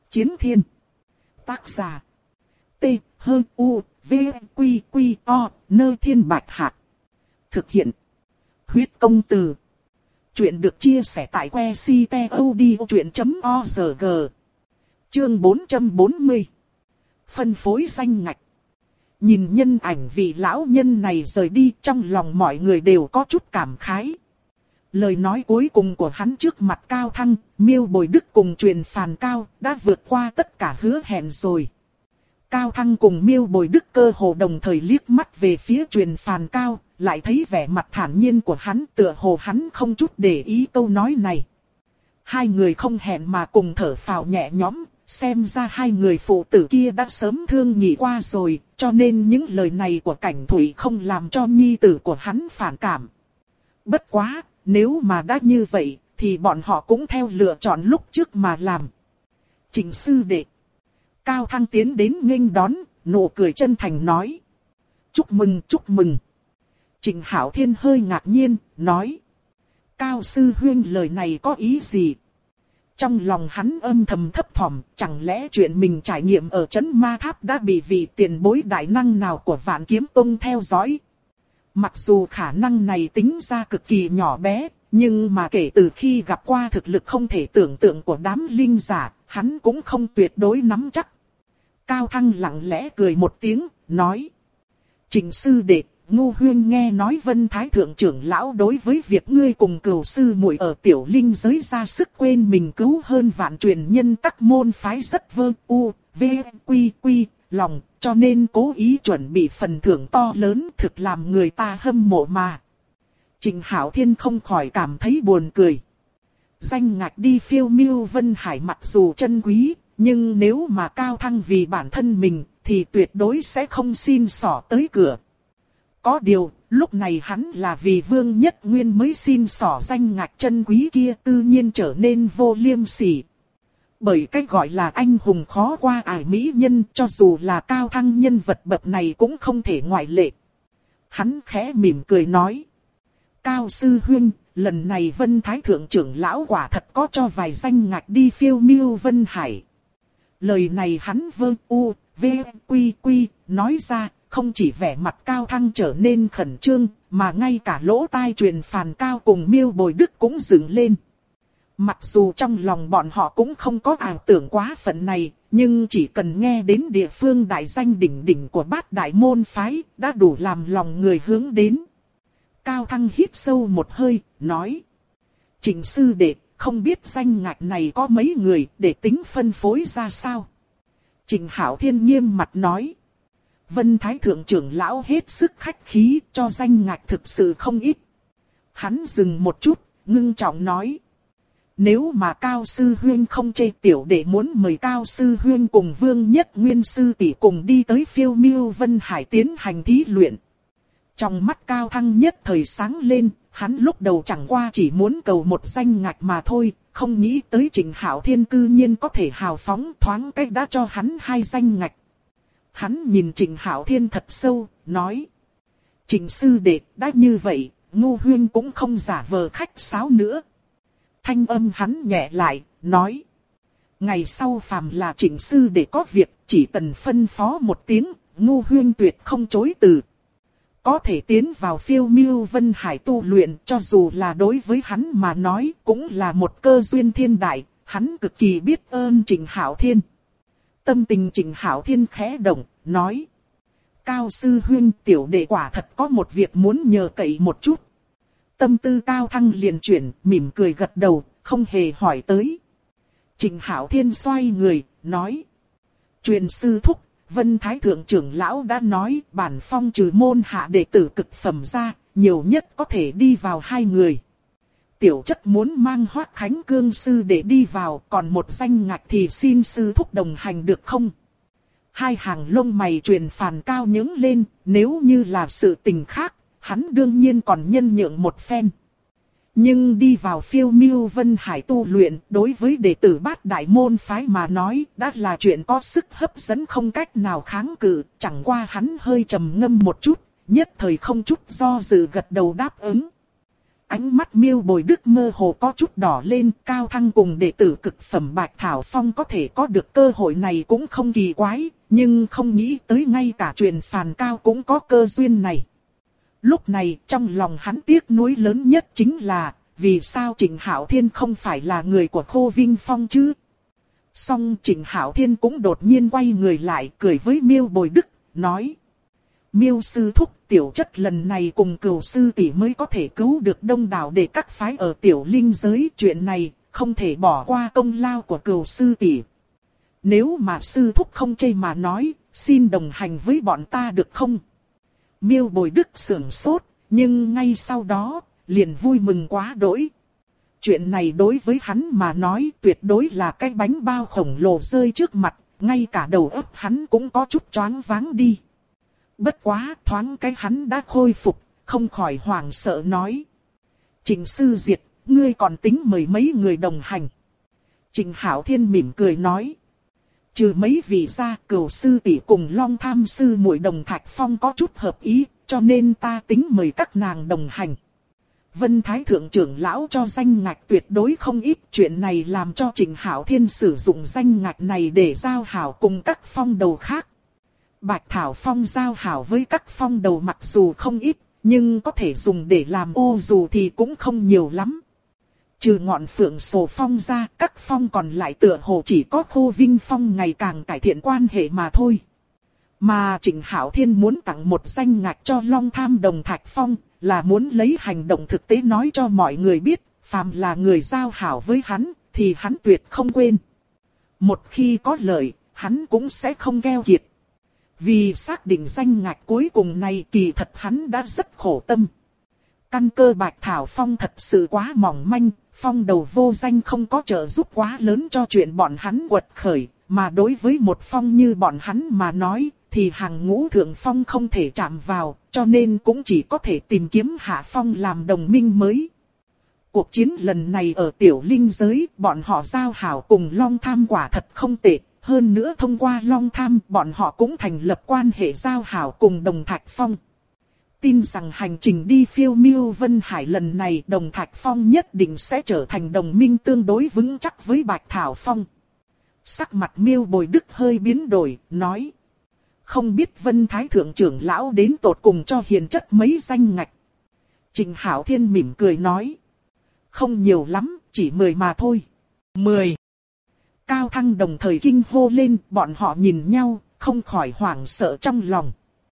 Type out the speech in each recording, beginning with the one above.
Chiến thiên. Tác giả. T-H-U-V-Q-Q-O, Nơ Thiên Bạch Hạc. Thực hiện. Huyết công từ. Chuyện được chia sẻ tại que ctod.org. Chương 440. Phân phối danh ngạch. Nhìn nhân ảnh vị lão nhân này rời đi, trong lòng mọi người đều có chút cảm khái. Lời nói cuối cùng của hắn trước mặt Cao Thăng, Miêu Bồi Đức cùng Truyền Phàn Cao đã vượt qua tất cả hứa hẹn rồi. Cao Thăng cùng Miêu Bồi Đức cơ hồ đồng thời liếc mắt về phía Truyền Phàn Cao, lại thấy vẻ mặt thản nhiên của hắn, tựa hồ hắn không chút để ý câu nói này. Hai người không hẹn mà cùng thở phào nhẹ nhõm, xem ra hai người phụ tử kia đã sớm thương nghị qua rồi, cho nên những lời này của Cảnh Thủy không làm cho nhi tử của hắn phản cảm. Bất quá, nếu mà đã như vậy, thì bọn họ cũng theo lựa chọn lúc trước mà làm. Trịnh sư đệ. Cao Thăng tiến đến nghênh đón, nụ cười chân thành nói. Chúc mừng, chúc mừng. Trịnh Hảo Thiên hơi ngạc nhiên, nói. Cao sư huynh lời này có ý gì? Trong lòng hắn âm thầm thấp thỏm, chẳng lẽ chuyện mình trải nghiệm ở Trấn Ma Tháp đã bị vị tiền bối đại năng nào của Vạn Kiếm Tông theo dõi? Mặc dù khả năng này tính ra cực kỳ nhỏ bé, nhưng mà kể từ khi gặp qua thực lực không thể tưởng tượng của đám linh giả, hắn cũng không tuyệt đối nắm chắc. Cao Thăng lặng lẽ cười một tiếng, nói. Trịnh sư đệ, Ngô huynh nghe nói Vân Thái Thượng trưởng lão đối với việc ngươi cùng cửu sư muội ở tiểu linh giới ra sức quên mình cứu hơn vạn truyền nhân các môn phái rất quy lòng, cho nên cố ý chuẩn bị phần thưởng to lớn, thực làm người ta hâm mộ mà. Trịnh Hảo Thiên không khỏi cảm thấy buồn cười. Danh ngạch đi phiêu miêu Vân Hải mặc dù chân quý, nhưng nếu mà Cao Thăng vì bản thân mình, thì tuyệt đối sẽ không xin xỏ tới cửa. Có điều, lúc này hắn là vì Vương Nhất Nguyên mới xin xỏ danh ngạch chân quý kia, tự nhiên trở nên vô liêm sỉ. Bởi cách gọi là anh hùng khó qua ải mỹ nhân, cho dù là Cao Thăng nhân vật bậc này cũng không thể ngoại lệ. Hắn khẽ mỉm cười nói. Cao sư huynh, lần này Vân Thái Thượng trưởng lão quả thật có cho vài danh ngạch đi phiêu miêu Vân Hải. Lời này hắn nói ra, không chỉ vẻ mặt Cao Thăng trở nên khẩn trương, mà ngay cả lỗ tai Truyền Phàn Cao cùng Miêu Bồi Đức cũng dựng lên. Mặc dù trong lòng bọn họ cũng không có ảo tưởng quá phận này, nhưng chỉ cần nghe đến địa phương đại danh đỉnh đỉnh của Bát Đại môn phái, đã đủ làm lòng người hướng đến. Cao Thăng hít sâu một hơi, nói. Trịnh sư đệ, không biết danh ngạch này có mấy người để tính phân phối ra sao? Trịnh Hảo Thiên nghiêm mặt nói. Vân Thái Thượng trưởng lão hết sức khách khí, cho danh ngạch thực sự không ít. Hắn dừng một chút, ngưng trọng nói. Nếu mà Cao sư huynh không chê, tiểu đệ muốn mời Cao sư huynh cùng Vương Nhất Nguyên sư tỷ cùng đi tới phiêu miêu Vân Hải tiến hành thí luyện. Trong mắt Cao Thăng nhất thời sáng lên, hắn lúc đầu chẳng qua chỉ muốn cầu một danh ngạch mà thôi, không nghĩ tới Trịnh Hảo Thiên cư nhiên có thể hào phóng thoáng cách đã cho hắn hai danh ngạch. Hắn nhìn Trịnh Hảo Thiên thật sâu, nói. Trịnh sư đệ, đã như vậy, Ngô huynh cũng không giả vờ khách sáo nữa. Thanh âm hắn nhẹ lại, nói. Ngày sau phàm là Trịnh sư đệ có việc, chỉ cần phân phó một tiếng, Ngô huynh tuyệt không chối từ. Có thể tiến vào phiêu miêu Vân Hải tu luyện, cho dù là đối với hắn mà nói, cũng là một cơ duyên thiên đại, hắn cực kỳ biết ơn Trịnh Hảo Thiên. Tâm tình Trịnh Hảo Thiên khẽ động, nói. Cao sư huynh, tiểu đệ quả thật có một việc muốn nhờ cậy một chút. Tâm tư Cao Thăng liền chuyển, mỉm cười gật đầu, không hề hỏi tới. Trịnh Hảo Thiên xoay người, nói. Truyền sư thúc, Vân Thái Thượng trưởng lão đã nói bản phong trừ môn hạ đệ tử cực phẩm ra, nhiều nhất có thể đi vào 2 người. Tiểu chất muốn mang Hoắc Khánh Cương sư để đi vào, còn một danh ngạch thì xin sư thúc đồng hành được không? Hai hàng lông mày Truyền Phàn Cao nhướng lên, nếu như là sự tình khác, hắn đương nhiên còn nhân nhượng một phen. Nhưng đi vào phiêu miêu Vân Hải tu luyện, đối với đệ tử Bát Đại môn phái mà nói, đã là chuyện có sức hấp dẫn không cách nào kháng cự, chẳng qua hắn hơi trầm ngâm một chút, nhất thời không chút do dự gật đầu đáp ứng. Ánh mắt Miêu Bồi Đức mơ hồ có chút đỏ lên, Cao Thăng cùng đệ tử cực phẩm Bạch Thảo Phong có thể có được cơ hội này cũng không kỳ quái, nhưng không nghĩ tới ngay cả chuyện Phàn Cao cũng có cơ duyên này. Lúc này trong lòng hắn tiếc nuối lớn nhất chính là, vì sao Trịnh Hạo Thiên không phải là người của Khô Vinh Phong chứ? Song Trịnh Hạo Thiên cũng đột nhiên quay người lại cười với Miêu Bồi Đức, nói. Miêu sư thúc, tiểu chất lần này cùng Cửu sư tỷ mới có thể cứu được đông đảo để các phái ở tiểu linh giới. Chuyện này không thể bỏ qua công lao của Cửu sư tỷ. Nếu mà sư thúc không chê mà nói, xin đồng hành với bọn ta được không? Miêu Bồi Đức sửng sốt, nhưng ngay sau đó, liền vui mừng quá đỗi. Chuyện này đối với hắn mà nói tuyệt đối là cái bánh bao khổng lồ rơi trước mặt, ngay cả đầu óc hắn cũng có chút choáng váng đi. Bất quá thoáng cái hắn đã khôi phục, không khỏi hoảng sợ nói. Trịnh sư diệt, ngươi còn tính mời mấy người đồng hành. Trịnh Hạo Thiên mỉm cười nói. Trừ mấy vị ra, Cửu sư tỷ cùng Long Tham sư muội Đồng Thạch Phong có chút hợp ý, cho nên ta tính mời các nàng đồng hành. Vân Thái Thượng trưởng lão cho danh ngạch tuyệt đối không ít, chuyện này làm cho Trịnh Hạo Thiên sử dụng danh ngạch này để giao hảo cùng các phong đầu khác. Bạch Thảo Phong giao hảo với các phong đầu mặc dù không ít, nhưng có thể dùng để làm ô dù thì cũng không nhiều lắm. Trừ ngọn Phượng Sổ Phong ra, các phong còn lại tựa hồ chỉ có Khô Vinh Phong ngày càng cải thiện quan hệ mà thôi. Mà Trịnh Hạo Thiên muốn tặng một danh ngạch cho Long Tham Đồng Thạch Phong, là muốn lấy hành động thực tế nói cho mọi người biết, phàm là người giao hảo với hắn, thì hắn tuyệt không quên. Một khi có lợi, hắn cũng sẽ không keo kiệt. Vì xác định danh ngạch cuối cùng này kỳ thật hắn đã rất khổ tâm. Căn cơ Bạch Thảo Phong thật sự quá mỏng manh, phong đầu vô danh không có trợ giúp quá lớn cho chuyện bọn hắn quật khởi, mà đối với một phong như bọn hắn mà nói, thì hàng ngũ thượng phong không thể chạm vào, cho nên cũng chỉ có thể tìm kiếm hạ phong làm đồng minh mới. Cuộc chiến lần này ở tiểu linh giới, bọn họ giao hảo cùng Long Tham quả thật không tệ. Hơn nữa thông qua Long Tham, bọn họ cũng thành lập quan hệ giao hảo cùng Đồng Thạch Phong. Tin rằng hành trình đi phiêu miêu Vân Hải lần này Đồng Thạch Phong nhất định sẽ trở thành đồng minh tương đối vững chắc với Bạch Thảo Phong. Sắc mặt Miêu Bồi Đức hơi biến đổi, nói. Không biết Vân Thái Thượng trưởng lão đến tột cùng cho hiền chất mấy danh ngạch. Trịnh Hạo Thiên mỉm cười nói. Không nhiều lắm, chỉ 10 mà thôi. 10. Cao Thăng đồng thời kinh hô lên, bọn họ nhìn nhau, không khỏi hoảng sợ trong lòng.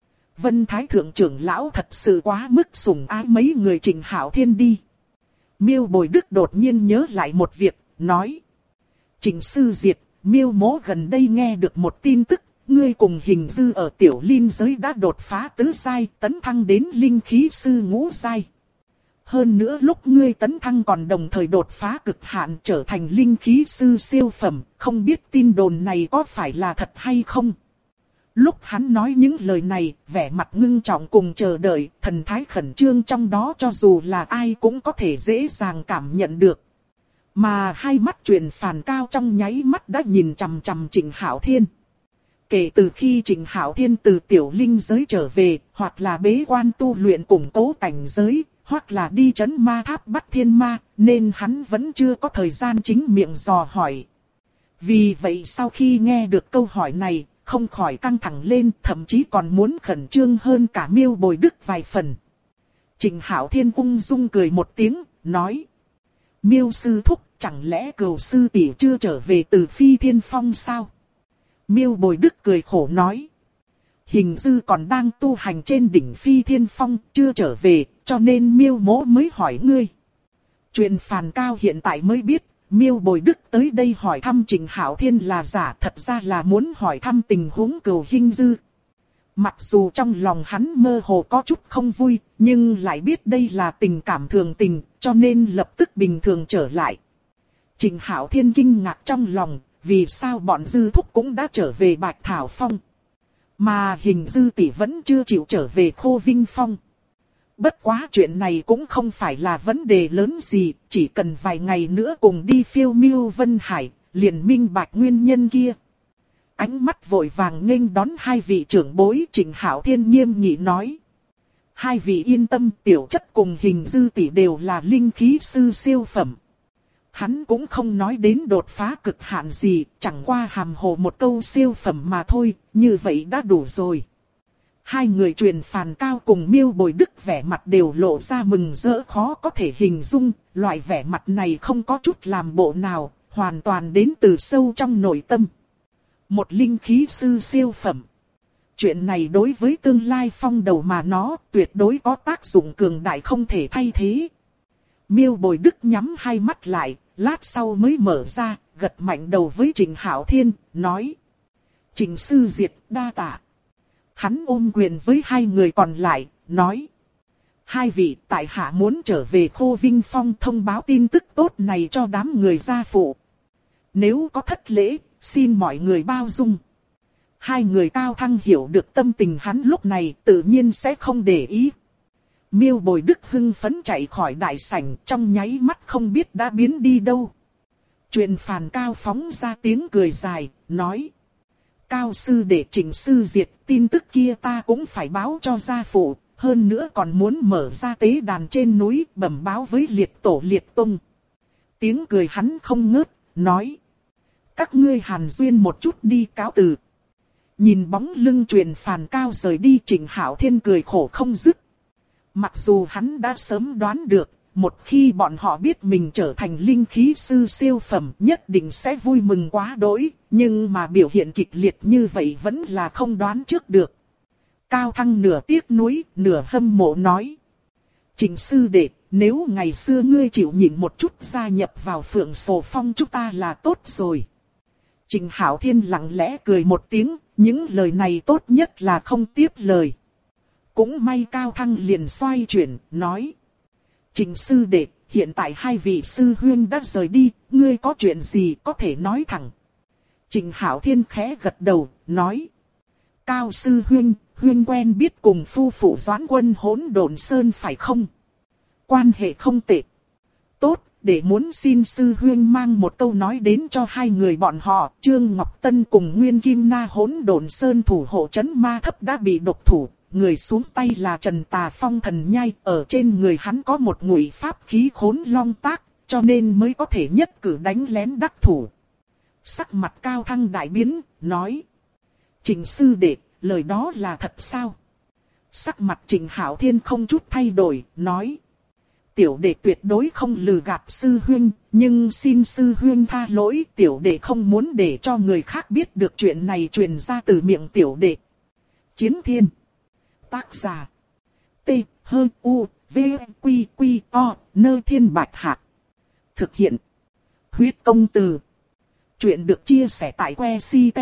Vân Thái Thượng trưởng lão thật sự quá mức sủng ái mấy người Trịnh Hạo Thiên đi. Miêu Bồi Đức đột nhiên nhớ lại một việc, nói. Trịnh sư diệt, Miêu mỗ gần đây nghe được một tin tức, ngươi cùng Hình Dư ở tiểu linh giới đã đột phá tứ giai, tấn thăng đến linh khí sư ngũ giai. Hơn nữa lúc ngươi tấn thăng còn đồng thời đột phá cực hạn trở thành linh khí sư siêu phẩm, không biết tin đồn này có phải là thật hay không. Lúc hắn nói những lời này, vẻ mặt ngưng trọng cùng chờ đợi, thần thái khẩn trương trong đó cho dù là ai cũng có thể dễ dàng cảm nhận được. Mà hai mắt Truyền Phàn Cao trong nháy mắt đã nhìn chằm chằm Trịnh Hạo Thiên. Kể từ khi Trịnh Hạo Thiên từ tiểu linh giới trở về, hoặc là bế quan tu luyện củng cố cảnh giới, hoặc là đi trấn ma tháp bắt thiên ma, nên hắn vẫn chưa có thời gian chính miệng dò hỏi. Vì vậy sau khi nghe được câu hỏi này, không khỏi căng thẳng lên, thậm chí còn muốn khẩn trương hơn cả Miêu Bồi Đức vài phần. Trịnh Hạo Thiên ung dung cười một tiếng, nói. Miêu sư thúc, chẳng lẽ Cửu sư tỷ chưa trở về từ Phi Thiên Phong sao? Miêu Bồi Đức cười khổ nói. Hình Dư còn đang tu hành trên đỉnh Phi Thiên Phong, chưa trở về, cho nên Miêu mỗ mới hỏi ngươi. Truyền Phàn Cao hiện tại mới biết, Miêu Bồi Đức tới đây hỏi thăm Trịnh Hạo Thiên là giả, thật ra là muốn hỏi thăm tình huống Cửu Hình Dư. Mặc dù trong lòng hắn mơ hồ có chút không vui, nhưng lại biết đây là tình cảm thường tình, cho nên lập tức bình thường trở lại. Trịnh Hạo Thiên kinh ngạc trong lòng, vì sao bọn Dư thúc cũng đã trở về Bạch Thảo Phong, mà Hình Dư tỷ vẫn chưa chịu trở về Khô Vinh Phong. Bất quá chuyện này cũng không phải là vấn đề lớn gì, chỉ cần vài ngày nữa cùng đi phiêu miêu Vân Hải, liền minh bạch nguyên nhân kia. Ánh mắt vội vàng nghênh đón hai vị trưởng bối, Trịnh Hạo Thiên nghiêm nghị nói. Hai vị yên tâm, tiểu chất cùng Hình Dư tỷ đều là linh khí sư siêu phẩm. Hắn cũng không nói đến đột phá cực hạn gì, chẳng qua hàm hồ một câu siêu phẩm mà thôi, như vậy đã đủ rồi. Hai người truyền Phàn Cao cùng Miêu Bồi Đức vẻ mặt đều lộ ra mừng rỡ khó có thể hình dung, loại vẻ mặt này không có chút làm bộ nào, hoàn toàn đến từ sâu trong nội tâm. Một linh khí sư siêu phẩm. Chuyện này đối với tương lai Phong Đầu mà nó tuyệt đối có tác dụng cường đại không thể thay thế. Miêu Bồi Đức nhắm hai mắt lại, lát sau mới mở ra, gật mạnh đầu với Trịnh Hạo Thiên, nói. Trịnh sư diệt đa tạ. Hắn ôm quyền với hai người còn lại, nói. Hai vị tại hạ muốn trở về Khô Vinh Phong thông báo tin tức tốt này cho đám người gia phụ. Nếu có thất lễ, xin mọi người bao dung. Hai người Cao Thăng hiểu được tâm tình hắn lúc này tự nhiên sẽ không để ý. Miêu Bồi Đức hưng phấn chạy khỏi đại sảnh trong nháy mắt không biết đã biến đi đâu. Truyền Phàn Cao phóng ra tiếng cười dài, nói. Cao sư đệ Trịnh sư diệt tin tức kia ta cũng phải báo cho gia phụ, hơn nữa còn muốn mở ra tế đàn trên núi bẩm báo với liệt tổ liệt tông. Tiếng cười hắn không ngớt, nói. Các ngươi hàn duyên một chút đi cáo từ. Nhìn bóng lưng Truyền Phàn Cao rời đi Trịnh Hạo Thiên cười khổ không dứt. Mặc dù hắn đã sớm đoán được, một khi bọn họ biết mình trở thành linh khí sư siêu phẩm nhất định sẽ vui mừng quá đỗi, nhưng mà biểu hiện kịch liệt như vậy vẫn là không đoán trước được. Cao Thăng nửa tiếc nuối, nửa hâm mộ nói. Trịnh sư đệ, nếu ngày xưa ngươi chịu nhịn một chút gia nhập vào Phượng Sổ Phong chúng ta là tốt rồi. Trịnh Hạo Thiên lặng lẽ cười một tiếng, những lời này tốt nhất là không tiếp lời. Cũng may Cao Thăng liền xoay chuyển, nói. Trịnh sư đệ, hiện tại hai vị sư huynh đã rời đi, ngươi có chuyện gì có thể nói thẳng. Trịnh Hạo Thiên khẽ gật đầu, nói. Cao sư huynh, huynh quen biết cùng phu phụ Doãn Quân Hỗn Độn Sơn phải không? Quan hệ không tệ. Tốt, để muốn xin sư huynh mang một câu nói đến cho hai người bọn họ. Trương Ngọc Tân cùng Nguyên Kim Na Hỗn Độn Sơn thủ hộ trấn Ma Thấp đã bị độc thủ. Người xuống tay là Trần Tà Phong thần nhai, ở trên người hắn có một ngụy pháp khí Khốn Long Tác, cho nên mới có thể nhất cử đánh lén đắc thủ. Sắc mặt Cao Thăng đại biến, nói. Trịnh sư đệ, lời đó là thật sao? Sắc mặt Trịnh Hạo Thiên không chút thay đổi, nói. Tiểu đệ tuyệt đối không lừa gạt sư huynh, nhưng xin sư huynh tha lỗi, tiểu đệ không muốn để cho người khác biết được chuyện này truyền ra từ miệng tiểu đệ. Chiến Thiên. Tác giả. T. H. U. V. Q. Q. O. Nơ Thiên Bạch Hạc. Thực hiện. Huyết công từ. Chuyện được chia sẻ tại que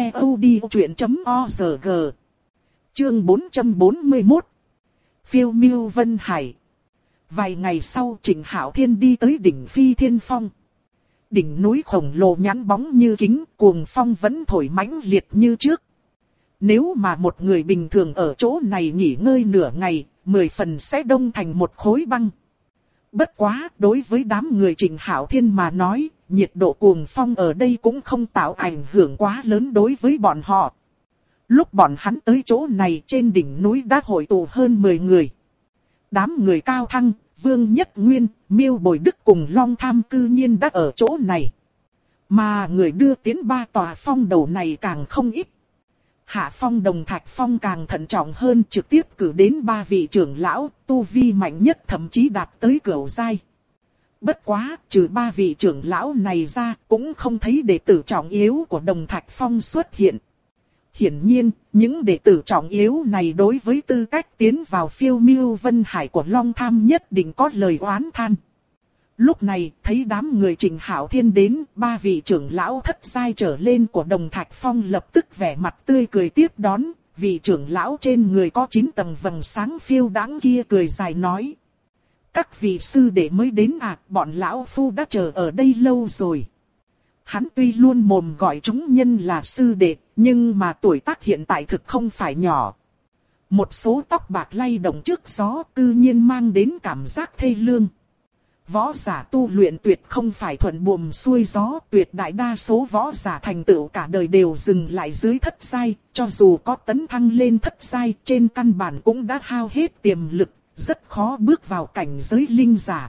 ctod.org. Chương 441. Phiêu Miêu Vân Hải. Vài ngày sau Trịnh Hạo Thiên đi tới đỉnh Phi Thiên Phong. Đỉnh núi khổng lồ nhẵn bóng như kính, cuồng phong vẫn thổi mãnh liệt như trước. Nếu mà một người bình thường ở chỗ này nghỉ ngơi nửa ngày, 10 phần sẽ đông thành một khối băng. Bất quá, đối với đám người Trịnh Hạo Thiên mà nói, nhiệt độ cuồng phong ở đây cũng không tạo ảnh hưởng quá lớn đối với bọn họ. Lúc bọn hắn tới chỗ này trên đỉnh núi đã hội tụ hơn 10 người. Đám người Cao Thăng, Vương Nhất Nguyên, Miêu Bồi Đức cùng Long Tham cư nhiên đã ở chỗ này. Mà người đưa tiến 3 tòa phong đầu này càng không ít. Hạ Phong Đồng Thạch Phong càng thận trọng hơn, trực tiếp cử đến 3 vị trưởng lão, tu vi mạnh nhất thậm chí đạt tới cửu giai. Bất quá, trừ 3 vị trưởng lão này ra, cũng không thấy đệ tử trọng yếu của Đồng Thạch Phong xuất hiện. Hiển nhiên, những đệ tử trọng yếu này đối với tư cách tiến vào Phiêu Miêu Vân Hải của Long Tham nhất định có lời oán than. Lúc này, thấy đám người Trịnh Hạo Thiên đến, 3 vị trưởng lão thất giai trở lên của Đồng Thạch Phong lập tức vẻ mặt tươi cười tiếp đón, vị trưởng lão trên người có 9 tầng vầng sáng phiêu đãng kia cười dài nói. Các vị sư đệ mới đến à, bọn lão phu đã chờ ở đây lâu rồi. Hắn tuy luôn mồm gọi chúng nhân là sư đệ, nhưng mà tuổi tác hiện tại thực không phải nhỏ. Một số tóc bạc lay động trước gió tự nhiên mang đến cảm giác thê lương. Võ giả tu luyện tuyệt không phải thuận buồm xuôi gió, tuyệt đại đa số võ giả thành tựu cả đời đều dừng lại dưới thất giai, cho dù có tấn thăng lên thất giai trên căn bản cũng đã hao hết tiềm lực, rất khó bước vào cảnh giới linh giả.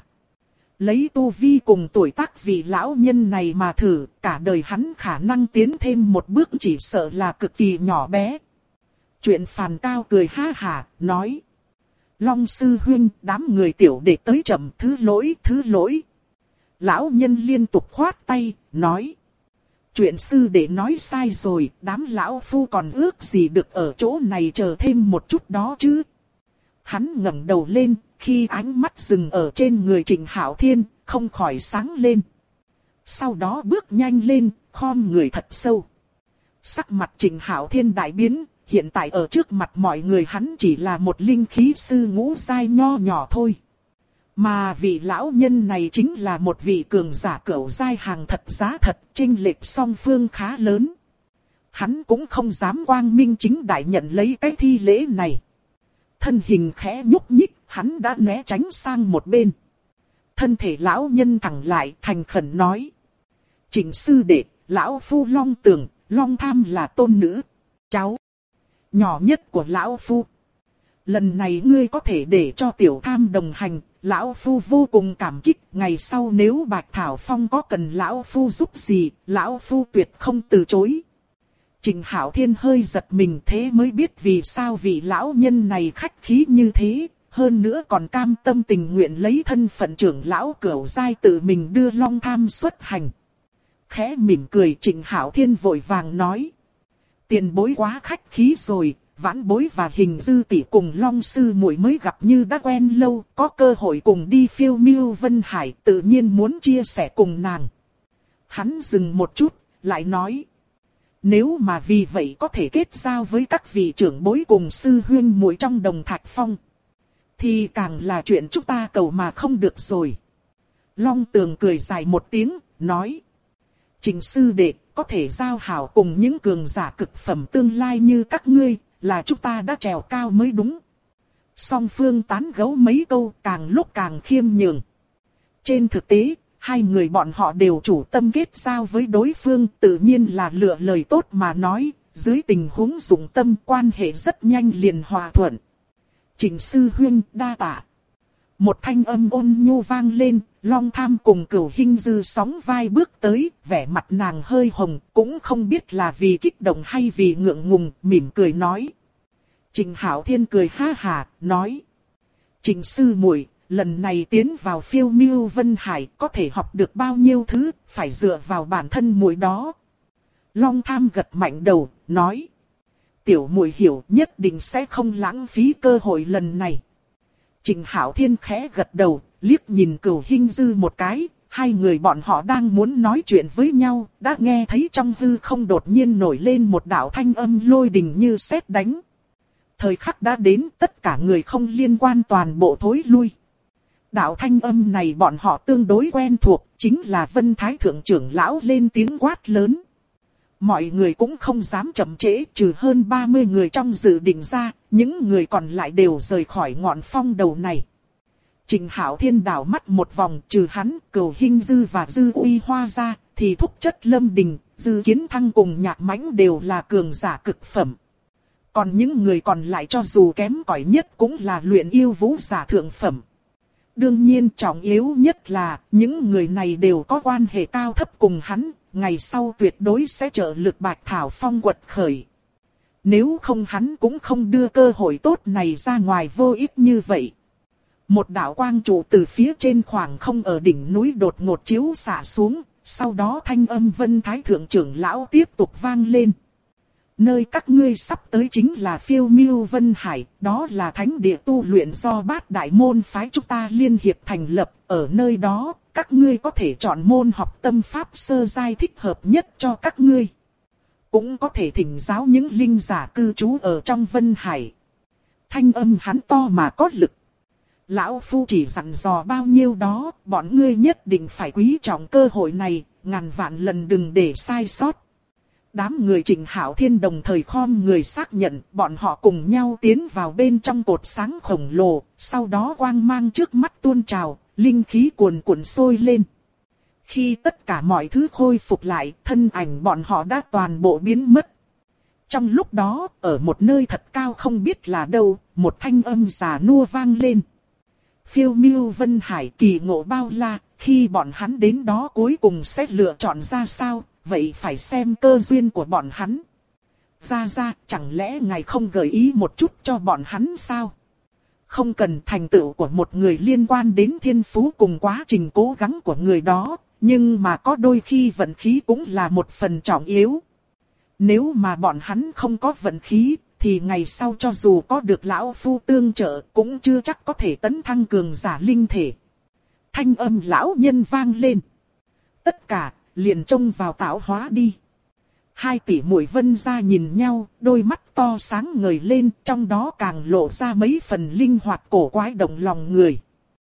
Lấy tu vi cùng tuổi tác vị lão nhân này mà thử, cả đời hắn khả năng tiến thêm một bước chỉ sợ là cực kỳ nhỏ bé. Chuyện Phàn Cao cười ha hả, nói. Long sư huynh, đám người tiểu đệ tới chậm, thứ lỗi. Lão nhân liên tục khoát tay, nói. Chuyện sư đệ nói sai rồi, đám lão phu còn ước gì được ở chỗ này chờ thêm một chút đó chứ. Hắn ngẩng đầu lên, khi ánh mắt dừng ở trên người Trịnh Hạo Thiên, không khỏi sáng lên. Sau đó bước nhanh lên, khom người thật sâu. Sắc mặt Trịnh Hạo Thiên đại biến, hiện tại ở trước mặt mọi người hắn chỉ là một linh khí sư ngũ giai nho nhỏ thôi. Mà vị lão nhân này chính là một vị cường giả cửu giai hàng thật giá thật, chênh lệch song phương khá lớn. Hắn cũng không dám quang minh chính đại nhận lấy cái thi lễ này. Thân hình khẽ nhúc nhích, hắn đã né tránh sang một bên. Thân thể lão nhân thẳng lại, thành khẩn nói. Trịnh sư đệ, lão phu Long Tường, Long Tham là tôn nữ, cháu nhỏ nhất của lão phu. Lần này ngươi có thể để cho Tiểu Tham đồng hành, lão phu vô cùng cảm kích. Ngày sau nếu Bạch Thảo Phong có cần lão phu giúp gì, lão phu tuyệt không từ chối. Trịnh Hạo Thiên hơi giật mình, thế mới biết vì sao vị lão nhân này khách khí như thế, hơn nữa còn cam tâm tình nguyện lấy thân phận trưởng lão cửu giai tự mình đưa Long Tham xuất hành. Khẽ mỉm cười, Trịnh Hạo Thiên vội vàng nói. Tiền bối quá khách khí rồi, vãn bối và Hình Dư tỷ cùng Long sư muội mới gặp như đã quen lâu, có cơ hội cùng đi phiêu miêu Vân Hải, tự nhiên muốn chia sẻ cùng nàng. Hắn dừng một chút, lại nói. Nếu mà vì vậy có thể kết giao với các vị trưởng bối cùng sư huynh muội trong Đồng Thạch Phong, thì càng là chuyện chúng ta cầu mà không được rồi. Long Tường cười dài một tiếng, nói. Trịnh sư đệ, có thể giao hảo cùng những cường giả cực phẩm tương lai như các ngươi, là chúng ta đã trèo cao mới đúng. Song phương tán gẫu mấy câu, càng lúc càng khiêm nhường. Trên thực tế, hai người bọn họ đều chủ tâm kết giao với đối phương, tự nhiên là lựa lời tốt mà nói, dưới tình huống dụng tâm quan hệ rất nhanh liền hòa thuận. Trịnh sư huynh đa tạ. Một thanh âm ôn nhu vang lên, Long Tham cùng Cửu Hinh Dư sóng vai bước tới, vẻ mặt nàng hơi hồng, cũng không biết là vì kích động hay vì ngượng ngùng, mỉm cười nói. Trịnh Hạo Thiên cười ha hà, nói. Trịnh sư muội, lần này tiến vào phiêu miêu Vân Hải có thể học được bao nhiêu thứ, phải dựa vào bản thân muội đó. Long Tham gật mạnh đầu, nói. Tiểu muội hiểu, nhất định sẽ không lãng phí cơ hội lần này. Trịnh Hạo Thiên khẽ gật đầu, liếc nhìn Cửu Hinh Dư một cái, hai người bọn họ đang muốn nói chuyện với nhau, đã nghe thấy trong hư không đột nhiên nổi lên một đạo thanh âm lôi đình như sét đánh. Thời khắc đã đến, tất cả người không liên quan toàn bộ thối lui. Đạo thanh âm này bọn họ tương đối quen thuộc, chính là Vân Thái Thượng trưởng lão lên tiếng quát lớn. Mọi người cũng không dám chậm trễ, trừ hơn 30 người trong dự định ra, những người còn lại đều rời khỏi ngọn phong đầu này. Trịnh Hạo Thiên đảo mắt một vòng, trừ hắn, Cửu Hinh Dư và Dư Uy Hoa ra, thì Thúc Chất Lâm Đình, Dư Kiến Thăng cùng Nhạc Mãnh đều là cường giả cực phẩm. Còn những người còn lại cho dù kém cỏi nhất cũng là luyện yêu vũ giả thượng phẩm. Đương nhiên trọng yếu nhất là, những người này đều có quan hệ cao thấp cùng hắn, ngày sau tuyệt đối sẽ trợ lực Bạch Thảo Phong quật khởi. Nếu không hắn cũng không đưa cơ hội tốt này ra ngoài vô ích như vậy. Một đạo quang trụ từ phía trên khoảng không ở đỉnh núi đột ngột chiếu xạ xuống, sau đó thanh âm Vân Thái Thượng trưởng lão tiếp tục vang lên. Nơi các ngươi sắp tới chính là phiêu miêu Vân Hải, đó là thánh địa tu luyện do Bát Đại môn phái chúng ta liên hiệp thành lập, ở nơi đó, các ngươi có thể chọn môn học tâm pháp sơ giai thích hợp nhất cho các ngươi. Cũng có thể thỉnh giáo những linh giả cư trú ở trong Vân Hải. Thanh âm hắn to mà có lực. Lão Phu chỉ dặn dò bao nhiêu đó, bọn ngươi nhất định phải quý trọng cơ hội này, ngàn vạn lần đừng để sai sót. Đám người Trịnh Hạo Thiên đồng thời khom người xác nhận, bọn họ cùng nhau tiến vào bên trong cột sáng khổng lồ, sau đó quang mang trước mắt tuôn trào, linh khí cuồn cuộn sôi lên. Khi tất cả mọi thứ khôi phục lại, thân ảnh bọn họ đã toàn bộ biến mất. Trong lúc đó, ở một nơi thật cao không biết là đâu, một thanh âm già nua vang lên. Phiêu Miêu Vân Hải kỳ ngộ bao la, khi bọn hắn đến đó cuối cùng sẽ lựa chọn ra sao, vậy phải xem cơ duyên của bọn hắn. Ra, chẳng lẽ ngài không gợi ý một chút cho bọn hắn sao? Không cần, thành tựu của một người liên quan đến thiên phú cùng quá trình cố gắng của người đó, nhưng mà có đôi khi vận khí cũng là một phần trọng yếu. Nếu mà bọn hắn không có vận khí, thì ngày sau cho dù có được lão phu tương trợ cũng chưa chắc có thể tấn thăng cường giả linh thể. Thanh âm lão nhân vang lên. Tất cả, liền trông vào tạo hóa đi. Hai tỷ muội Vân gia nhìn nhau, đôi mắt to sáng ngời lên, trong đó càng lộ ra mấy phần linh hoạt cổ quái động lòng người.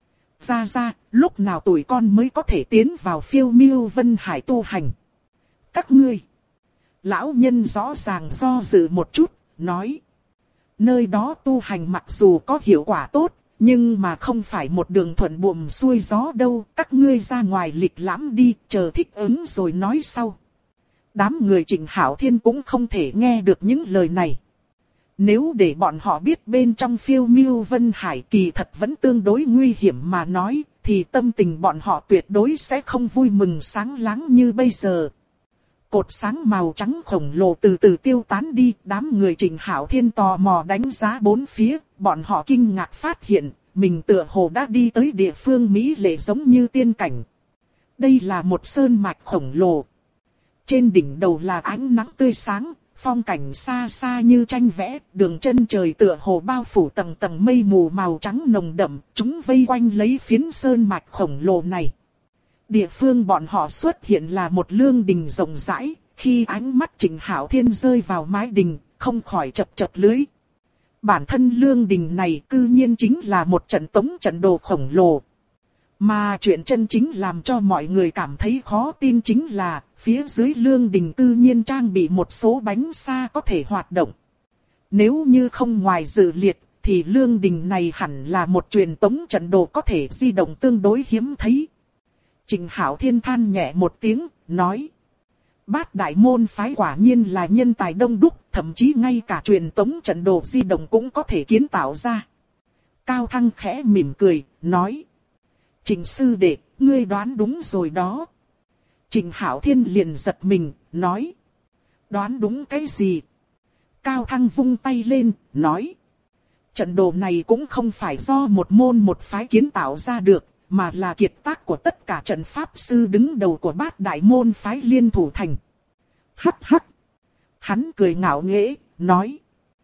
Ra, lúc nào tuổi con mới có thể tiến vào Phiêu Miêu Vân Hải tu hành? Các ngươi. Lão nhân rõ ràng do dự một chút, nói. Nơi đó tu hành mặc dù có hiệu quả tốt, nhưng mà không phải một đường thuận buồm xuôi gió đâu. Các ngươi ra ngoài lịch lãm đi, chờ thích ứng rồi nói sau. Đám người Trịnh Hạo Thiên cũng không thể nghe được những lời này. Nếu để bọn họ biết bên trong Phiêu Miêu Vân Hải kỳ thật vẫn tương đối nguy hiểm mà nói, thì tâm tình bọn họ tuyệt đối sẽ không vui mừng sáng láng như bây giờ. Cột sáng màu trắng khổng lồ từ từ tiêu tán đi, đám người Trịnh Hạo Thiên tò mò đánh giá bốn phía, bọn họ kinh ngạc phát hiện, mình tựa hồ đã đi tới địa phương mỹ lệ giống như tiên cảnh. Đây là một sơn mạch khổng lồ. Trên đỉnh đầu là ánh nắng tươi sáng, phong cảnh xa xa như tranh vẽ, đường chân trời tựa hồ bao phủ tầng tầng mây mù màu trắng nồng đậm, chúng vây quanh lấy phiến sơn mạch khổng lồ này. Địa phương bọn họ xuất hiện là một lương đình rộng rãi, khi ánh mắt Trịnh Hạo Thiên rơi vào mái đình, không khỏi chập chập lưỡi. Bản thân lương đình này cư nhiên chính là một trận tống trận đồ khổng lồ. Mà chuyện chân chính làm cho mọi người cảm thấy khó tin chính là, phía dưới lương đình cư nhiên trang bị một số bánh xa có thể hoạt động. Nếu như không ngoài dự liệt, thì lương đình này hẳn là một truyền tống trận đồ có thể di động tương đối hiếm thấy. Trịnh Hạo Thiên than nhẹ một tiếng, nói. Bát đại môn phái quả nhiên là nhân tài đông đúc, thậm chí ngay cả truyền tống trận đồ di động cũng có thể kiến tạo ra. Cao Thăng khẽ mỉm cười, nói. Trịnh sư đệ, ngươi đoán đúng rồi đó. Trịnh Hạo Thiên liền giật mình, nói. Đoán đúng cái gì? Cao Thăng vung tay lên, nói. Trận đồ này cũng không phải do một môn một phái kiến tạo ra được, mà là kiệt tác của tất cả trận pháp sư đứng đầu của bát đại môn phái liên thủ thành. Hắc hắc. Hắn cười ngạo nghễ, nói.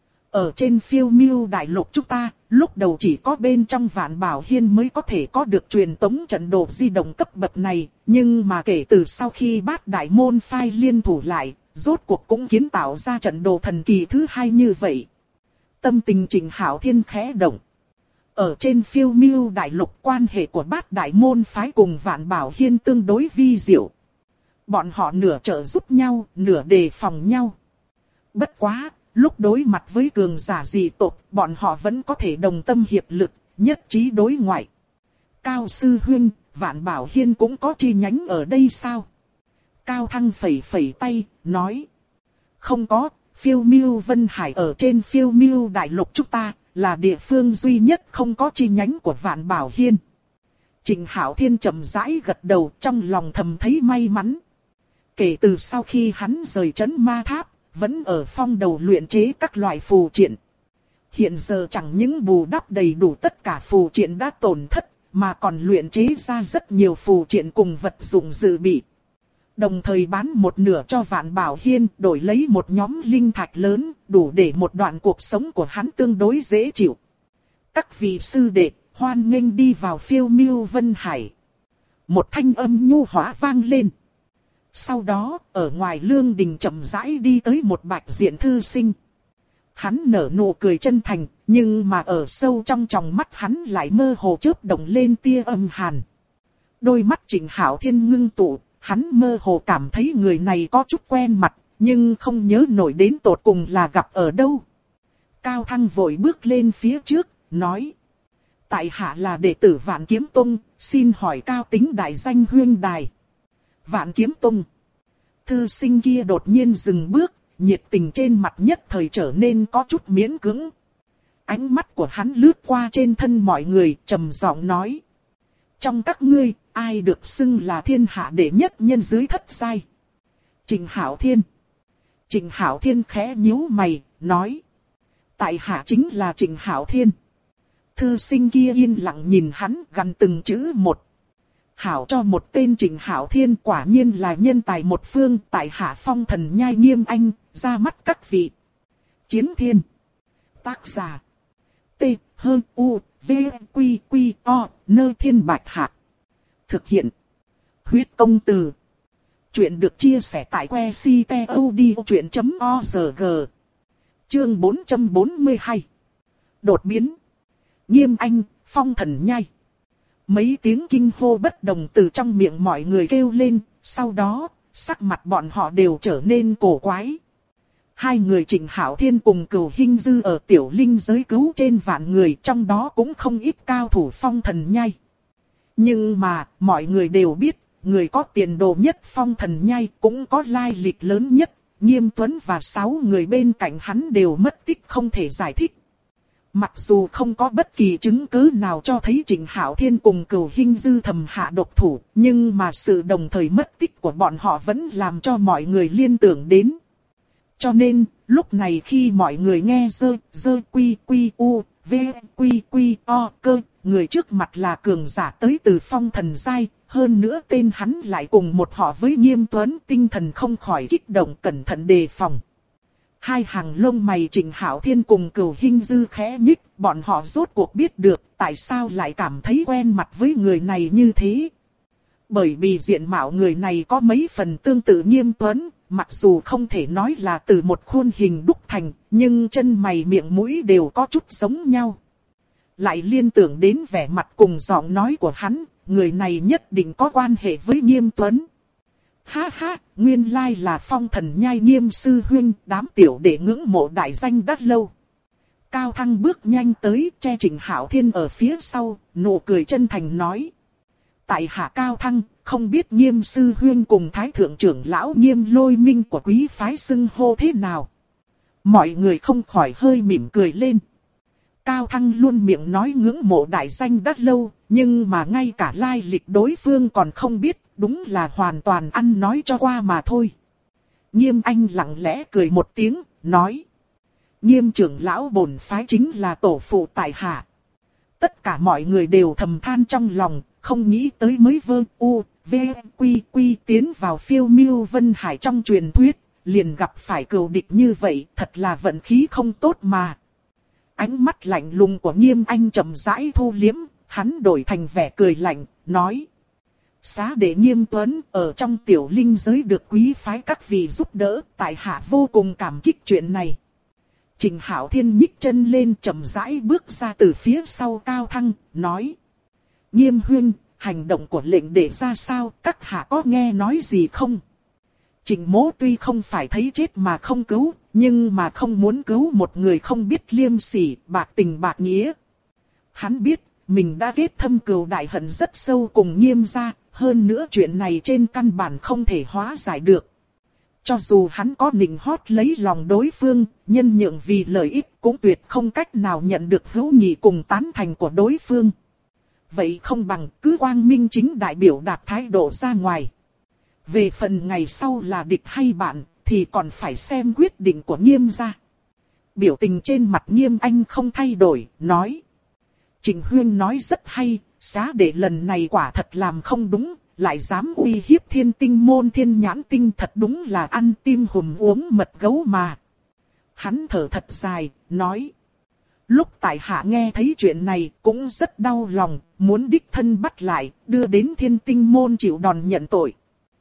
Ở trên Phiêu Miêu đại lục chúng ta, lúc đầu chỉ có bên trong Vạn Bảo Hiên mới có thể có được truyền tống trận đồ di động cấp bậc này, nhưng mà kể từ sau khi bát đại môn phái liên thủ lại, rốt cuộc cũng kiến tạo ra trận đồ thần kỳ thứ hai như vậy. Tâm tình Trịnh Hạo Thiên khẽ động. Ở trên Phiêu Miêu đại lục, quan hệ của bát đại môn phái cùng Vạn Bảo Hiên tương đối vi diệu. Bọn họ nửa trợ giúp nhau, nửa đề phòng nhau. Bất quá, lúc đối mặt với cường giả dị tộc, bọn họ vẫn có thể đồng tâm hiệp lực, nhất trí đối ngoại. Cao sư huynh, Vạn Bảo Hiên cũng có chi nhánh ở đây sao? Cao Thăng phẩy phẩy tay, nói. Không có, Phiêu Miêu Vân Hải ở trên Phiêu Miêu đại lục chúng ta, là địa phương duy nhất không có chi nhánh của Vạn Bảo Hiên. Trịnh Hạo Thiên chậm rãi gật đầu, trong lòng thầm thấy may mắn. Kể từ sau khi hắn rời trấn ma tháp, vẫn ở phong đầu luyện chế các loại phù triện. Hiện giờ chẳng những bù đắp đầy đủ tất cả phù triện đã tổn thất, mà còn luyện chế ra rất nhiều phù triện cùng vật dụng dự bị. Đồng thời bán một nửa cho Vạn Bảo Hiên, đổi lấy một nhóm linh thạch lớn, đủ để một đoạn cuộc sống của hắn tương đối dễ chịu. Các vị sư đệ, hoan nghênh đi vào Phiêu Miêu Vân Hải. Một thanh âm nhu hóa vang lên. Sau đó, ở ngoài lương đình chậm rãi đi tới một bạch diện thư sinh. Hắn nở nụ cười chân thành, nhưng mà ở sâu trong tròng mắt hắn lại mơ hồ chớp động lên tia âm hàn. Đôi mắt Trịnh Hạo Thiên ngưng tụ, hắn mơ hồ cảm thấy người này có chút quen mặt, nhưng không nhớ nổi đến tột cùng là gặp ở đâu. Cao Thăng vội bước lên phía trước, nói. Tại hạ là đệ tử Vạn Kiếm Tông, xin hỏi cao tính đại danh huyên đài. Vạn Kiếm Tông. Thư sinh kia đột nhiên dừng bước, nhiệt tình trên mặt nhất thời trở nên có chút miễn cưỡng. Ánh mắt của hắn lướt qua trên thân mọi người, trầm giọng nói. Trong các ngươi, ai được xưng là thiên hạ đệ nhất nhân dưới thất giai? Trịnh Hạo Thiên. Trịnh Hạo Thiên khẽ nhíu mày, nói. Tại hạ chính là Trịnh Hạo Thiên. Thư sinh kia yên lặng nhìn hắn, gằn từng chữ một. Hảo cho một tên Trịnh Hạo Thiên, quả nhiên là nhân tài một phương. Tại hạ Phong Thần Nhai Nghiêm Anh, ra mắt các vị. Chiến Thiên. Tác giả. T, H, U, V, Quy, Quy, O, Nơ Thiên Bạch Hạc. Thực hiện. Huyết Công Từ. Chuyện được chia sẻ tại que ctod.org. Chương 442. Đột biến. Nghiêm Anh, Phong Thần Nhai. Mấy tiếng kinh hô bất đồng từ trong miệng mọi người kêu lên, sau đó, sắc mặt bọn họ đều trở nên cổ quái. Hai người Trịnh Hạo Thiên cùng Cửu Hinh Dư ở tiểu linh giới cứu trên vạn người, trong đó cũng không ít cao thủ Phong Thần Nhai. Nhưng mà, mọi người đều biết, người có tiền đồ nhất Phong Thần Nhai cũng có lai lịch lớn nhất, Nghiêm Tuấn và 6 người bên cạnh hắn đều mất tích không thể giải thích. Mặc dù không có bất kỳ chứng cứ nào cho thấy Trịnh Hạo Thiên cùng Cửu Hinh Dư thầm hạ độc thủ, nhưng mà sự đồng thời mất tích của bọn họ vẫn làm cho mọi người liên tưởng đến. Cho nên, lúc này khi mọi người nghe dơ quy quy u, v quy quy o cơ, người trước mặt là cường giả tới từ Phong Thần giai, hơn nữa tên hắn lại cùng một họ với Nghiêm Tuấn, tinh thần không khỏi kích động, cẩn thận đề phòng. Hai hàng lông mày Trịnh Hạo Thiên cùng Cửu Hinh Dư khẽ nhích, bọn họ rốt cuộc biết được tại sao lại cảm thấy quen mặt với người này như thế. Bởi vì diện mạo người này có mấy phần tương tự Nghiêm Tuấn, mặc dù không thể nói là từ một khuôn hình đúc thành, nhưng chân mày miệng mũi đều có chút giống nhau. Lại liên tưởng đến vẻ mặt cùng giọng nói của hắn, người này nhất định có quan hệ với Nghiêm Tuấn. Ha ha, nguyên lai là Phong Thần Nhai Nghiêm sư huynh, đám tiểu đệ ngưỡng mộ đại danh đã lâu. Cao Thăng bước nhanh tới, che Trịnh Hạo Thiên ở phía sau, nụ cười chân thành nói. Tại hạ Cao Thăng, không biết Nghiêm sư huynh cùng Thái thượng trưởng lão Nghiêm Lôi Minh của quý phái xưng hô thế nào. Mọi người không khỏi hơi mỉm cười lên. Cao Thăng luôn miệng nói ngưỡng mộ đại danh đã lâu, nhưng mà ngay cả lai lịch đối phương còn không biết, đúng là hoàn toàn ăn nói cho qua mà thôi. Nghiêm Anh lặng lẽ cười một tiếng, nói. Nghiêm trưởng lão bổn phái chính là tổ phụ tại hạ. Tất cả mọi người đều thầm than trong lòng, không nghĩ tới mới quy tiến vào phiêu miêu vân hải trong truyền thuyết, liền gặp phải cừu địch như vậy, thật là vận khí không tốt mà. Ánh mắt lạnh lùng của Nghiêm Anh chậm rãi thu liếm, hắn đổi thành vẻ cười lạnh, nói. Xá đệ Nghiêm Tuấn ở trong tiểu linh giới được quý phái các vị giúp đỡ, tại hạ vô cùng cảm kích chuyện này. Trịnh Hạo Thiên nhích chân lên chậm rãi bước ra từ phía sau Cao Thăng, nói. Nghiêm huynh, hành động của lệnh đệ ra sao, các hạ có nghe nói gì không? Trịnh Mỗ tuy không phải thấy chết mà không cứu, nhưng mà không muốn cứu một người không biết liêm sỉ, bạc tình bạc nghĩa. Hắn biết, mình đã kết thâm cừu đại hận rất sâu cùng Nghiêm gia, hơn nữa chuyện này trên căn bản không thể hóa giải được. Cho dù hắn có nịnh hót lấy lòng đối phương, nhân nhượng vì lợi ích cũng tuyệt không cách nào nhận được hữu nghị cùng tán thành của đối phương. Vậy không bằng cứ quang minh chính đại biểu đạt thái độ ra ngoài. Về phần ngày sau là địch hay bạn, thì còn phải xem quyết định của Nghiêm gia. Biểu tình trên mặt Nghiêm Anh không thay đổi, nói. Trịnh huynh nói rất hay, xá đệ lần này quả thật làm không đúng, lại dám uy hiếp Thiên Tinh môn Thiên Nhãn Tinh, thật đúng là ăn tim hùm uống mật gấu mà. Hắn thở thật dài, nói. Lúc tại hạ nghe thấy chuyện này cũng rất đau lòng, muốn đích thân bắt lại, đưa đến Thiên Tinh môn chịu đòn nhận tội.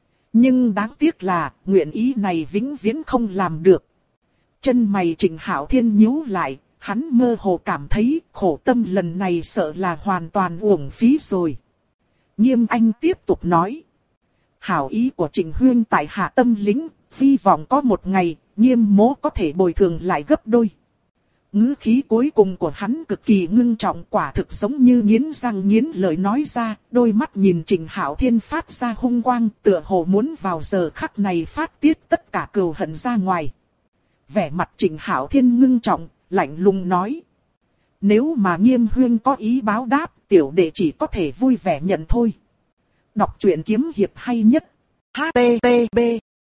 Nhưng đáng tiếc là, nguyện ý này vĩnh viễn không làm được. Chân mày Trịnh Hạo Thiên nhíu lại, hắn mơ hồ cảm thấy khổ tâm lần này sợ là hoàn toàn uổng phí rồi. Nghiêm Anh tiếp tục nói. Hảo ý của Trịnh huynh tại hạ tâm lĩnh, hy vọng có một ngày, Nghiêm mỗ có thể bồi thường lại gấp đôi. Ngữ khí cuối cùng của hắn cực kỳ ngưng trọng, quả thực giống như nghiến răng nghiến lợi nói ra, đôi mắt nhìn Trịnh Hạo Thiên phát ra hung quang, tựa hồ muốn vào giờ khắc này phát tiết tất cả cừu hận ra ngoài. Vẻ mặt Trịnh Hạo Thiên ngưng trọng, lạnh lùng nói. Nếu mà Nghiêm huynh có ý báo đáp, tiểu đệ chỉ có thể vui vẻ nhận thôi. Đọc truyện kiếm hiệp hay nhất. HTTP.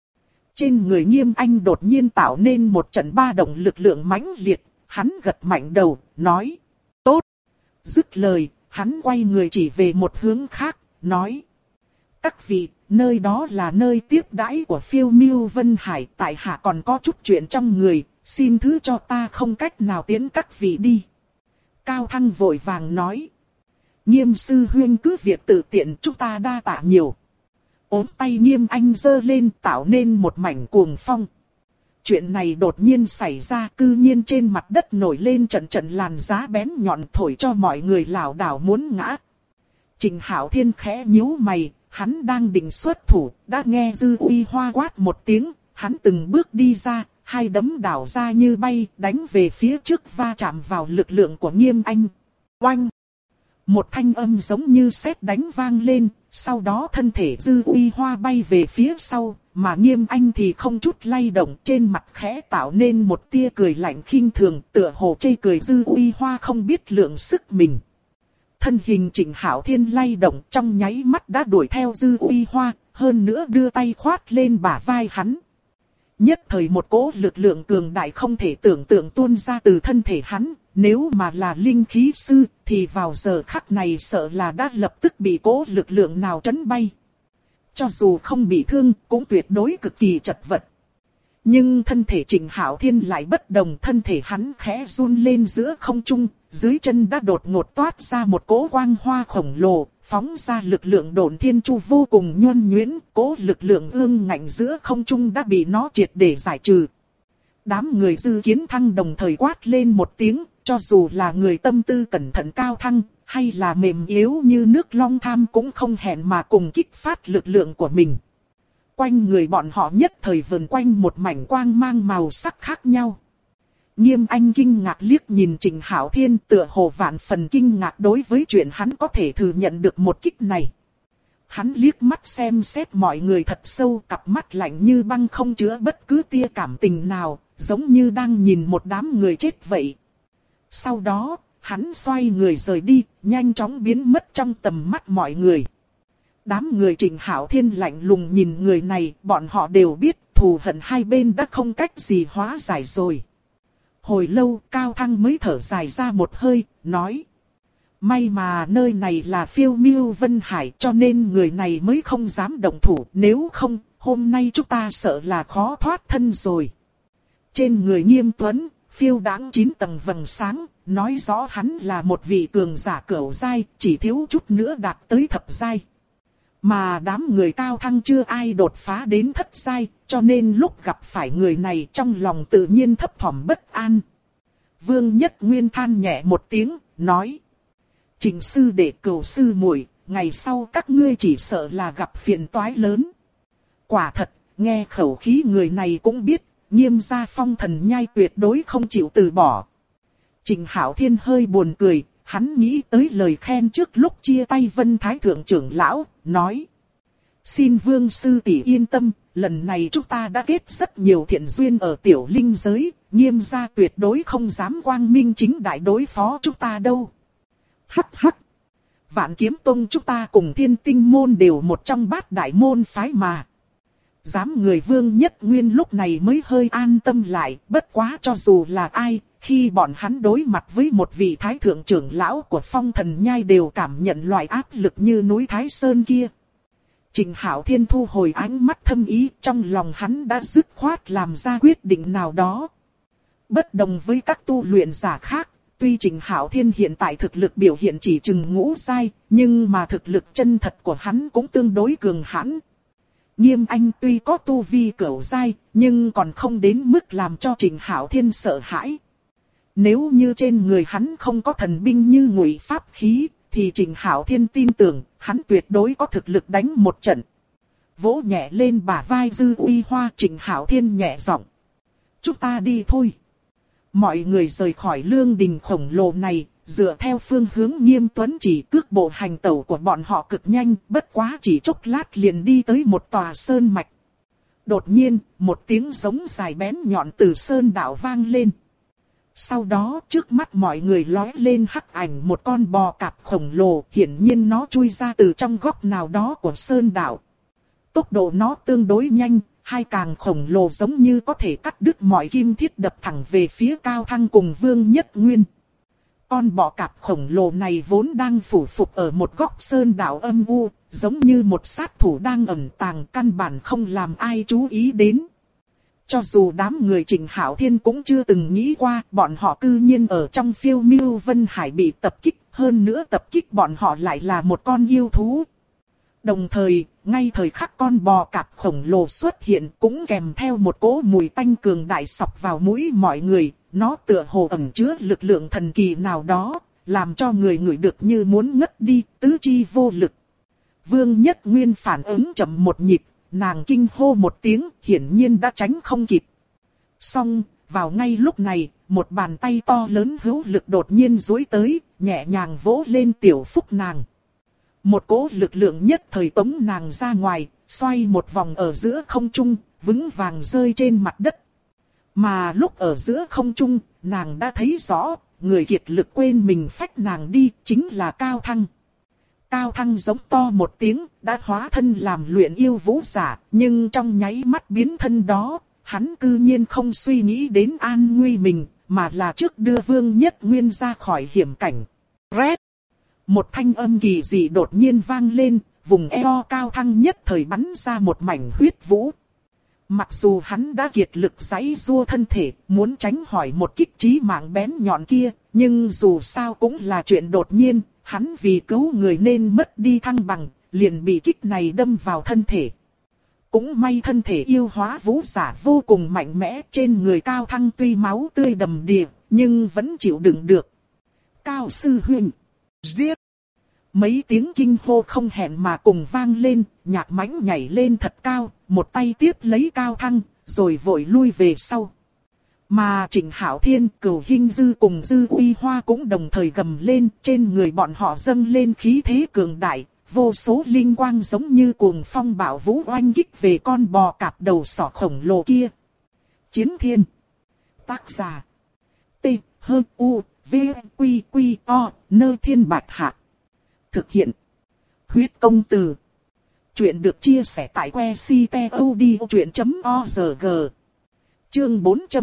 Trên người Nghiêm Anh đột nhiên tạo nên một trận ba động lực lượng mãnh liệt, hắn gật mạnh đầu, nói. Tốt. Dứt lời, hắn quay người chỉ về một hướng khác, nói. Các vị, nơi đó là nơi tiếp đãi của Phiêu Miêu Vân Hải, tại hạ còn có chút chuyện trong người, xin thứ cho ta không cách nào tiến các vị đi. Cao Thăng vội vàng nói. Nghiêm sư huynh cứ việc tự tiện, chúng ta đa tạ nhiều. Ốm tay Nghiêm Anh giơ lên tạo nên một mảnh cuồng phong. Chuyện này đột nhiên xảy ra, cư nhiên trên mặt đất nổi lên trận trận làn giá bén nhọn thổi cho mọi người lảo đảo muốn ngã. Trình Hạo Thiên khẽ nhíu mày, hắn đang định xuất thủ, đã nghe Dư Uy Hoa quát một tiếng, hắn từng bước đi ra, hai đấm đảo ra như bay, đánh về phía trước va chạm vào lực lượng của Nghiêm Anh. Oanh! Một thanh âm giống như sét đánh vang lên, sau đó thân thể Dư Uy Hoa bay về phía sau, mà Nghiêm Anh thì không chút lay động, trên mặt khẽ tạo nên một tia cười lạnh khinh thường, tựa hồ chê cười Dư Uy Hoa không biết lượng sức mình. Thân hình Trình Hạo Thiên lay động, trong nháy mắt đã đuổi theo Dư Uy Hoa, hơn nữa đưa tay khoát lên bả vai hắn. Nhất thời một cỗ lực lượng cường đại không thể tưởng tượng tuôn ra từ thân thể hắn, nếu mà là linh khí sư thì vào giờ khắc này sợ là đã lập tức bị cỗ lực lượng nào trấn bay. Cho dù không bị thương cũng tuyệt đối cực kỳ chật vật. Nhưng thân thể Trình Hạo Thiên lại bất đồng, thân thể hắn khẽ run lên giữa không trung, dưới chân đã đột ngột toát ra một cỗ quang hoa khổng lồ, phóng ra lực lượng độn thiên chu vô cùng nhuần nhuyễn, cỗ lực lượng ương ngạnh giữa không trung đã bị nó triệt để giải trừ. Đám người Dư Kiến Thăng đồng thời quát lên một tiếng, cho dù là người tâm tư cẩn thận Cao Thăng, hay là mềm yếu như nước Long Tham cũng không hẹn mà cùng kích phát lực lượng của mình. Quanh người bọn họ nhất thời vần quanh một mảnh quang mang màu sắc khác nhau. Nghiêm Anh kinh ngạc liếc nhìn Trình Hạo Thiên, tựa hồ vạn phần kinh ngạc đối với chuyện hắn có thể thừa nhận được một kích này. Hắn liếc mắt xem xét mọi người thật sâu, cặp mắt lạnh như băng không chứa bất cứ tia cảm tình nào, giống như đang nhìn một đám người chết vậy. Sau đó, hắn xoay người rời đi, nhanh chóng biến mất trong tầm mắt mọi người. Đám người Trình Hạo Thiên lạnh lùng nhìn người này, bọn họ đều biết thù hận hai bên đã không cách gì hóa giải rồi. Hồi lâu Cao Thăng mới thở dài ra một hơi, nói. May mà nơi này là Phiêu Miêu Vân Hải cho nên người này mới không dám động thủ, nếu không, hôm nay chúng ta sợ là khó thoát thân rồi. Trên người Nghiêm Tuấn, phiêu đãng 9 tầng vầng sáng, nói rõ hắn là một vị cường giả cửu giai, chỉ thiếu chút nữa đạt tới thập giai. Mà đám người Cao Thăng chưa ai đột phá đến thất giai, cho nên lúc gặp phải người này trong lòng tự nhiên thấp thỏm bất an. Vương Nhất Nguyên than nhẹ một tiếng, nói. Trình sư đệ cửu sư muội, ngày sau các ngươi chỉ sợ là gặp phiền toái lớn. Quả thật, nghe khẩu khí người này cũng biết, Nghiêm gia Phong Thần Nhai tuyệt đối không chịu từ bỏ. Trình Hạo Thiên hơi buồn cười, hắn nghĩ tới lời khen trước lúc chia tay Vân Thái Thượng trưởng lão, nói. Xin Vương sư tỷ yên tâm, lần này chúng ta đã kết rất nhiều thiện duyên ở tiểu linh giới, Nghiêm gia tuyệt đối không dám quang minh chính đại đối phó chúng ta đâu. Hắc hắc. Vạn Kiếm Tông chúng ta cùng Thiên Tinh môn đều một trong bát đại môn phái mà. Dám người Vương Nhất Nguyên lúc này mới hơi an tâm lại, bất quá cho dù là ai, khi bọn hắn đối mặt với một vị thái thượng trưởng lão của Phong Thần Nhai đều cảm nhận loại áp lực như núi Thái Sơn kia. Trình Hạo Thiên thu hồi ánh mắt thâm ý, trong lòng hắn đã dứt khoát làm ra quyết định nào đó. Bất đồng với các tu luyện giả khác, tuy Trình Hạo Thiên hiện tại thực lực biểu hiện chỉ chừng ngũ giai, nhưng mà thực lực chân thật của hắn cũng tương đối cường hãn. Nghiêm Anh tuy có tu vi cửu giai, nhưng còn không đến mức làm cho Trình Hạo Thiên sợ hãi. Nếu như trên người hắn không có thần binh như ngụy pháp khí, thì Trình Hạo Thiên tin tưởng, hắn tuyệt đối có thực lực đánh một trận. Vỗ nhẹ lên bả vai Dư Uy Hoa, Trình Hạo Thiên nhẹ giọng. Chúng ta đi thôi. Mọi người rời khỏi lương đình khổng lồ này, dựa theo phương hướng Nghiêm Tuấn chỉ, cước bộ hành tẩu của bọn họ cực nhanh, bất quá chỉ chốc lát liền đi tới một tòa sơn mạch. Đột nhiên, một tiếng giống dài bén nhọn từ sơn đạo vang lên. Sau đó trước mắt mọi người lóe lên hắc ảnh một con bò cạp khổng lồ, hiển nhiên nó chui ra từ trong góc nào đó của sơn đảo. Tốc độ nó tương đối nhanh, hai càng khổng lồ giống như có thể cắt đứt mọi kim thiết đập thẳng về phía Cao Thăng cùng Vương Nhất Nguyên. Con bò cạp khổng lồ này vốn đang phủ phục ở một góc sơn đảo âm u, giống như một sát thủ đang ẩn tàng, căn bản không làm ai chú ý đến. Cho dù đám người Trịnh Hạo Thiên cũng chưa từng nghĩ qua, bọn họ cư nhiên ở trong phiêu miêu Vân Hải bị tập kích, hơn nữa tập kích bọn họ lại là một con yêu thú. Đồng thời, ngay thời khắc con bò cạp khổng lồ xuất hiện cũng kèm theo một cỗ mùi tanh cường đại xộc vào mũi mọi người, nó tựa hồ ẩn chứa lực lượng thần kỳ nào đó, làm cho người ngửi được như muốn ngất đi, tứ chi vô lực. Vương Nhất Nguyên phản ứng chậm một nhịp, nàng kinh hô một tiếng, hiển nhiên đã tránh không kịp. Song, vào ngay lúc này, một bàn tay to lớn hữu lực đột nhiên duỗi tới, nhẹ nhàng vỗ lên tiểu phúc nàng. Một cỗ lực lượng nhất thời tống nàng ra ngoài, xoay một vòng ở giữa không trung, vững vàng rơi trên mặt đất. Mà lúc ở giữa không trung, nàng đã thấy rõ, người kiệt lực quên mình phách nàng đi, chính là Cao Thăng. Cao Thăng giống to một tiếng, đã hóa thân làm luyện yêu vũ giả, nhưng trong nháy mắt biến thân đó, hắn cư nhiên không suy nghĩ đến an nguy mình, mà là trước đưa Vương Nhất Nguyên ra khỏi hiểm cảnh. Rét! Một thanh âm kỳ dị đột nhiên vang lên, vùng eo Cao Thăng nhất thời bắn ra một mảnh huyết vũ. Mặc dù hắn đã kiệt lực giãy giụa thân thể, muốn tránh hỏi một kích chí mạng bén nhọn kia, nhưng dù sao cũng là chuyện đột nhiên, hắn vì cứu người nên mất đi thăng bằng, liền bị kích này đâm vào thân thể. Cũng may thân thể yêu hóa vũ giả vô cùng mạnh mẽ, trên người Cao Thăng tuy máu tươi đầm đìa, nhưng vẫn chịu đựng được. Cao sư huynh, giết! Mấy tiếng kinh hô không hẹn mà cùng vang lên, Nhạc Mãnh nhảy lên thật cao, một tay tiếp lấy Cao Thăng, rồi vội lui về sau. Mà Trịnh Hạo Thiên, Cửu Hinh Dư cùng Dư Uy Hoa cũng đồng thời gầm lên, trên người bọn họ dâng lên khí thế cường đại, vô số linh quang giống như cuồng phong bạo vũ oanh kích về con bò cạp đầu sỏ khổng lồ kia. Chiến Thiên. Tác giả. T, H, U, V, Quy, Quy, O, Nơ Thiên Bạch Hạ. Thực hiện. Huyết Công Từ. Chuyện được chia sẻ tại que ctod.org. Chương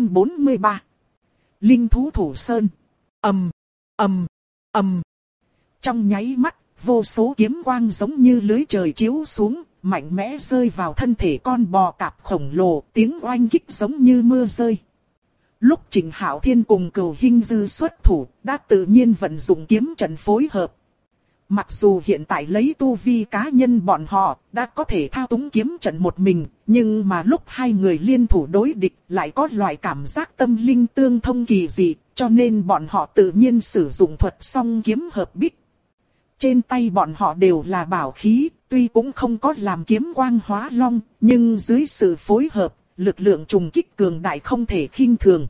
443. Linh thú thủ sơn. Ầm, ầm, ầm. Trong nháy mắt, vô số kiếm quang giống như lưới trời chiếu xuống, mạnh mẽ rơi vào thân thể con bò cạp khổng lồ, tiếng oanh kích giống như mưa rơi. Lúc Trịnh Hạo Thiên cùng Cửu Hinh Dư xuất thủ, đã tự nhiên vận dụng kiếm trận phối hợp. Mặc dù hiện tại lấy tu vi cá nhân bọn họ đã có thể thao túng kiếm trận một mình, nhưng mà lúc hai người liên thủ đối địch lại có loại cảm giác tâm linh tương thông kỳ dị, cho nên bọn họ tự nhiên sử dụng thuật song kiếm hợp bích. Trên tay bọn họ đều là bảo khí, tuy cũng không có làm kiếm quang hóa long, nhưng dưới sự phối hợp, lực lượng trùng kích cường đại không thể khinh thường.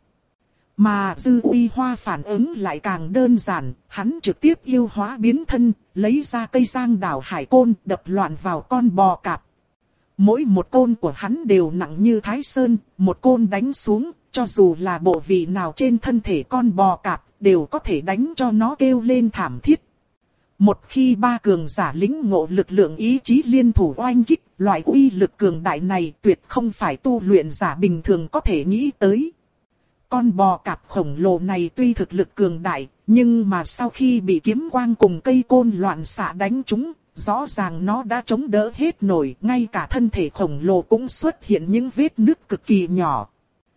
Mà Dư Uy Hoa phản ứng lại càng đơn giản, hắn trực tiếp yêu hóa biến thân, lấy ra cây giang đảo hải côn đập loạn vào con bò cạp. Mỗi một côn của hắn đều nặng như Thái Sơn, một côn đánh xuống, cho dù là bộ vị nào trên thân thể con bò cạp, đều có thể đánh cho nó kêu lên thảm thiết. Một khi ba cường giả lĩnh ngộ lực lượng ý chí liên thủ oanh kích, loại uy lực cường đại này tuyệt không phải tu luyện giả bình thường có thể nghĩ tới. Con bò cạp khổng lồ này tuy thực lực cường đại, nhưng mà sau khi bị kiếm quang cùng cây côn loạn xạ đánh trúng, rõ ràng nó đã chống đỡ hết nổi, ngay cả thân thể khổng lồ cũng xuất hiện những vết nứt cực kỳ nhỏ.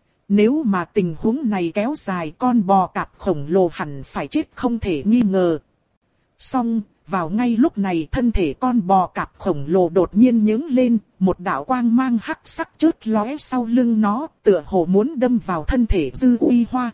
Nếu mà tình huống này kéo dài, con bò cạp khổng lồ hẳn phải chết không thể nghi ngờ. Song, vào ngay lúc này thân thể con bò cạp khổng lồ đột nhiên nhướng lên, một đạo quang mang hắc sắc chớp lóe sau lưng nó, tựa hồ muốn đâm vào thân thể Dư Uy Hoa.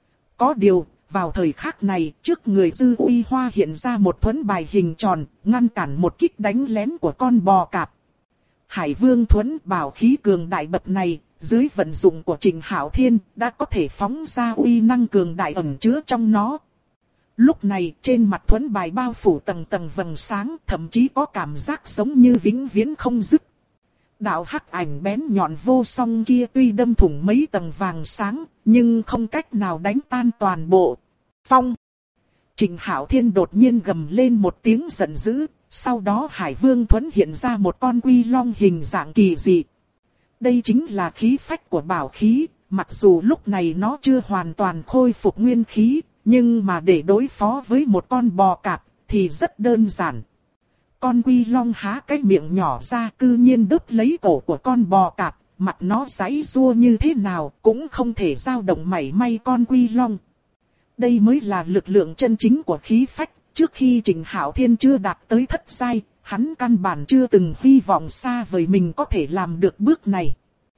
Có điều, vào thời khắc này, trước người Dư Uy Hoa hiện ra một thuẫn bài hình tròn, ngăn cản một kích đánh lén của con bò cạp. Hải Vương thuẫn bảo khí cường đại bậc này, dưới vận dụng của Trịnh Hạo Thiên, đã có thể phóng ra uy năng cường đại ẩn chứa trong nó. Lúc này trên mặt thuẫn bài bao phủ tầng tầng vầng sáng, thậm chí có cảm giác giống như vĩnh viễn không dứt. Đạo hắc ảnh bén nhọn vô song kia tuy đâm thủng mấy tầng vàng sáng, nhưng không cách nào đánh tan toàn bộ. Phong! Trịnh Hạo Thiên đột nhiên gầm lên một tiếng giận dữ, sau đó Hải Vương Thuẫn hiện ra một con quy long hình dạng kỳ dị. Đây chính là khí phách của bảo khí, mặc dù lúc này nó chưa hoàn toàn khôi phục nguyên khí, nhưng mà để đối phó với một con bò cạp thì rất đơn giản. Con quy long há cái miệng nhỏ ra cư nhiên đứt lấy cổ của con bò cạp, mặt nó giãy giụa như thế nào cũng không thể dao động mảy may con quy long. Đây mới là lực lượng chân chính của khí phách, trước khi Trịnh Hạo Thiên chưa đạt tới thất giai, hắn căn bản chưa từng hy vọng xa vời mình có thể làm được bước này.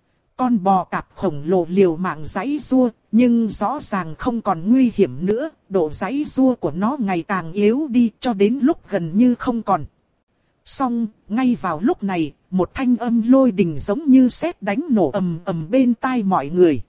Con bò cạp khổng lồ liều mạng giãy giụa, nhưng rõ ràng không còn nguy hiểm nữa, độ giãy giụa của nó ngày càng yếu đi cho đến lúc gần như không còn. Song, ngay vào lúc này, một thanh âm lôi đình giống như sét đánh nổ ầm ầm bên tai mọi người.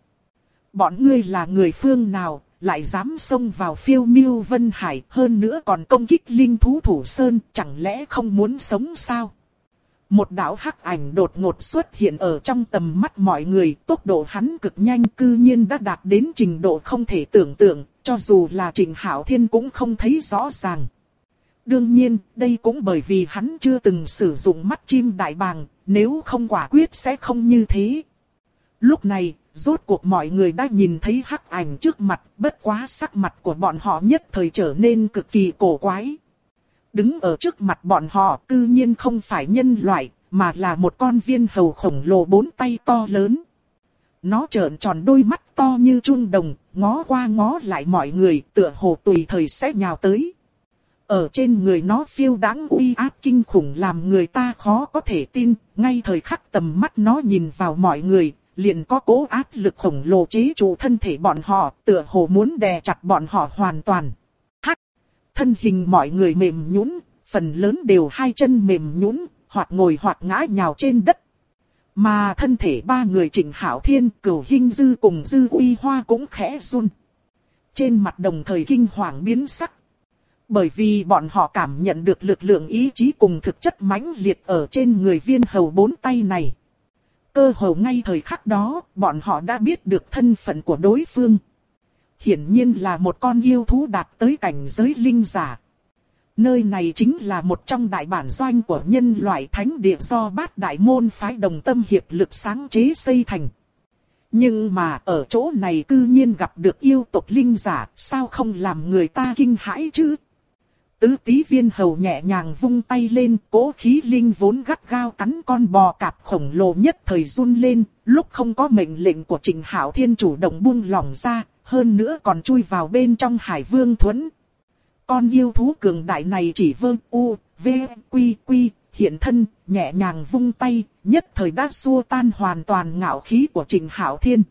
Bọn ngươi là người phương nào, lại dám xông vào Phiêu Miêu Vân Hải, hơn nữa còn công kích linh thú Thủ Sơn, chẳng lẽ không muốn sống sao? Một đạo hắc ảnh đột ngột xuất hiện ở trong tầm mắt mọi người, tốc độ hắn cực nhanh cư nhiên đã đạt đến trình độ không thể tưởng tượng, cho dù là Trịnh Hạo Thiên cũng không thấy rõ ràng. Đương nhiên, đây cũng bởi vì hắn chưa từng sử dụng mắt chim đại bàng, nếu không quả quyết sẽ không như thế. Lúc này, rốt cuộc mọi người đã nhìn thấy hắc ảnh trước mặt, bất quá sắc mặt của bọn họ nhất thời trở nên cực kỳ cổ quái. Đứng ở trước mặt bọn họ cư nhiên không phải nhân loại, mà là một con viên hầu khổng lồ 4 tay to lớn. Nó trợn tròn đôi mắt to như chuông đồng, ngó qua ngó lại mọi người, tựa hồ tùy thời sẽ nhào tới. Ở trên người nó phiêu đãng uy áp kinh khủng làm người ta khó có thể tin, ngay thời khắc tầm mắt nó nhìn vào mọi người, liền có cố áp lực khổng lồ chế trụ thân thể bọn họ, tựa hồ muốn đè chặt bọn họ hoàn toàn. Hắc! Thân hình mọi người mềm nhũn, phần lớn đều hai chân mềm nhũn, hoặc ngồi hoặc ngã nhào trên đất. Mà thân thể ba người Trịnh Hạo Thiên, Cửu Hinh Dư cùng Dư Uy Hoa cũng khẽ run. Trên mặt đồng thời kinh hoàng biến sắc. Bởi vì bọn họ cảm nhận được lực lượng ý chí cùng thực chất mãnh liệt ở trên người viên hầu 4 tay này. Cơ hồ ngay thời khắc đó, bọn họ đã biết được thân phận của đối phương. Hiển nhiên là một con yêu thú đạt tới cảnh giới linh giả. Nơi này chính là một trong đại bản doanh của nhân loại thánh địa do Bát Đại môn phái Đồng Tâm hiệp lực sáng chế xây thành. Nhưng mà ở chỗ này cư nhiên gặp được yêu tộc linh giả, sao không làm người ta kinh hãi chứ? Tứ Tí Viên hầu nhẹ nhàng vung tay lên, cố khí linh vốn gắt gao cắn con bò cạp khổng lồ nhất thời run lên, lúc không có mệnh lệnh của Trịnh Hạo Thiên chủ động buông lỏng ra, hơn nữa còn chui vào bên trong Hải Vương Thuẫn. Con yêu thú cường đại này chỉ vơ u, v, quy quy, hiện thân, nhẹ nhàng vung tay, nhất thời đã xua tan hoàn toàn ngạo khí của Trịnh Hạo Thiên.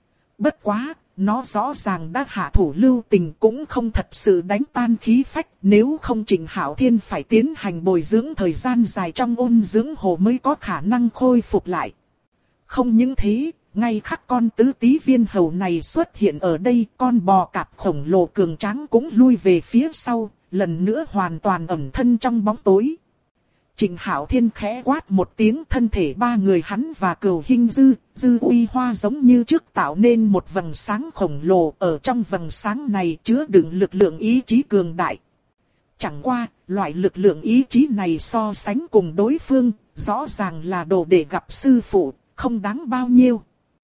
Bất quá, nó rõ ràng đã hạ thủ lưu tình cũng không thật sự đánh tan khí phách, nếu không Trịnh Hạo Thiên phải tiến hành bồi dưỡng thời gian dài trong ôn dưỡng hồ mới có khả năng khôi phục lại. Không những thế, ngay khắc con Tứ Tí Viên hầu này xuất hiện ở đây, con bò cạp khổng lồ cường tráng cũng lui về phía sau, lần nữa hoàn toàn ẩn thân trong bóng tối. Trịnh Hạo Thiên khẽ quát một tiếng, thân thể ba người hắn và Cửu Hinh Dư, Dư Uy Hoa giống như trước tạo nên một vầng sáng khổng lồ, ở trong vầng sáng này chứa đựng lực lượng ý chí cường đại. Chẳng qua, loại lực lượng ý chí này so sánh cùng đối phương, rõ ràng là đồ để gặp sư phụ, không đáng bao nhiêu.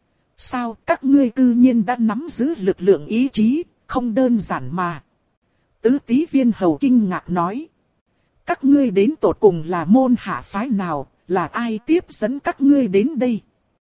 Sao các ngươi cư nhiên đã nắm giữ lực lượng ý chí, không đơn giản mà. Tứ Tí Viên hầu kinh ngạc nói. Các ngươi đến tột cùng là môn hạ phái nào, là ai tiếp dẫn các ngươi đến đây?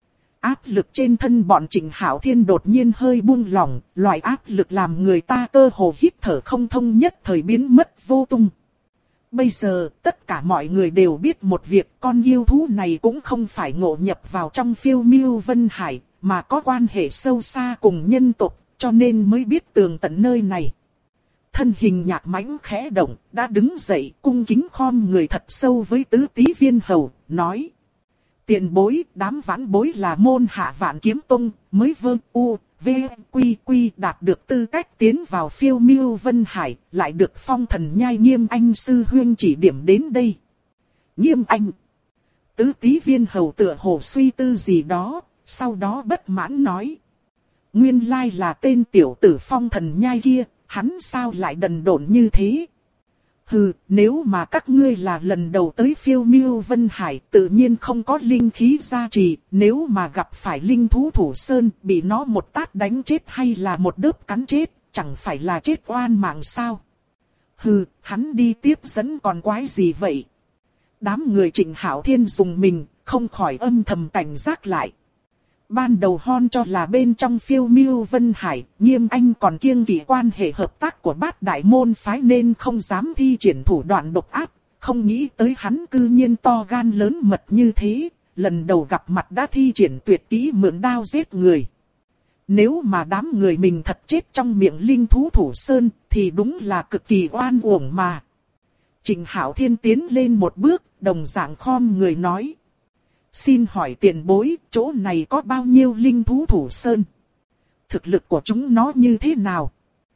Áp lực trên thân bọn Trịnh Hạo Thiên đột nhiên hơi buông lỏng, loại áp lực làm người ta cơ hồ hít thở không thông nhất thời biến mất vô tung. Bây giờ, tất cả mọi người đều biết một việc, con yêu thú này cũng không phải ngộ nhập vào trong Phiêu Miêu Vân Hải, mà có quan hệ sâu xa cùng nhân tộc, cho nên mới biết tường tận nơi này. Thân hình Nhạc Mãnh khẽ động, đã đứng dậy cung kính khom người thật sâu với Tứ Tí Viên hầu, nói. Tiền bối, đám vãn bối là môn hạ Vạn Kiếm Tông, mới vơ u, v, quy quy đạt được tư cách tiến vào Phiêu Miêu Vân Hải, lại được Phong Thần Nhai Nghiêm Anh sư huynh chỉ điểm đến đây. Nghiêm Anh. Tứ Tí Viên Hầu tựa hồ suy tư gì đó, sau đó bất mãn nói. Nguyên lai là tên tiểu tử Phong Thần Nhai kia, hắn sao lại đần độn như thế? Hừ, nếu mà các ngươi là lần đầu tới Phiêu Miêu Vân Hải, tự nhiên không có linh khí gia trì, nếu mà gặp phải linh thú Thủ Sơn, bị nó một tát đánh chết hay là một đớp cắn chết, chẳng phải là chết oan mạng sao? Hừ, hắn đi tiếp dẫn còn quái gì vậy? Đám người Trịnh Hạo Thiên dùng mình, không khỏi âm thầm cảnh giác lại. Ban đầu hon cho là bên trong Phiêu Miêu Vân Hải, Nghiêm Anh còn kiêng kỵ quan hệ hợp tác của bát đại môn phái nên không dám thi triển thủ đoạn độc ác, không nghĩ tới hắn cư nhiên to gan lớn mật như thế, lần đầu gặp mặt đã thi triển tuyệt kỹ mượn đao giết người. Nếu mà đám người mình thật chết trong miệng linh thú Thủ Sơn, thì đúng là cực kỳ oan uổng mà. Trịnh Hạo Thiên tiến lên một bước, đồng dạng khom người nói. Xin hỏi tiền bối, chỗ này có bao nhiêu linh thú Thủ Sơn? Thực lực của chúng nó như thế nào?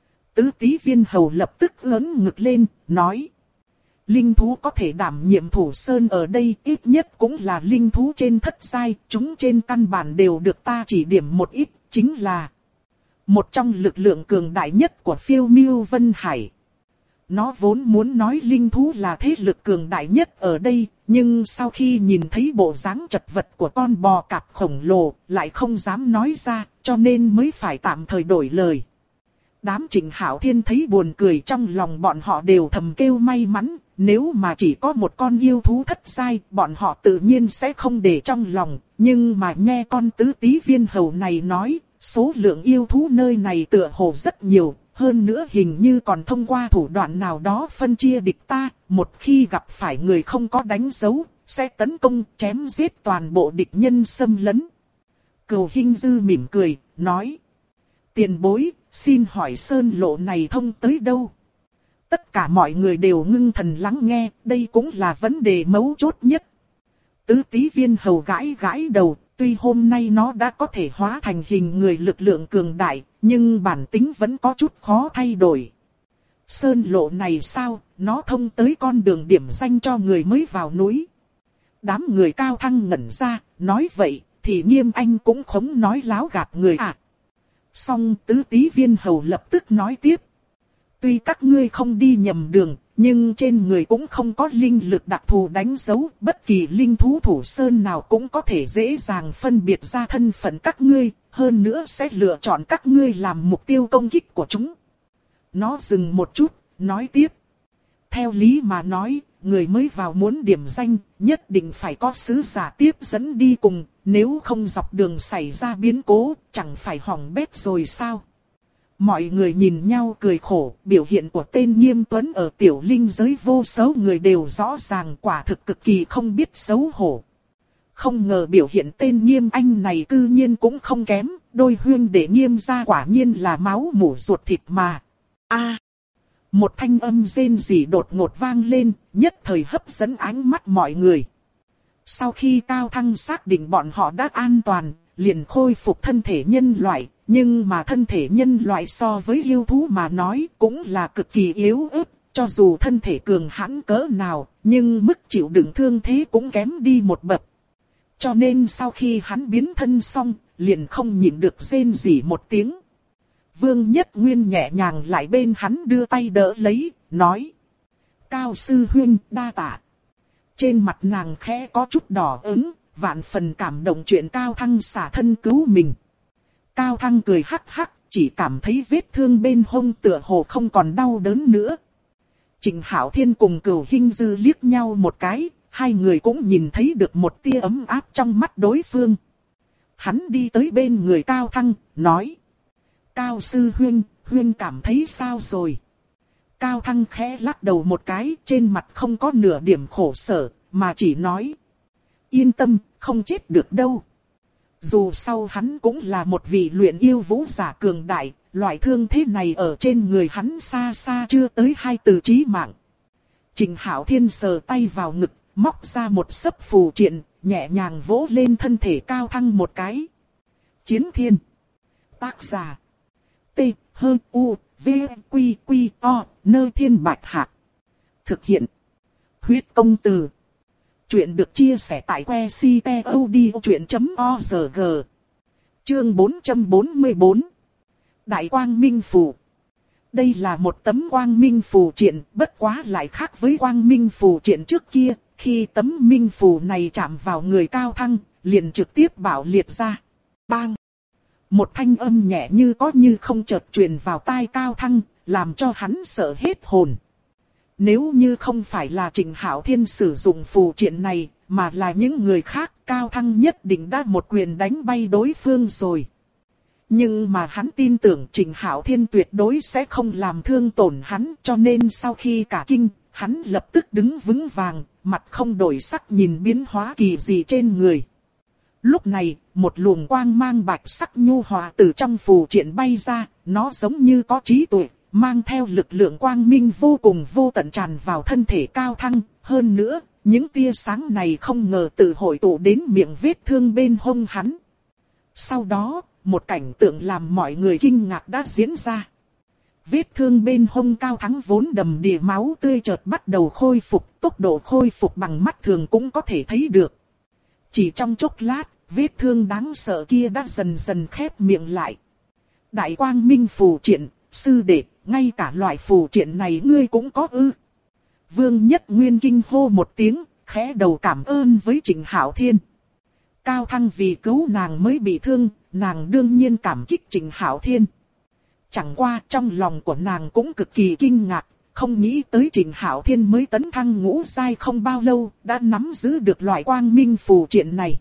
Tứ Tí Viên Hầu lập tức ưỡn ngực lên, nói. Linh thú có thể đảm nhiệm Thủ Sơn ở đây ít nhất cũng là linh thú trên thất giai, chúng trên căn bản đều được ta chỉ điểm một ít, chính là một trong lực lượng cường đại nhất của Phiêu Miêu Vân Hải. Nó vốn muốn nói linh thú là thế lực cường đại nhất ở đây, nhưng sau khi nhìn thấy bộ dáng chật vật của con bò cạp khổng lồ, lại không dám nói ra, cho nên mới phải tạm thời đổi lời. Đám Trịnh Hạo Thiên thấy buồn cười, trong lòng bọn họ đều thầm kêu may mắn, nếu mà chỉ có một con yêu thú thất giai, bọn họ tự nhiên sẽ không để trong lòng, nhưng mà nghe con Tứ Tí Viên Hầu này nói, số lượng yêu thú nơi này tựa hồ rất nhiều. Hơn nữa hình như còn thông qua thủ đoạn nào đó phân chia địch ta, một khi gặp phải người không có đánh dấu, sẽ tấn công chém giết toàn bộ địch nhân xâm lấn. Cừu Hinh Dư mỉm cười, nói. Tiền bối, xin hỏi sơn lộ này thông tới đâu? Tất cả mọi người đều ngưng thần lắng nghe, đây cũng là vấn đề mấu chốt nhất. Tứ Tí Viên Hầu gãi gãi đầu, tuy hôm nay nó đã có thể hóa thành hình người lực lượng cường đại, nhưng bản tính vẫn có chút khó thay đổi. Sơn lộ này sao, nó thông tới con đường điểm danh cho người mới vào núi. Đám người Cao Thăng ngẩn ra, nói vậy, thì Nghiêm Anh cũng không nói láo gạt người à. Song Tứ Tí Viên Hầu lập tức nói tiếp. Tuy các ngươi không đi nhầm đường, nhưng trên người cũng không có linh lực đặc thù đánh dấu, bất kỳ linh thú Thủ Sơn nào cũng có thể dễ dàng phân biệt ra thân phận các ngươi, hơn nữa sẽ lựa chọn các ngươi làm mục tiêu công kích của chúng. Nó dừng một chút, nói tiếp. Theo lý mà nói, người mới vào muốn điểm danh, nhất định phải có sứ giả tiếp dẫn đi cùng, nếu không dọc đường xảy ra biến cố, chẳng phải hỏng bét rồi sao? Mọi người nhìn nhau cười khổ, biểu hiện của tên Nghiêm Tuấn ở tiểu linh giới vô số người đều rõ ràng, quả thực cực kỳ không biết xấu hổ. Không ngờ biểu hiện tên Nghiêm Anh này cư nhiên cũng không kém, đôi huynh đệ Nghiêm gia quả nhiên là máu mủ ruột thịt mà. A, một thanh âm rên rỉ đột ngột vang lên, nhất thời hấp dẫn ánh mắt mọi người. Sau khi Cao Thăng xác định bọn họ đã an toàn, liền khôi phục thân thể nhân loại, nhưng mà thân thể nhân loại so với yêu thú mà nói cũng là cực kỳ yếu ớt, cho dù thân thể cường hãn cỡ nào, nhưng mức chịu đựng thương thế cũng kém đi một bậc. Cho nên sau khi hắn biến thân xong, liền không nhịn được rên rỉ một tiếng. Vương Nhất Nguyên nhẹ nhàng lại bên hắn đưa tay đỡ lấy, nói. Cao sư huynh đa tạ. Trên mặt nàng khẽ có chút đỏ ửng, vạn phần cảm động chuyện Cao Thăng xả thân cứu mình. Cao Thăng cười hắc hắc, chỉ cảm thấy vết thương bên hông tựa hồ không còn đau đớn nữa. Trịnh Hạo Thiên cùng Cửu Hinh Dư liếc nhau một cái, hai người cũng nhìn thấy được một tia ấm áp trong mắt đối phương. Hắn đi tới bên người Cao Thăng, nói. Cao sư huynh, huynh cảm thấy sao rồi? Cao Thăng khẽ lắc đầu một cái, trên mặt không có nửa điểm khổ sở, mà chỉ nói. Yên tâm, không chết được đâu. Dù sau hắn cũng là một vị luyện yêu vũ giả cường đại, loại thương thế này ở trên người hắn xa xa chưa tới 2 từ chí mạng. Trịnh Hạo Thiên sờ tay vào ngực, móc ra một sấp phù triện, nhẹ nhàng vỗ lên thân thể Cao Thăng một cái. Chiến Thiên. Tác giả. T, H, U, V, Quy, Quy, O, Nơi Thiên Bạch Hạc. Thực hiện. Huyết công từ. Chuyện được chia sẻ tại website.odchuyện.org. Chương 444. Đại Quang Minh Phù. Đây là một tấm Quang Minh Phù triện, bất quá lại khác với Quang Minh Phù triện trước kia. Khi tấm Minh Phù này chạm vào người Cao Thăng, liền trực tiếp bạo liệt ra. Bang! Một thanh âm nhẹ như có như không chợt truyền vào tai Cao Thăng, làm cho hắn sợ hết hồn. Nếu như không phải là Trịnh Hạo Thiên sử dụng phù triện này, mà là những người khác, Cao Thăng nhất định đã một quyền đánh bay đối phương rồi. Nhưng mà hắn tin tưởng Trịnh Hạo Thiên tuyệt đối sẽ không làm thương tổn hắn, cho nên sau khi cả kinh, hắn lập tức đứng vững vàng, mặt không đổi sắc nhìn biến hóa kỳ dị trên người. Lúc này, một luồng quang mang bạch sắc nhu hòa từ trong phù triện bay ra, nó giống như có trí tuệ, mang theo lực lượng quang minh vô cùng vô tận tràn vào thân thể Cao Thăng. Hơn nữa, những tia sáng này không ngờ tự hội tụ đến miệng vết thương bên hông hắn. Sau đó, một cảnh tượng làm mọi người kinh ngạc đã diễn ra. Vết thương bên hông Cao Thắng vốn đầm đìa máu tươi chợt bắt đầu khôi phục, tốc độ khôi phục bằng mắt thường cũng có thể thấy được. Chỉ trong chốc lát, vết thương đáng sợ kia đã dần dần khép miệng lại. Đại Quang Minh phù triện, sư đệ, ngay cả loại phù triện này ngươi cũng có ư? Vương Nhất Nguyên kinh hô một tiếng, khẽ đầu cảm ơn với Trịnh Hạo Thiên. Cao Thăng vì cứu nàng mới bị thương, nàng đương nhiên cảm kích Trịnh Hạo Thiên. Chẳng qua trong lòng của nàng cũng cực kỳ kinh ngạc, không nghĩ tới Trịnh Hạo Thiên mới tấn thăng ngũ giai không bao lâu, đã nắm giữ được loại quang minh phù triện này.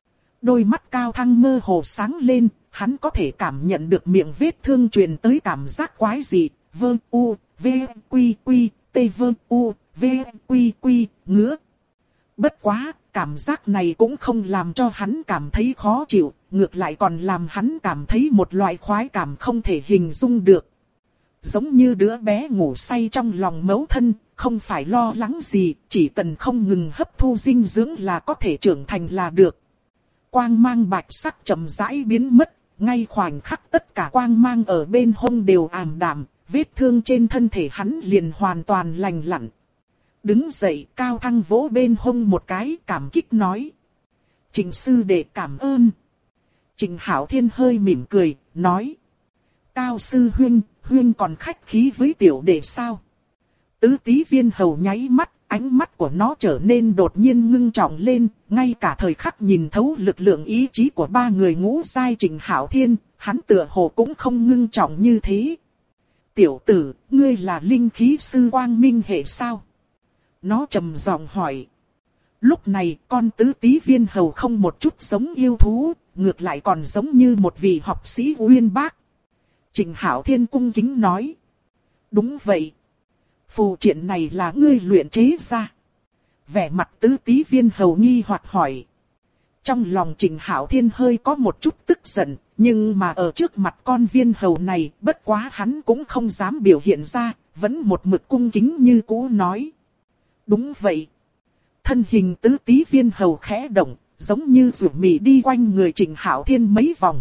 Đôi mắt Cao Thăng mơ hồ sáng lên, hắn có thể cảm nhận được miệng vết thương truyền tới cảm giác quái dị, vơ u, v, quy quy, t vơ u, v, quy quy, ngứa. Bất quá, cảm giác này cũng không làm cho hắn cảm thấy khó chịu, ngược lại còn làm hắn cảm thấy một loại khoái cảm không thể hình dung được. Giống như đứa bé ngủ say trong lòng mẫu thân, không phải lo lắng gì, chỉ cần không ngừng hấp thu dinh dưỡng là có thể trưởng thành là được. Quang mang bạch sắc chậm rãi biến mất, ngay khoảnh khắc tất cả quang mang ở bên hông đều ảm đạm, vết thương trên thân thể hắn liền hoàn toàn lành lặn. Đứng dậy, Cao Thăng vỗ bên hông một cái, cảm kích nói: Trịnh sư đệ cảm ơn. Trịnh Hạo Thiên hơi mỉm cười, nói: Cao sư huynh còn khách khí với tiểu đệ sao? Tứ Tí Viên Hầu nháy mắt, ánh mắt của nó trở nên đột nhiên ngưng trọng lên, ngay cả thời khắc nhìn thấu lực lượng ý chí của ba người ngũ giai Trịnh Hạo Thiên, hắn tựa hồ cũng không ngưng trọng như thế. Tiểu tử, ngươi là linh khí sư Quang Minh hệ sao? Nó trầm giọng hỏi. Lúc này, con Tứ Tí Viên Hầu không một chút giống yêu thú, ngược lại còn giống như một vị học sĩ uyên bác. Trịnh Hạo Thiên cung kính nói: Đúng vậy. Phù triện này là ngươi luyện chế ra. Vẻ mặt Tứ Tí Viên Hầu nghi hoặc hỏi. Trong lòng Trịnh Hạo Thiên hơi có một chút tức giận, nhưng mà ở trước mặt con viên hầu này, bất quá hắn cũng không dám biểu hiện ra, vẫn một mực cung kính như cũ nói: Đúng vậy. Thân hình Tứ Tí Viên Hầu khẽ động, giống như rủ mị đi quanh người Trịnh Hạo Thiên mấy vòng.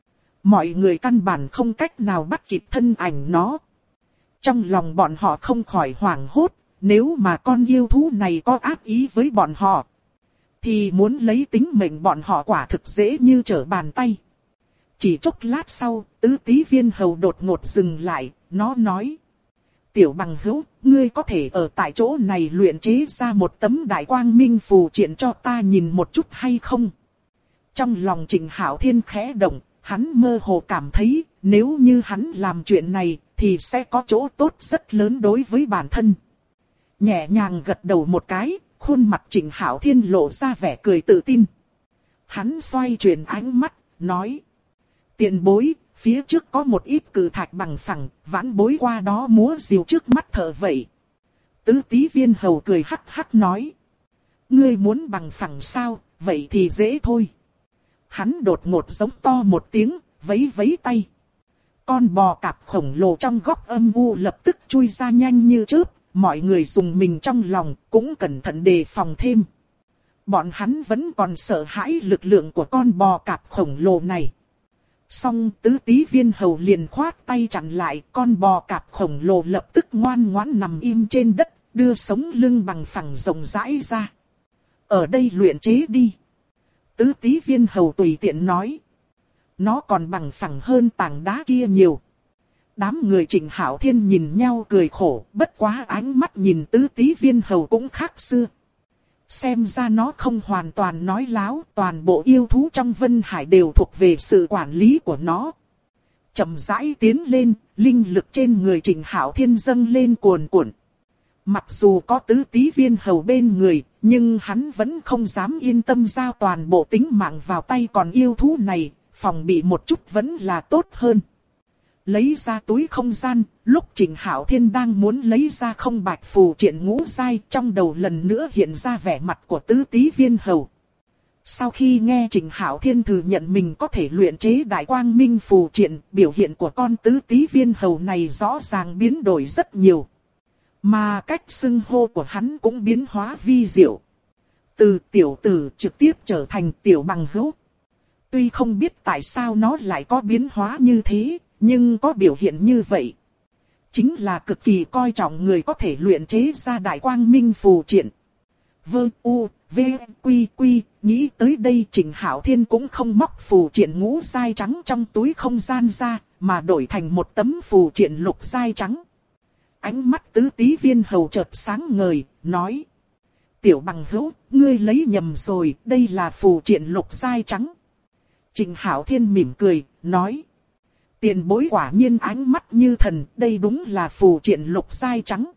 Mọi người căn bản không cách nào bắt kịp thân ảnh nó. Trong lòng bọn họ không khỏi hoảng hốt, nếu mà con yêu thú này có ác ý với bọn họ, thì muốn lấy tính mệnh bọn họ quả thực dễ như trở bàn tay. Chỉ chốc lát sau, Tứ Tí Viên Hầu đột ngột dừng lại, nó nói: Tiểu bằng hữu, ngươi có thể ở tại chỗ này luyện chế ra một tấm đại quang minh phù triện cho ta nhìn một chút hay không? Trong lòng Trịnh Hạo Thiên khẽ động, hắn mơ hồ cảm thấy, nếu như hắn làm chuyện này, thì sẽ có chỗ tốt rất lớn đối với bản thân. Nhẹ nhàng gật đầu một cái, khuôn mặt Trịnh Hạo Thiên lộ ra vẻ cười tự tin. Hắn xoay chuyển ánh mắt, nói: Tiền bối, phía trước có một ít cự thạch bằng phẳng, vãn bối qua đó múa rìu trước mắt thở vậy. Tứ Tí Viên Hầu cười hắc hắc nói: Ngươi muốn bằng phẳng sao, vậy thì dễ thôi. Hắn đột ngột giống to một tiếng, vẫy vẫy tay. Con bò cạp khổng lồ trong góc âm u lập tức chui ra nhanh như chớp, mọi người dùng mình trong lòng, cũng cẩn thận đề phòng thêm. Bọn hắn vẫn còn sợ hãi lực lượng của con bò cạp khổng lồ này. Song Tứ Tí Viên Hầu liền khoát tay chặn lại, con bò cạp khổng lồ lập tức ngoan ngoãn nằm im trên đất, đưa sống lưng bằng phẳng rộng rãi ra. Ở đây luyện chế đi. Tứ Tí Viên Hầu tùy tiện nói. Nó còn bằng phẳng hơn tảng đá kia nhiều. Đám người Trịnh Hạo Thiên nhìn nhau cười khổ, bất quá ánh mắt nhìn Tứ Tí Viên Hầu cũng khác xưa. Xem ra nó không hoàn toàn nói láo, toàn bộ yêu thú trong Vân Hải đều thuộc về sự quản lý của nó. Chậm rãi tiến lên, linh lực trên người Trịnh Hạo Thiên dâng lên cuồn cuộn. Mặc dù có Tứ Tí Viên Hầu bên người, nhưng hắn vẫn không dám yên tâm giao toàn bộ tính mạng vào tay con yêu thú này, phòng bị một chút vẫn là tốt hơn. Lấy ra túi không gian, lúc Trịnh Hạo Thiên đang muốn lấy ra không bạch phù triện ngũ giai, trong đầu lần nữa hiện ra vẻ mặt của Tứ Tí Viên Hầu. Sau khi nghe Trịnh Hạo Thiên thừa nhận mình có thể luyện chế Đại Quang Minh phù triện, biểu hiện của con Tứ Tí Viên Hầu này rõ ràng biến đổi rất nhiều. Mà cách xưng hô của hắn cũng biến hóa vi diệu. Từ tiểu tử trực tiếp trở thành tiểu bằng hữu. Tuy không biết tại sao nó lại có biến hóa như thế, nhưng có biểu hiện như vậy. Chính là cực kỳ coi trọng người có thể luyện chế ra Đại Quang Minh phù triện. Vơ u, v, quy quy, nghĩ tới đây Trịnh Hạo Thiên cũng không móc phù triện ngũ giai trắng trong túi không gian ra, mà đổi thành một tấm phù triện lục giai trắng. Ánh mắt Tứ Tí Viên Hầu chợt sáng ngời, nói. Tiểu bằng hữu, ngươi lấy nhầm rồi, đây là phù triện lục giai trắng. Trịnh Hạo Thiên mỉm cười, nói. Tiền bối quả nhiên ánh mắt như thần, đây đúng là phù triện lục giai trắng.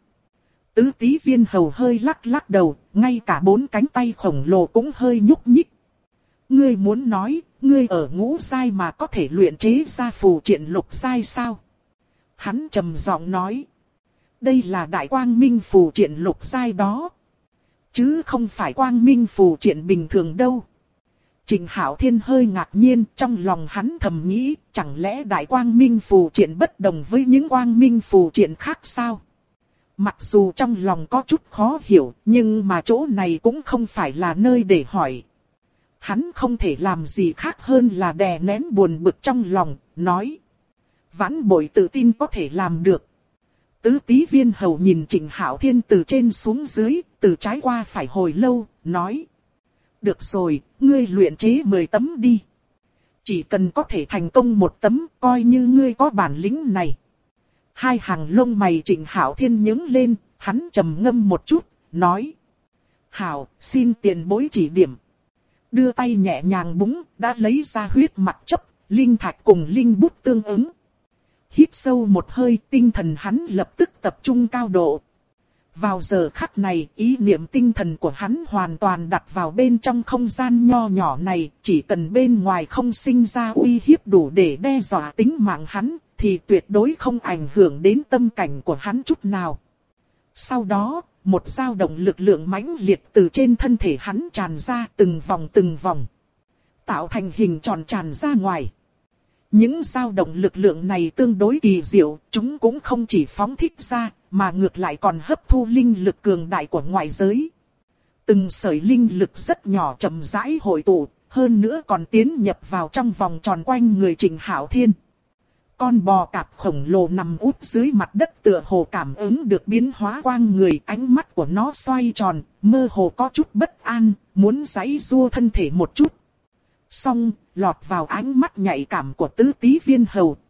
Tứ Tí Viên Hầu hơi lắc lắc đầu, ngay cả 4 cánh tay khổng lồ cũng hơi nhúc nhích. Ngươi muốn nói, ngươi ở ngũ giai mà có thể luyện chế ra phù triện lục giai sao? Hắn trầm giọng nói. Đây là Đại Quang Minh phù triện lục giai đó. Chứ không phải Quang Minh phù triện bình thường đâu. Trịnh Hạo Thiên hơi ngạc nhiên, trong lòng hắn thầm nghĩ, chẳng lẽ Đại Quang Minh phù triện bất đồng với những Quang Minh phù triện khác sao? Mặc dù trong lòng có chút khó hiểu, nhưng mà chỗ này cũng không phải là nơi để hỏi. Hắn không thể làm gì khác hơn là đè nén buồn bực trong lòng, nói. Vãn bội tự tin có thể làm được. Tứ Tí Viên Hầu nhìn Trịnh Hạo Thiên từ trên xuống dưới, từ trái qua phải hồi lâu, nói. Được rồi, ngươi luyện chế 10 tấm đi. Chỉ cần có thể thành công 1 tấm, coi như ngươi có bản lĩnh này. Hai hàng lông mày Trịnh Hạo Thiên nhướng lên, hắn trầm ngâm một chút, nói. Hảo, xin tiền bối chỉ điểm. Đưa tay nhẹ nhàng búng, đã lấy ra huyết mặc chấp, linh thạch cùng linh bút tương ứng. Hít sâu một hơi, tinh thần hắn lập tức tập trung cao độ. Vào giờ khắc này, ý niệm tinh thần của hắn hoàn toàn đặt vào bên trong không gian nho nhỏ này, chỉ cần bên ngoài không sinh ra uy hiếp đủ để đe dọa tính mạng hắn, thì tuyệt đối không ảnh hưởng đến tâm cảnh của hắn chút nào. Sau đó, một dao động lực lượng mãnh liệt từ trên thân thể hắn tràn ra từng vòng, tạo thành hình tròn tràn ra ngoài. Những dao động lực lượng này tương đối kỳ diệu, chúng cũng không chỉ phóng thích ra, mà ngược lại còn hấp thu linh lực cường đại của ngoại giới. Từng sợi linh lực rất nhỏ chậm rãi hội tụ, hơn nữa còn tiến nhập vào trong vòng tròn quanh người Trịnh Hạo Thiên. Con bò cạp khổng lồ nằm úp dưới mặt đất tựa hồ cảm ứng được biến hóa quang người, ánh mắt của nó xoay tròn, mơ hồ có chút bất an, muốn giãy giụa thân thể một chút. Xong, lọt vào ánh mắt nhạy cảm của Tứ Tí Viên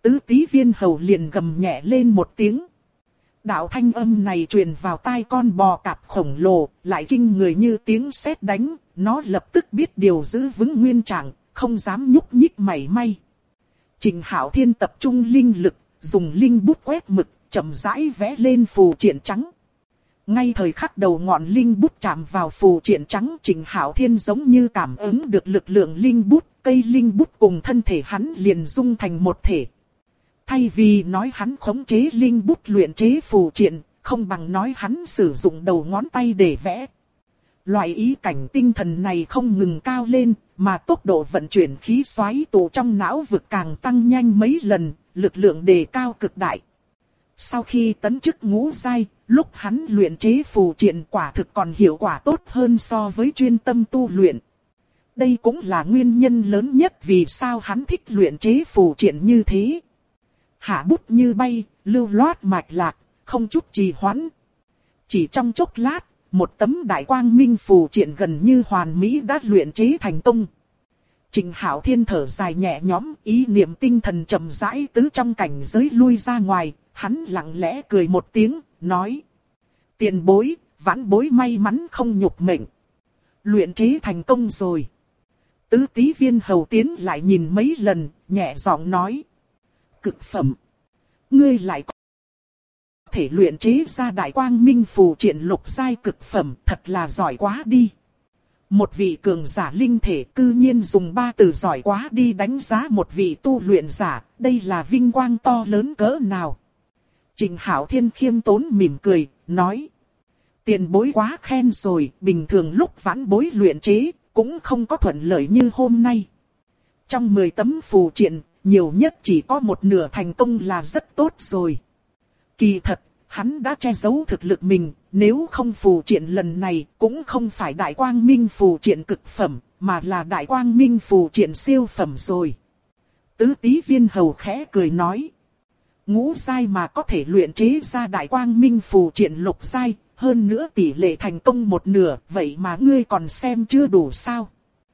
Hầu liền gầm nhẹ lên một tiếng. Đạo thanh âm này truyền vào tai con bò cạp khổng lồ, lại kinh người như tiếng sét đánh, nó lập tức biết điều giữ vững nguyên trạng, không dám nhúc nhích mảy may. Trịnh Hạo Thiên tập trung linh lực, dùng linh bút quét mực, chậm rãi vẽ lên phù triện trắng. Ngay thời khắc đầu ngọn linh bút chạm vào phù triện trắng, Trịnh Hạo Thiên giống như cảm ứng được lực lượng linh bút, cây linh bút cùng thân thể hắn liền dung thành một thể. Thay vì nói hắn khống chế linh bút luyện chế phù triện, không bằng nói hắn sử dụng đầu ngón tay để vẽ. Loại ý cảnh tinh thần này không ngừng cao lên, mà tốc độ vận chuyển khí xoáy tụ trong não vực càng tăng nhanh mấy lần, lực lượng đề cao cực đại. Sau khi tấn chức ngũ giai, lúc hắn luyện chế phù triện quả thực còn hiệu quả tốt hơn so với chuyên tâm tu luyện. Đây cũng là nguyên nhân lớn nhất vì sao hắn thích luyện chế phù triện như thế. Hạ bút như bay, lưu loát mạch lạc, không chút trì hoãn. Chỉ trong chốc lát, một tấm đại quang minh phù triện gần như hoàn mỹ đã luyện chế thành công. Trịnh Hạo Thiên thở dài nhẹ nhõm, ý niệm tinh thần chậm rãi từ trong cảnh giới lui ra ngoài, hắn lặng lẽ cười một tiếng, nói. Tiền bối, vãn bối may mắn không nhục mệnh. Luyện chế thành công rồi. Tứ Tí Viên Hầu tiến lại nhìn mấy lần, nhẹ giọng nói. Cực phẩm. Ngươi lại có thể luyện chế ra đại quang minh phù triện lục giai cực phẩm, thật là giỏi quá đi. Một vị cường giả linh thể cư nhiên dùng 3 từ giỏi quá đi đánh giá một vị tu luyện giả, đây là vinh quang to lớn cỡ nào. Trịnh Hạo Thiên khiêm tốn mỉm cười, nói. Tiền bối quá khen rồi, bình thường lúc vãn bối luyện chế, cũng không có thuận lợi như hôm nay. Trong 10 tấm phù triện, nhiều nhất chỉ có một nửa thành công là rất tốt rồi. Kỳ thật, hắn đã che giấu thực lực mình, nếu không phù triện lần này cũng không phải đại quang minh phù triện cực phẩm, mà là đại quang minh phù triện siêu phẩm rồi. Tứ Tí Viên Hầu khẽ cười nói. Ngũ giai mà có thể luyện chế ra đại quang minh phù triện lục giai, hơn nữa tỷ lệ thành công một nửa, vậy mà ngươi còn xem chưa đủ sao?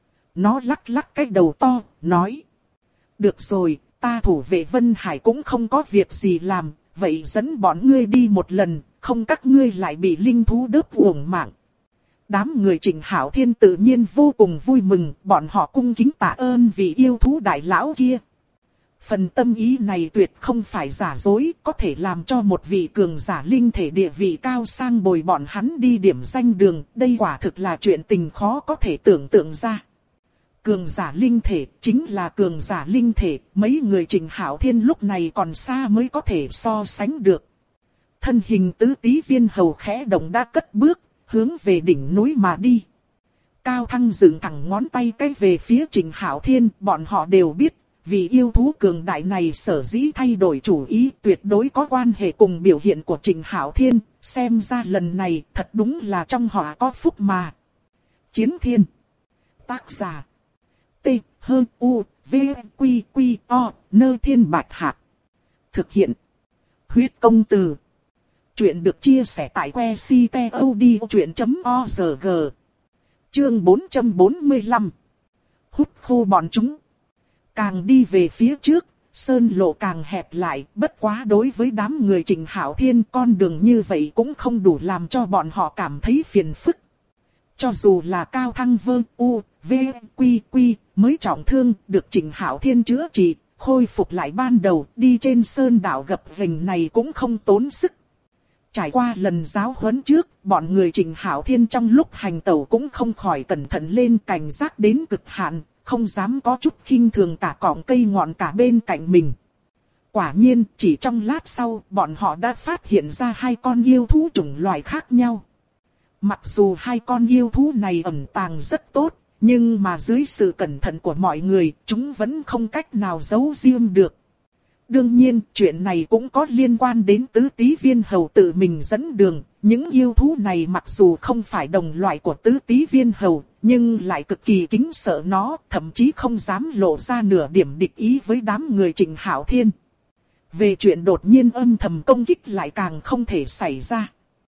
Nó lắc lắc cái đầu to, nói. Được rồi, ta thủ vệ Vân Hải cũng không có việc gì làm, vậy dẫn bọn ngươi đi một lần, không các ngươi lại bị linh thú đớp uổng mạng. Đám người Trịnh Hạo Thiên tự nhiên vô cùng vui mừng, bọn họ cung kính tạ ơn vị yêu thú đại lão kia. Phần tâm ý này tuyệt không phải giả dối, có thể làm cho một vị cường giả linh thể địa vị cao sang bồi bọn hắn đi điểm danh đường, đây quả thực là chuyện tình khó có thể tưởng tượng ra. Cường giả linh thể chính là cường giả linh thể, mấy người Trịnh Hạo Thiên lúc này còn xa mới có thể so sánh được. Thân hình Tứ Tí Viên Hầu khẽ động đã cất bước, hướng về đỉnh núi mà đi. Cao Thăng dựng thẳng ngón tay cái về phía Trịnh Hạo Thiên, bọn họ đều biết, vì yêu thú cường đại này sở dĩ thay đổi chủ ý tuyệt đối có quan hệ cùng biểu hiện của Trịnh Hạo Thiên, xem ra lần này thật đúng là trong họ có phúc mà. Chiến Thiên. Tác giả. T, H, U, V, Quy, Quy, O, Nơ Thiên Bạch Hạc. Thực hiện. Huyết Công Từ. Chuyện được chia sẻ tại que ctod.org. Chương 445. Hút khô bọn chúng. Càng đi về phía trước, sơn lộ càng hẹp lại, bất quá đối với đám người Trịnh Hạo Thiên con đường như vậy cũng không đủ làm cho bọn họ cảm thấy phiền phức. Cho dù là Cao Thăng Vơ, U, V, Quy, Quy, mới trọng thương, được Trịnh Hạo Thiên chữa trị, khôi phục lại ban đầu, đi trên sơn đảo gập ghềnh này cũng không tốn sức. Trải qua lần giáo huấn trước, bọn người Trịnh Hạo Thiên trong lúc hành tẩu cũng không khỏi cẩn thận lên, cảnh giác đến cực hạn, không dám có chút khinh thường cả cọng cây ngọn cả bên cạnh mình. Quả nhiên, chỉ trong lát sau, bọn họ đã phát hiện ra 2 con yêu thú chủng loại khác nhau. Mặc dù 2 con yêu thú này ẩn tàng rất tốt, nhưng mà dưới sự cẩn thận của mọi người, chúng vẫn không cách nào giấu riêng được. Đương nhiên, chuyện này cũng có liên quan đến Tứ Tí Viên Hầu tự mình dẫn đường. Những yêu thú này mặc dù không phải đồng loại của Tứ Tí Viên Hầu, nhưng lại cực kỳ kính sợ nó, thậm chí không dám lộ ra nửa điểm địch ý với đám người Trịnh Hạo Thiên. Về chuyện đột nhiên âm thầm công kích lại càng không thể xảy ra.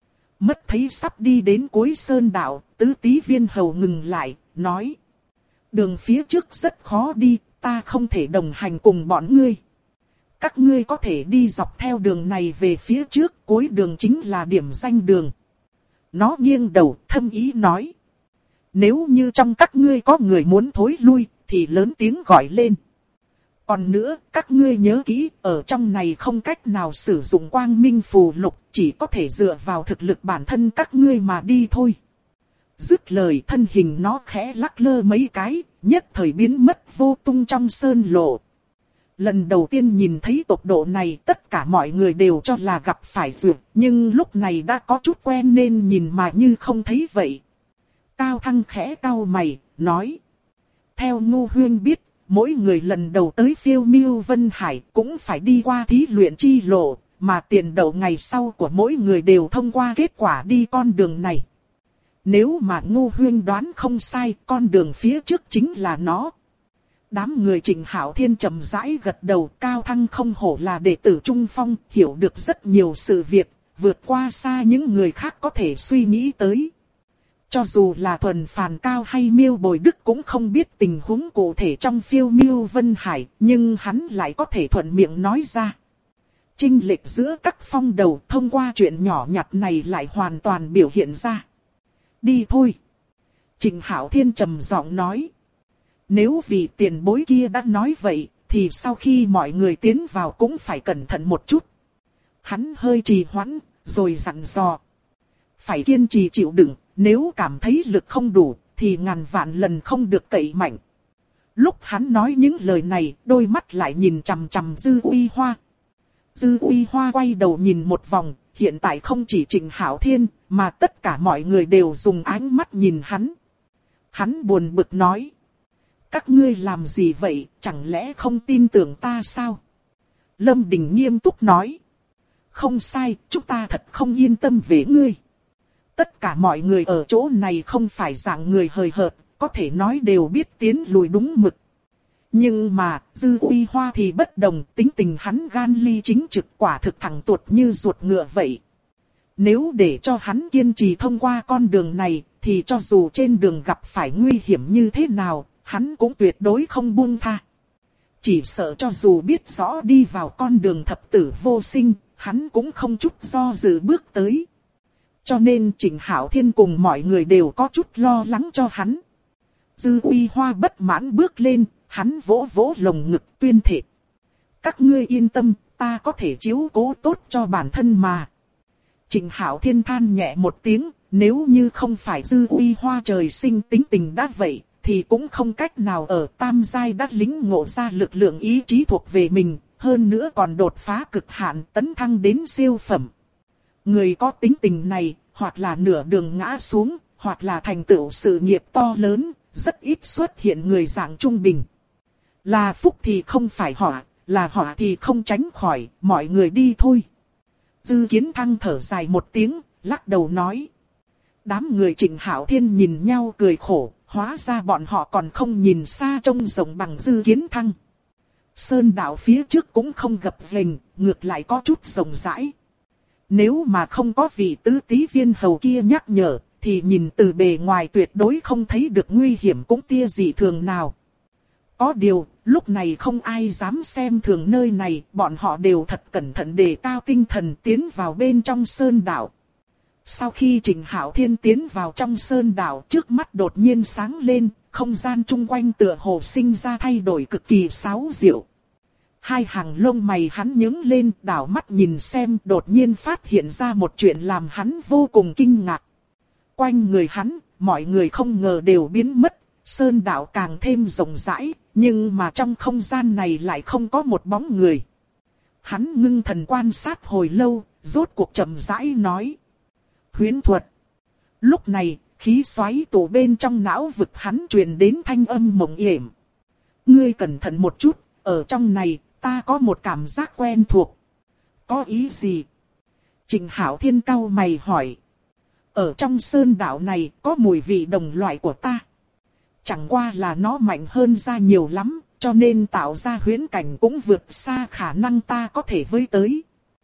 Mất thấy sắp đi đến cuối sơn đạo, Tứ Tí Viên Hầu ngừng lại, nói. Đường phía trước rất khó đi, ta không thể đồng hành cùng bọn ngươi. Các ngươi có thể đi dọc theo đường này về phía trước, cuối đường chính là điểm danh đường. Nó nghiêng đầu, thâm ý nói. Nếu như trong các ngươi có người muốn thối lui, thì lớn tiếng gọi lên. Còn nữa, các ngươi nhớ kỹ, ở trong này không cách nào sử dụng quang minh phù lục, chỉ có thể dựa vào thực lực bản thân các ngươi mà đi thôi. Dứt lời, thân hình nó khẽ lắc lơ mấy cái, nhất thời biến mất vô tung trong sơn lộ. Lần đầu tiên nhìn thấy tốc độ này, tất cả mọi người đều cho là gặp phải duyệt, nhưng lúc này đã có chút quen nên nhìn mà như không thấy vậy. Cao Thăng khẽ cau mày, nói. Theo Ngô Huyên biết, mỗi người lần đầu tới Phiêu Miêu Vân Hải cũng phải đi qua thí luyện chi lộ, mà tiền đậu ngày sau của mỗi người đều thông qua kết quả đi con đường này. Nếu mà Ngô Huyên đoán không sai, con đường phía trước chính là nó. Đám người Trịnh Hạo Thiên trầm rãi gật đầu. Cao Thăng không hổ là đệ tử Trung Phong, hiểu được rất nhiều sự việc, vượt qua xa những người khác có thể suy nghĩ tới. Cho dù là Thuần Phàn Cao hay Miêu Bồi Đức cũng không biết tình huống cụ thể trong phiêu miêu Vân Hải, nhưng hắn lại có thể thuận miệng nói ra. Chênh lệch giữa các phong đầu thông qua chuyện nhỏ nhặt này lại hoàn toàn biểu hiện ra. Đi thôi. Trịnh Hạo Thiên trầm giọng nói. Nếu vị tiền bối kia đã nói vậy, thì sau khi mọi người tiến vào cũng phải cẩn thận một chút. Hắn hơi trì hoãn, rồi dặn dò. Phải kiên trì chịu đựng, nếu cảm thấy lực không đủ, thì ngàn vạn lần không được cậy mạnh. Lúc hắn nói những lời này, đôi mắt lại nhìn chằm chằm Dư Uy Hoa. Dư Uy Hoa quay đầu nhìn một vòng, hiện tại không chỉ Trịnh Hạo Thiên, mà tất cả mọi người đều dùng ánh mắt nhìn hắn. Hắn buồn bực nói. Các ngươi làm gì vậy, chẳng lẽ không tin tưởng ta sao? Lâm Đình nghiêm túc nói. Không sai, chúng ta thật không yên tâm về ngươi. Tất cả mọi người ở chỗ này không phải dạng người hời hợt, có thể nói đều biết tiến lùi đúng mực. Nhưng mà, Dư Uy Hoa thì bất đồng, tính tình hắn gan ly chính trực, quả thực thẳng tuột như ruột ngựa vậy. Nếu để cho hắn kiên trì thông qua con đường này, thì cho dù trên đường gặp phải nguy hiểm như thế nào, hắn cũng tuyệt đối không buông tha. Chỉ sợ cho dù biết rõ đi vào con đường thập tử vô sinh, hắn cũng không chút do dự bước tới. Cho nên Trịnh Hạo Thiên cùng mọi người đều có chút lo lắng cho hắn. Dư Uy Hoa bất mãn bước lên, hắn vỗ vỗ lồng ngực tuyên thệ. Các ngươi yên tâm, ta có thể chiếu cố tốt cho bản thân mà. Trịnh Hạo Thiên than nhẹ một tiếng, nếu như không phải Dư Uy Hoa trời sinh tính tình đã vậy, thì cũng không cách nào ở tam giai đắc lĩnh ngộ ra lực lượng ý chí thuộc về mình, hơn nữa còn đột phá cực hạn tấn thăng đến siêu phẩm. Người có tính tình này, hoặc là nửa đường ngã xuống, hoặc là thành tựu sự nghiệp to lớn, rất ít xuất hiện người dạng trung bình. Là phúc thì không phải họa, là họa thì không tránh khỏi, mọi người đi thôi. Dư Kiến Thăng thở dài một tiếng, lắc đầu nói. Đám người Trịnh Hạo Thiên nhìn nhau cười khổ, hóa ra bọn họ còn không nhìn xa trông rộng bằng Dư Kiến Thăng. Sơn đạo phía trước cũng không gập ghềnh, ngược lại có chút rộng rãi. Nếu mà không có vị tứ tí viên hầu kia nhắc nhở, thì nhìn từ bề ngoài tuyệt đối không thấy được nguy hiểm cũng tia gì thường nào. Có điều, lúc này không ai dám xem thường nơi này, bọn họ đều thật cẩn thận đề cao tinh thần tiến vào bên trong sơn đảo. Sau khi Trịnh Hạo Thiên tiến vào trong sơn đảo, trước mắt đột nhiên sáng lên, không gian chung quanh tựa hồ sinh ra thay đổi cực kỳ xáo diệu. Hai hàng lông mày hắn nhướng lên, đảo mắt nhìn xem, đột nhiên phát hiện ra một chuyện làm hắn vô cùng kinh ngạc. Quanh người hắn, mọi người không ngờ đều biến mất, sơn đảo càng thêm rộng rãi, nhưng mà trong không gian này lại không có một bóng người. Hắn ngưng thần quan sát hồi lâu, rốt cuộc chậm rãi nói. Huyễn thuật. Lúc này, khí xoáy tụ bên trong não vực hắn truyền đến thanh âm mộng yểm. Ngươi cẩn thận một chút, ở trong này, ta có một cảm giác quen thuộc. Có ý gì? Trịnh Hạo Thiên cau mày hỏi. Ở trong sơn đảo này có mùi vị đồng loại của ta. Chẳng qua là nó mạnh hơn ra nhiều lắm, cho nên tạo ra huyễn cảnh cũng vượt xa khả năng ta có thể với tới.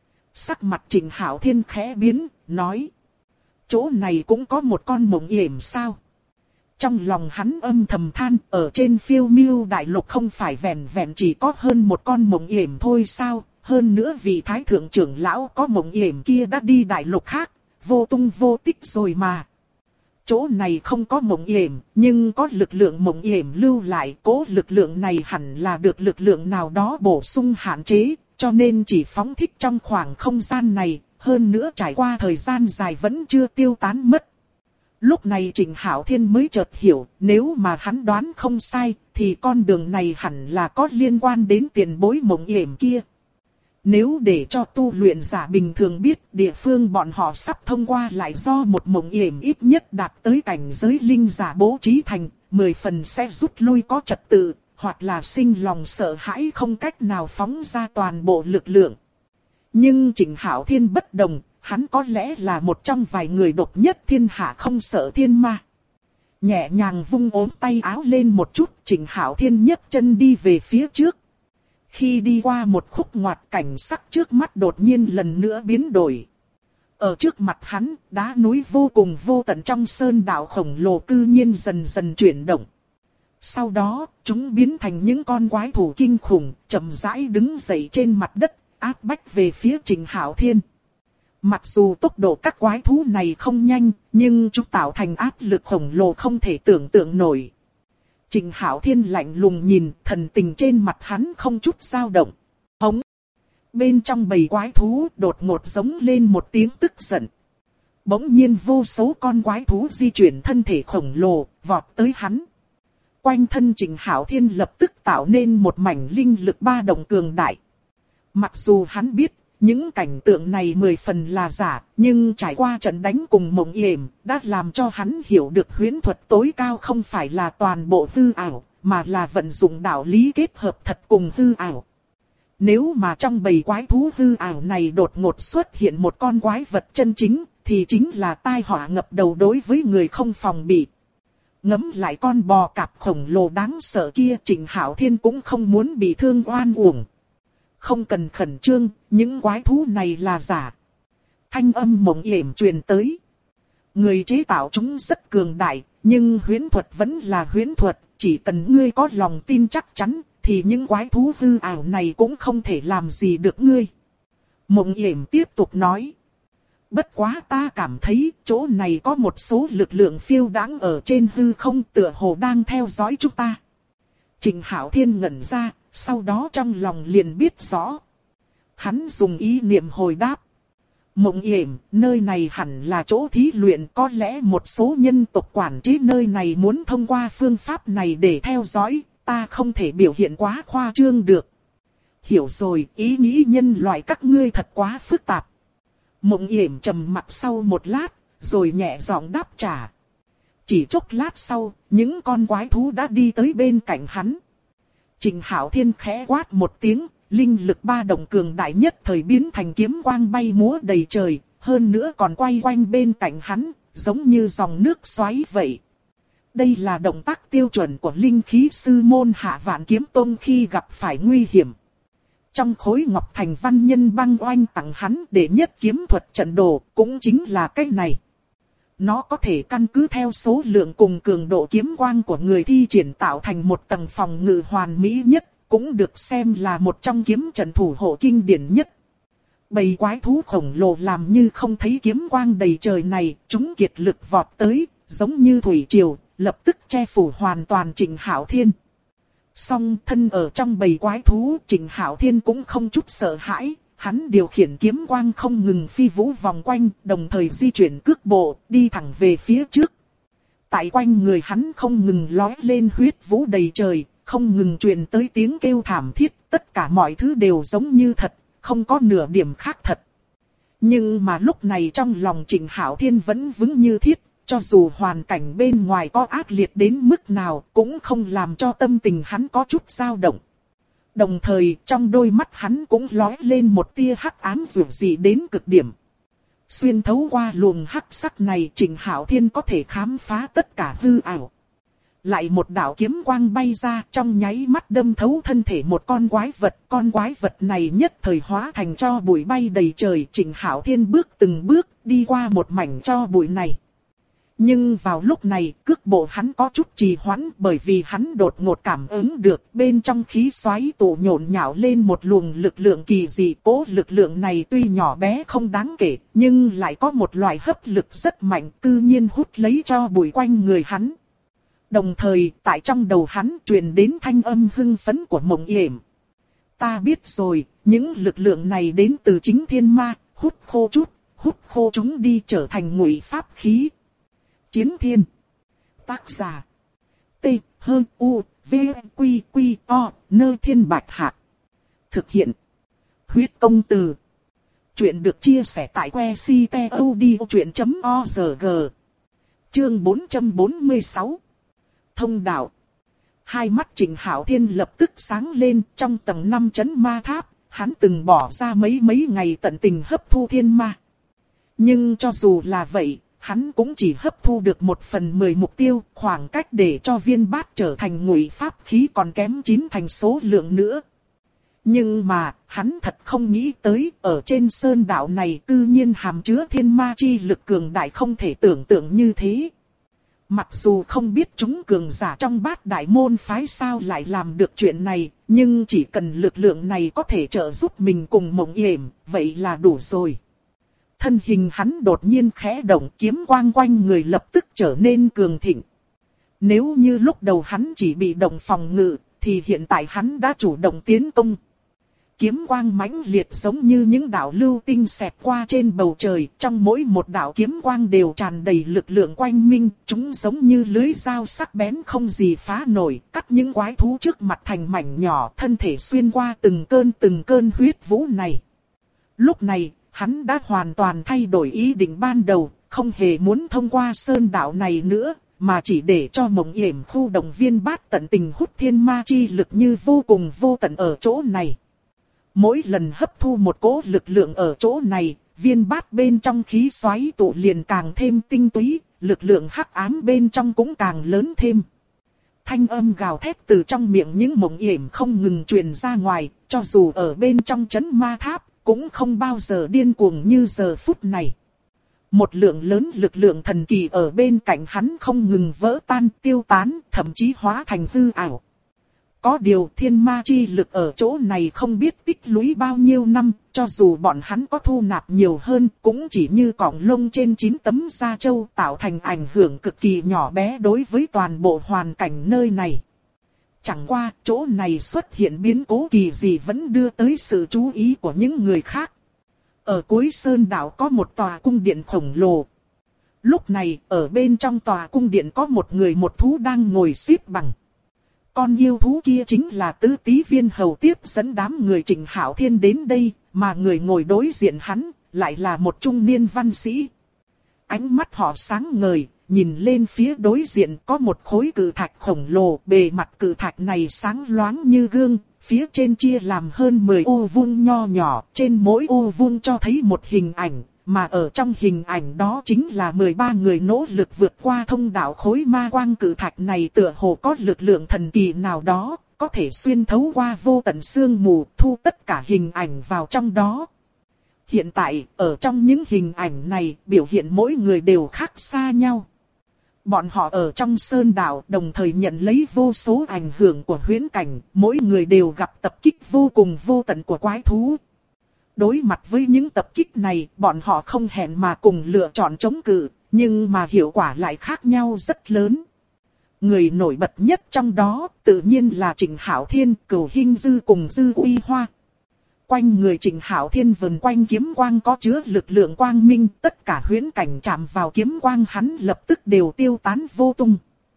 Sắc mặt Trịnh Hạo Thiên khẽ biến, nói. Chỗ này cũng có một con mộng yểm sao? Trong lòng hắn âm thầm than, ở trên phiêu miêu đại lục không phải vẹn vẹn chỉ có hơn một con mộng yểm thôi sao? Hơn nữa vị thái thượng trưởng lão có mộng yểm kia đã đi đại lục khác, vô tung vô tích rồi mà. Chỗ này không có mộng yểm, nhưng có lực lượng mộng yểm lưu lại, cố lực lượng này hẳn là được lực lượng nào đó bổ sung hạn chế, cho nên chỉ phóng thích trong khoảng không gian này, hơn nữa trải qua thời gian dài vẫn chưa tiêu tán mất. Lúc này Trịnh Hạo Thiên mới chợt hiểu, nếu mà hắn đoán không sai, thì con đường này hẳn là có liên quan đến tiền bối mộng yểm kia. Nếu để cho tu luyện giả bình thường biết địa phương bọn họ sắp thông qua lại do một mộng yểm ít nhất đạt tới cảnh giới linh giả bố trí thành, 10 phần sẽ rút lui có trật tự, hoặc là sinh lòng sợ hãi không cách nào phóng ra toàn bộ lực lượng. Nhưng Trịnh Hạo Thiên bất đồng, hắn có lẽ là một trong vài người độc nhất thiên hạ không sợ thiên ma. Nhẹ nhàng vung ốm tay áo lên một chút, Trịnh Hạo Thiên nhấc chân đi về phía trước. Khi đi qua một khúc ngoặt cảnh sắc trước mắt đột nhiên lần nữa biến đổi. Ở trước mặt hắn, đá núi vô cùng vô tận trong sơn đạo khổng lồ cư nhiên dần dần chuyển động. Sau đó, chúng biến thành những con quái thú kinh khủng, chậm rãi đứng dậy trên mặt đất, áp bách về phía Trịnh Hạo Thiên. Mặc dù tốc độ các quái thú này không nhanh, nhưng chúng tạo thành áp lực khổng lồ không thể tưởng tượng nổi. Trịnh Hạo Thiên lạnh lùng nhìn, thần tình trên mặt hắn không chút dao động. Hống! Bên trong bầy quái thú đột ngột giống lên một tiếng tức giận. Bỗng nhiên vô số con quái thú di chuyển thân thể khổng lồ, vọt tới hắn. Quanh thân Trịnh Hạo Thiên lập tức tạo nên một mảnh linh lực ba động cường đại. Mặc dù hắn biết, những cảnh tượng này 10 phần là giả, nhưng trải qua trận đánh cùng Mộng Yểm, đã làm cho hắn hiểu được huyễn thuật tối cao không phải là toàn bộ hư ảo, mà là vận dụng đạo lý kết hợp thật cùng hư ảo. Nếu mà trong bầy quái thú hư ảo này đột ngột xuất hiện một con quái vật chân chính, thì chính là tai họa ngập đầu đối với người không phòng bị. Ngẫm lại con bò cạp khổng lồ đáng sợ kia, Trịnh Hạo Thiên cũng không muốn bị thương oan uổng. Không cần khẩn trương, những quái thú này là giả. Thanh âm Mộng Yểm truyền tới. Người chế tạo chúng rất cường đại, nhưng huyễn thuật vẫn là huyễn thuật, chỉ cần ngươi có lòng tin chắc chắn, thì những quái thú hư ảo này cũng không thể làm gì được ngươi. Mộng Yểm tiếp tục nói. Bất quá ta cảm thấy chỗ này có một số lực lượng phiêu đãng ở trên hư không, tựa hồ đang theo dõi chúng ta. Trịnh Hạo Thiên ngẩn ra, sau đó trong lòng liền biết rõ. Hắn dùng ý niệm hồi đáp. Mộng Yểm, nơi này hẳn là chỗ thí luyện, có lẽ một số nhân tộc quản chế nơi này muốn thông qua phương pháp này để theo dõi, ta không thể biểu hiện quá khoa trương được. Hiểu rồi, ý nghĩ nhân loại các ngươi thật quá phức tạp. Mộng Yểm trầm mặc sau một lát, rồi nhẹ giọng đáp trả. Chỉ chốc lát sau, những con quái thú đã đi tới bên cạnh hắn. Trịnh Hạo Thiên khẽ quát một tiếng, linh lực ba động cường đại nhất thời biến thành kiếm quang bay múa đầy trời, hơn nữa còn quay quanh bên cạnh hắn, giống như dòng nước xoáy vậy. Đây là động tác tiêu chuẩn của linh khí sư môn Hạ Vạn Kiếm Tông khi gặp phải nguy hiểm. Trong khối ngọc thành văn nhân băng oanh tặng hắn để nhất kiếm thuật trận đồ, cũng chính là cái này. Nó có thể căn cứ theo số lượng cùng cường độ kiếm quang của người thi triển tạo thành một tầng phòng ngự hoàn mỹ nhất, cũng được xem là một trong kiếm trận thủ hộ kinh điển nhất. Bầy quái thú khổng lồ làm như không thấy kiếm quang đầy trời này, chúng kiệt lực vọt tới, giống như thủy triều, lập tức che phủ hoàn toàn Trịnh Hạo Thiên. Song thân ở trong bầy quái thú, Trịnh Hạo Thiên cũng không chút sợ hãi, hắn điều khiển kiếm quang không ngừng phi vũ vòng quanh, đồng thời di chuyển cước bộ, đi thẳng về phía trước. Tại quanh người hắn không ngừng lói lên huyết vũ đầy trời, không ngừng truyền tới tiếng kêu thảm thiết, tất cả mọi thứ đều giống như thật, không có nửa điểm khác thật. Nhưng mà lúc này trong lòng Trịnh Hạo Thiên vẫn vững như thiết, cho dù hoàn cảnh bên ngoài có ác liệt đến mức nào, cũng không làm cho tâm tình hắn có chút dao động. Đồng thời trong đôi mắt hắn cũng lóe lên một tia hắc ám dữ dị đến cực điểm. Xuyên thấu qua luồng hắc sắc này, Trịnh Hạo Thiên có thể khám phá tất cả hư ảo. Lại một đạo kiếm quang bay ra, trong nháy mắt đâm thấu thân thể một con quái vật này nhất thời hóa thành tro bụi bay đầy trời. Trịnh Hạo Thiên bước từng bước đi qua một mảnh tro bụi này. Nhưng vào lúc này, cước bộ hắn có chút trì hoãn, bởi vì hắn đột ngột cảm ứng được bên trong khí xoáy tụ nhộn nhạo lên một luồng lực lượng kỳ dị. Cố lực lượng này tuy nhỏ bé không đáng kể, nhưng lại có một loại hấp lực rất mạnh, cư nhiên hút lấy cho bụi quanh người hắn. Đồng thời, tại trong đầu hắn truyền đến thanh âm hưng phấn của Mộng Yểm. Ta biết rồi, những lực lượng này đến từ chính thiên ma, hút khô chúng đi trở thành ngụy pháp khí. Chiến thiên. Tác giả. T-H-U-V-Q-Q-O, nơi thiên bạch hạ. Thực hiện. Huyết công từ. Chuyện được chia sẻ tại website.odchuyện.org. Chương 446. Thông đạo. Hai mắt Trịnh Hạo Thiên lập tức sáng lên. Trong tầng 5 chấn ma tháp, hắn từng bỏ ra mấy ngày tận tình hấp thu thiên ma. Nhưng cho dù là vậy, hắn cũng chỉ hấp thu được 1/10 mục tiêu, khoảng cách để cho viên bát trở thành ngụy pháp khí còn kém 9 thành số lượng nữa. Nhưng mà, hắn thật không nghĩ tới, ở trên sơn đạo này cư nhiên hàm chứa thiên ma chi lực cường đại không thể tưởng tượng như thế. Mặc dù không biết chúng cường giả trong bát đại môn phái sao lại làm được chuyện này, nhưng chỉ cần lực lượng này có thể trợ giúp mình cùng Mộng Yểm, vậy là đủ rồi. Thân hình hắn đột nhiên khẽ động, kiếm quang quanh người lập tức trở nên cường thịnh. Nếu như lúc đầu hắn chỉ bị động phòng ngự, thì hiện tại hắn đã chủ động tiến công. Kiếm quang mãnh liệt giống như những đạo lưu tinh xẹt qua trên bầu trời, trong mỗi một đạo kiếm quang đều tràn đầy lực lượng quanh minh, chúng giống như lưới dao sắc bén không gì phá nổi, cắt những quái thú trước mặt thành mảnh nhỏ, thân thể xuyên qua từng cơn huyết vũ này. Lúc này, hắn đã hoàn toàn thay đổi ý định ban đầu, không hề muốn thông qua sơn đạo này nữa, mà chỉ để cho Mộng Yểm khu động viên bát tận tình hút thiên ma chi lực như vô cùng vô tận ở chỗ này. Mỗi lần hấp thu một cỗ lực lượng ở chỗ này, viên bát bên trong khí xoáy tụ liền càng thêm tinh túy, lực lượng hắc ám bên trong cũng càng lớn thêm. Thanh âm gào thét từ trong miệng những Mộng Yểm không ngừng truyền ra ngoài, cho dù ở bên trong trấn ma tháp, cũng không bao giờ điên cuồng như giờ phút này. Một lượng lớn lực lượng thần kỳ ở bên cạnh hắn không ngừng vỡ tan, tiêu tán, thậm chí hóa thành hư ảo. Có điều thiên ma chi lực ở chỗ này không biết tích lũy bao nhiêu năm, cho dù bọn hắn có thu nạp nhiều hơn, cũng chỉ như cọng lông trên 9 tấm da trâu tạo thành ảnh hưởng cực kỳ nhỏ bé đối với toàn bộ hoàn cảnh nơi này. Chẳng qua, chỗ này xuất hiện biến cố kỳ gì vẫn đưa tới sự chú ý của những người khác. Ở cuối sơn đảo có một tòa cung điện khổng lồ. Lúc này, ở bên trong tòa cung điện có một người một thú đang ngồi xếp bằng. Con yêu thú kia chính là Tứ Tí Viên Hầu tiếp dẫn đám người Trịnh Hạo Thiên đến đây, mà người ngồi đối diện hắn, lại là một trung niên văn sĩ. Ánh mắt họ sáng ngời, nhìn lên phía đối diện có một khối cự thạch khổng lồ, bề mặt cự thạch này sáng loáng như gương, phía trên chia làm hơn 10 ô vuông nho nhỏ, trên mỗi ô vuông cho thấy một hình ảnh, mà ở trong hình ảnh đó chính là 13 người nỗ lực vượt qua thông đạo khối ma quang cự thạch này, tựa hồ có lực lượng thần kỳ nào đó, có thể xuyên thấu qua vô tận sương mù, thu tất cả hình ảnh vào trong đó. Hiện tại, ở trong những hình ảnh này, biểu hiện mỗi người đều khác xa nhau. Bọn họ ở trong sơn đảo đồng thời nhận lấy vô số ảnh hưởng của huyễn cảnh, mỗi người đều gặp tập kích vô cùng vô tận của quái thú. Đối mặt với những tập kích này, bọn họ không hẹn mà cùng lựa chọn chống cự, nhưng mà hiệu quả lại khác nhau rất lớn. Người nổi bật nhất trong đó, tự nhiên là Trịnh Hạo Thiên, Cửu Hinh Dư cùng Dư Uy Hoa. Quanh người Trịnh Hạo Thiên vần quanh kiếm quang có chứa lực lượng quang minh, tất cả huyễn cảnh chạm vào kiếm quang hắn lập tức đều tiêu tán vô tung.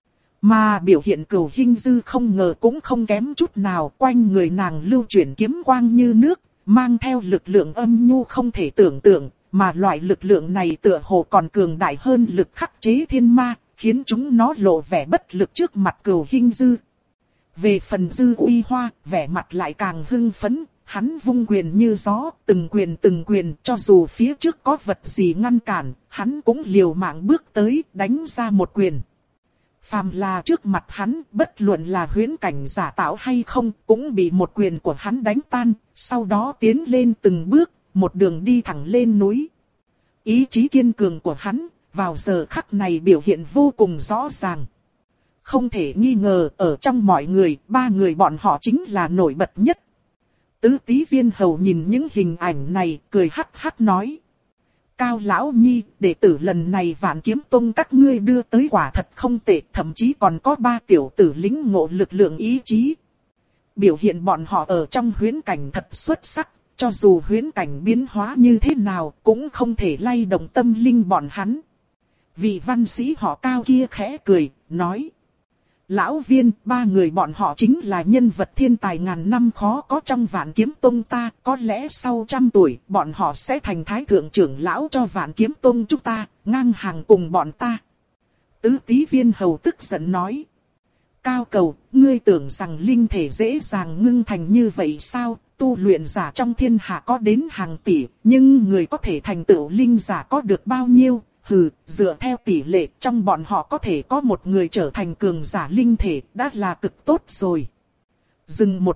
Mà biểu hiện Cửu Hinh Dư không ngờ cũng không kém chút nào, quanh người nàng lưu chuyển kiếm quang như nước, mang theo lực lượng âm nhu không thể tưởng tượng, mà loại lực lượng này tựa hồ còn cường đại hơn lực khắc chế thiên ma, khiến chúng nó lộ vẻ bất lực trước mặt Cửu Hinh Dư. Về phần Dư Uy Hoa, vẻ mặt lại càng hưng phấn. Hắn vung quyền như gió, từng quyền, cho dù phía trước có vật gì ngăn cản, hắn cũng liều mạng bước tới, đánh ra một quyền. Phàm là trước mặt hắn, bất luận là huyễn cảnh giả tạo hay không, cũng bị một quyền của hắn đánh tan, sau đó tiến lên từng bước, một đường đi thẳng lên núi. Ý chí kiên cường của hắn, vào giờ khắc này biểu hiện vô cùng rõ ràng. Không thể nghi ngờ, ở trong mọi người, 3 người bọn họ chính là nổi bật nhất. Tứ Tí Viên Hầu nhìn những hình ảnh này, cười hắc hắc nói. Cao Lão Nhi, đệ tử lần này Vạn Kiếm Tông các ngươi đưa tới quả thật không tệ, thậm chí còn có 3 tiểu tử lĩnh ngộ lực lượng ý chí. Biểu hiện bọn họ ở trong huyễn cảnh thật xuất sắc, cho dù huyễn cảnh biến hóa như thế nào cũng không thể lay động tâm linh bọn hắn. Vị văn sĩ họ Cao kia khẽ cười, nói. Lão Viên, 3 người bọn họ chính là nhân vật thiên tài ngàn năm khó có trong Vạn Kiếm Tông ta, có lẽ sau 100 tuổi, bọn họ sẽ thành thái thượng trưởng lão cho Vạn Kiếm Tông chúng ta, ngang hàng cùng bọn ta. Tứ Tí Viên Hầu tức giận nói. Cao Cầu, ngươi tưởng rằng linh thể dễ dàng ngưng thành như vậy sao? Tu luyện giả trong thiên hạ có đến hàng tỷ, nhưng người có thể thành tựu linh giả có được bao nhiêu? Hừ, dựa theo tỷ lệ trong bọn họ có thể có một người trở thành cường giả linh thể, đã là cực tốt rồi. Dừng một chút,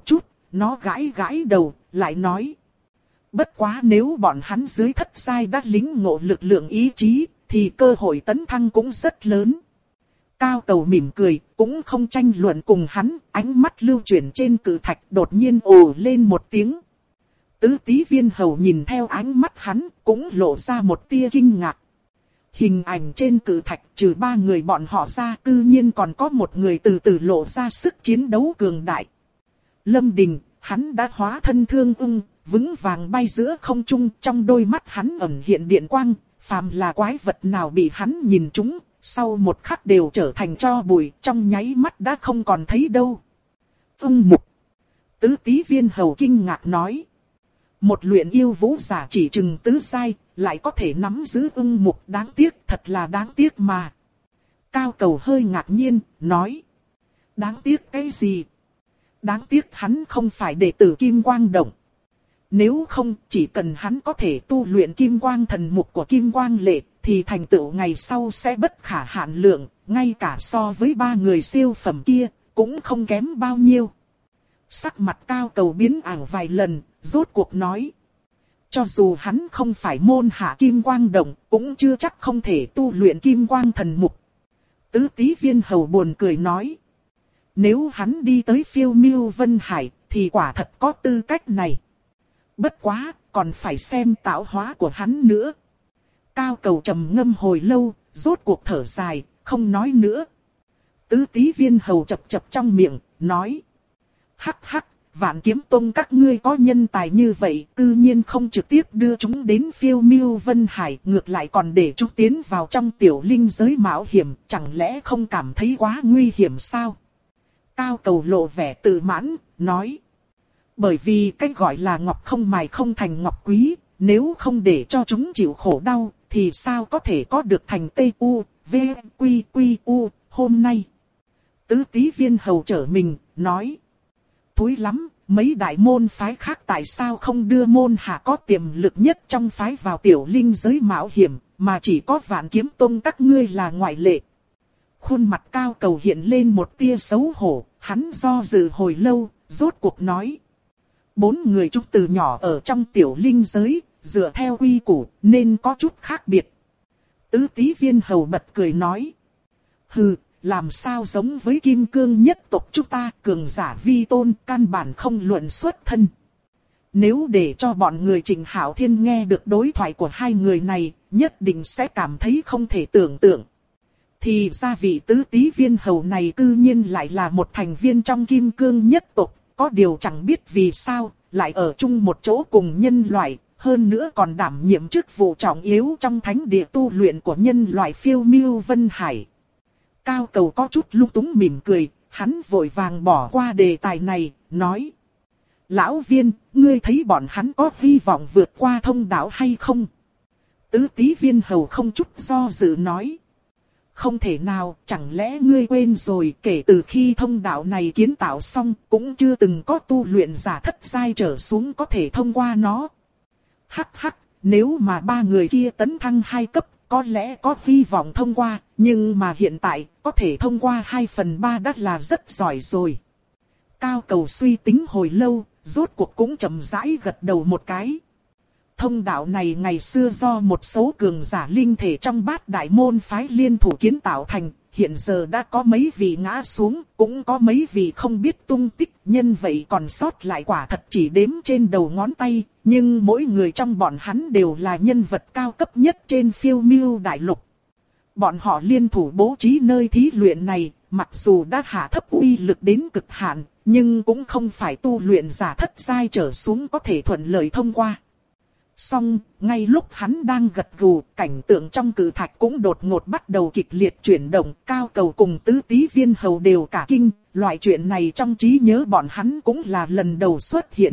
nó gãi gãi đầu, lại nói. Bất quá nếu bọn hắn dưới thất giai đã lĩnh ngộ lực lượng ý chí, thì cơ hội tấn thăng cũng rất lớn. Cao Cầu mỉm cười, cũng không tranh luận cùng hắn, ánh mắt lưu chuyển trên cự thạch đột nhiên ồ lên một tiếng. Tứ Tí Viên Hầu nhìn theo ánh mắt hắn, cũng lộ ra một tia kinh ngạc. Hình ảnh trên cự thạch trừ 3 người bọn họ ra, cư nhiên còn có một người từ từ lộ ra sức chiến đấu cường đại. Lâm Đình, hắn đã hóa thân Thương Ưng, vững vàng bay giữa không trung, trong đôi mắt hắn ẩn hiện điện quang, phàm là quái vật nào bị hắn nhìn trúng, sau một khắc đều trở thành tro bụi, trong nháy mắt đã không còn thấy đâu. Ưng mục. Tứ Tí Viên Hầu kinh ngạc nói. Một luyện yêu vũ giả chỉ chừng tứ giai, lại có thể nắm giữ ưng mục, đáng tiếc, thật là đáng tiếc mà. Cao Cầu hơi ngạc nhiên, nói. Đáng tiếc cái gì? Đáng tiếc hắn không phải đệ tử Kim Quang Động. Nếu không, chỉ cần hắn có thể tu luyện Kim Quang thần mục của Kim Quang Lệ, thì thành tựu ngày sau sẽ bất khả hạn lượng, ngay cả so với 3 người siêu phẩm kia, cũng không kém bao nhiêu. Sắc mặt Cao Cầu biến ảo vài lần, rốt cuộc nói. Cho dù hắn không phải môn hạ Kim Quang Động, cũng chưa chắc không thể tu luyện Kim Quang thần mục. Tứ Tí Viên Hầu buồn cười nói. Nếu hắn đi tới Phiêu Miêu Vân Hải, thì quả thật có tư cách này. Bất quá, còn phải xem tạo hóa của hắn nữa. Cao Cầu trầm ngâm hồi lâu, rốt cuộc thở dài, không nói nữa. Tứ Tí Viên Hầu chập chập trong miệng, nói. Hắc hắc, Vạn Kiếm Tông các ngươi có nhân tài như vậy, cư nhiên không trực tiếp đưa chúng đến Phiêu Miêu Vân Hải, ngược lại còn để chúng tiến vào trong tiểu linh giới mạo hiểm, chẳng lẽ không cảm thấy quá nguy hiểm sao? Cao Cầu lộ vẻ tự mãn, nói. Bởi vì cách gọi là ngọc không mài không thành ngọc quý, nếu không để cho chúng chịu khổ đau, thì sao có thể có được thành T.U. V. Quy Quy U hôm nay? Tứ Tí Viên Hầu trở mình, nói. Thúi lắm, mấy đại môn phái khác tại sao không đưa môn hạ có tiềm lực nhất trong phái vào tiểu linh giới mạo hiểm, mà chỉ có Vạn Kiếm Tông các ngươi là ngoại lệ. Khuôn mặt Cao Cầu hiện lên một tia xấu hổ, hắn do dự hồi lâu, rốt cuộc nói. 4 người chúng từ nhỏ ở trong tiểu linh giới, dựa theo quy củ, nên có chút khác biệt. Tứ Tí Viên Hầu bật cười nói. Hừ, làm sao giống với Kim Cương nhất tộc chúng ta, cường giả vi tôn, căn bản không luận xuất thân. Nếu để cho bọn người Trịnh Hạo Thiên nghe được đối thoại của 2 người này, nhất định sẽ cảm thấy không thể tưởng tượng. Thì ra vị Tứ Tí Viên Hầu này cư nhiên lại là một thành viên trong Kim Cương nhất tộc, có điều chẳng biết vì sao, lại ở chung một chỗ cùng nhân loại, hơn nữa còn đảm nhiệm chức vụ trọng yếu trong thánh địa tu luyện của nhân loại Phiêu Miêu Vân Hải. Cao Cầu có chút lung túng mỉm cười, hắn vội vàng bỏ qua đề tài này, nói. Lão Viên, ngươi thấy bọn hắn có hy vọng vượt qua thông đạo hay không? Tứ Tí Viên Hầu không chút do dự nói. Không thể nào, chẳng lẽ ngươi quên rồi, kể từ khi thông đạo này kiến tạo xong, cũng chưa từng có tu luyện giả thất giai trở xuống có thể thông qua nó. Hắc hắc, nếu mà 3 người kia tấn thăng 2 cấp, có lẽ có hy vọng thông qua, nhưng mà hiện tại, có thể thông qua 2/3 đã là rất giỏi rồi. Cao Cầu suy tính hồi lâu, rốt cuộc cũng chậm rãi gật đầu một cái. Thông đạo này ngày xưa do một số cường giả linh thể trong Bát Đại môn phái liên thủ kiến tạo thành, hiện giờ đã có mấy vị ngã xuống, cũng có mấy vị không biết tung tích, nhân vậy còn sót lại quả thật chỉ đếm trên đầu ngón tay, nhưng mỗi người trong bọn hắn đều là nhân vật cao cấp nhất trên Phiêu Miêu đại lục. Bọn họ liên thủ bố trí nơi thí luyện này, mặc dù đã hạ thấp uy lực đến cực hạn, nhưng cũng không phải tu luyện giả thất giai trở xuống có thể thuận lợi thông qua. Song, ngay lúc hắn đang gật gù, cảnh tượng trong cự thạch cũng đột ngột bắt đầu kịch liệt chuyển động, Cao Cầu cùng Tứ Tí Viên Hầu đều cả kinh, loại chuyện này trong trí nhớ bọn hắn cũng là lần đầu xuất hiện.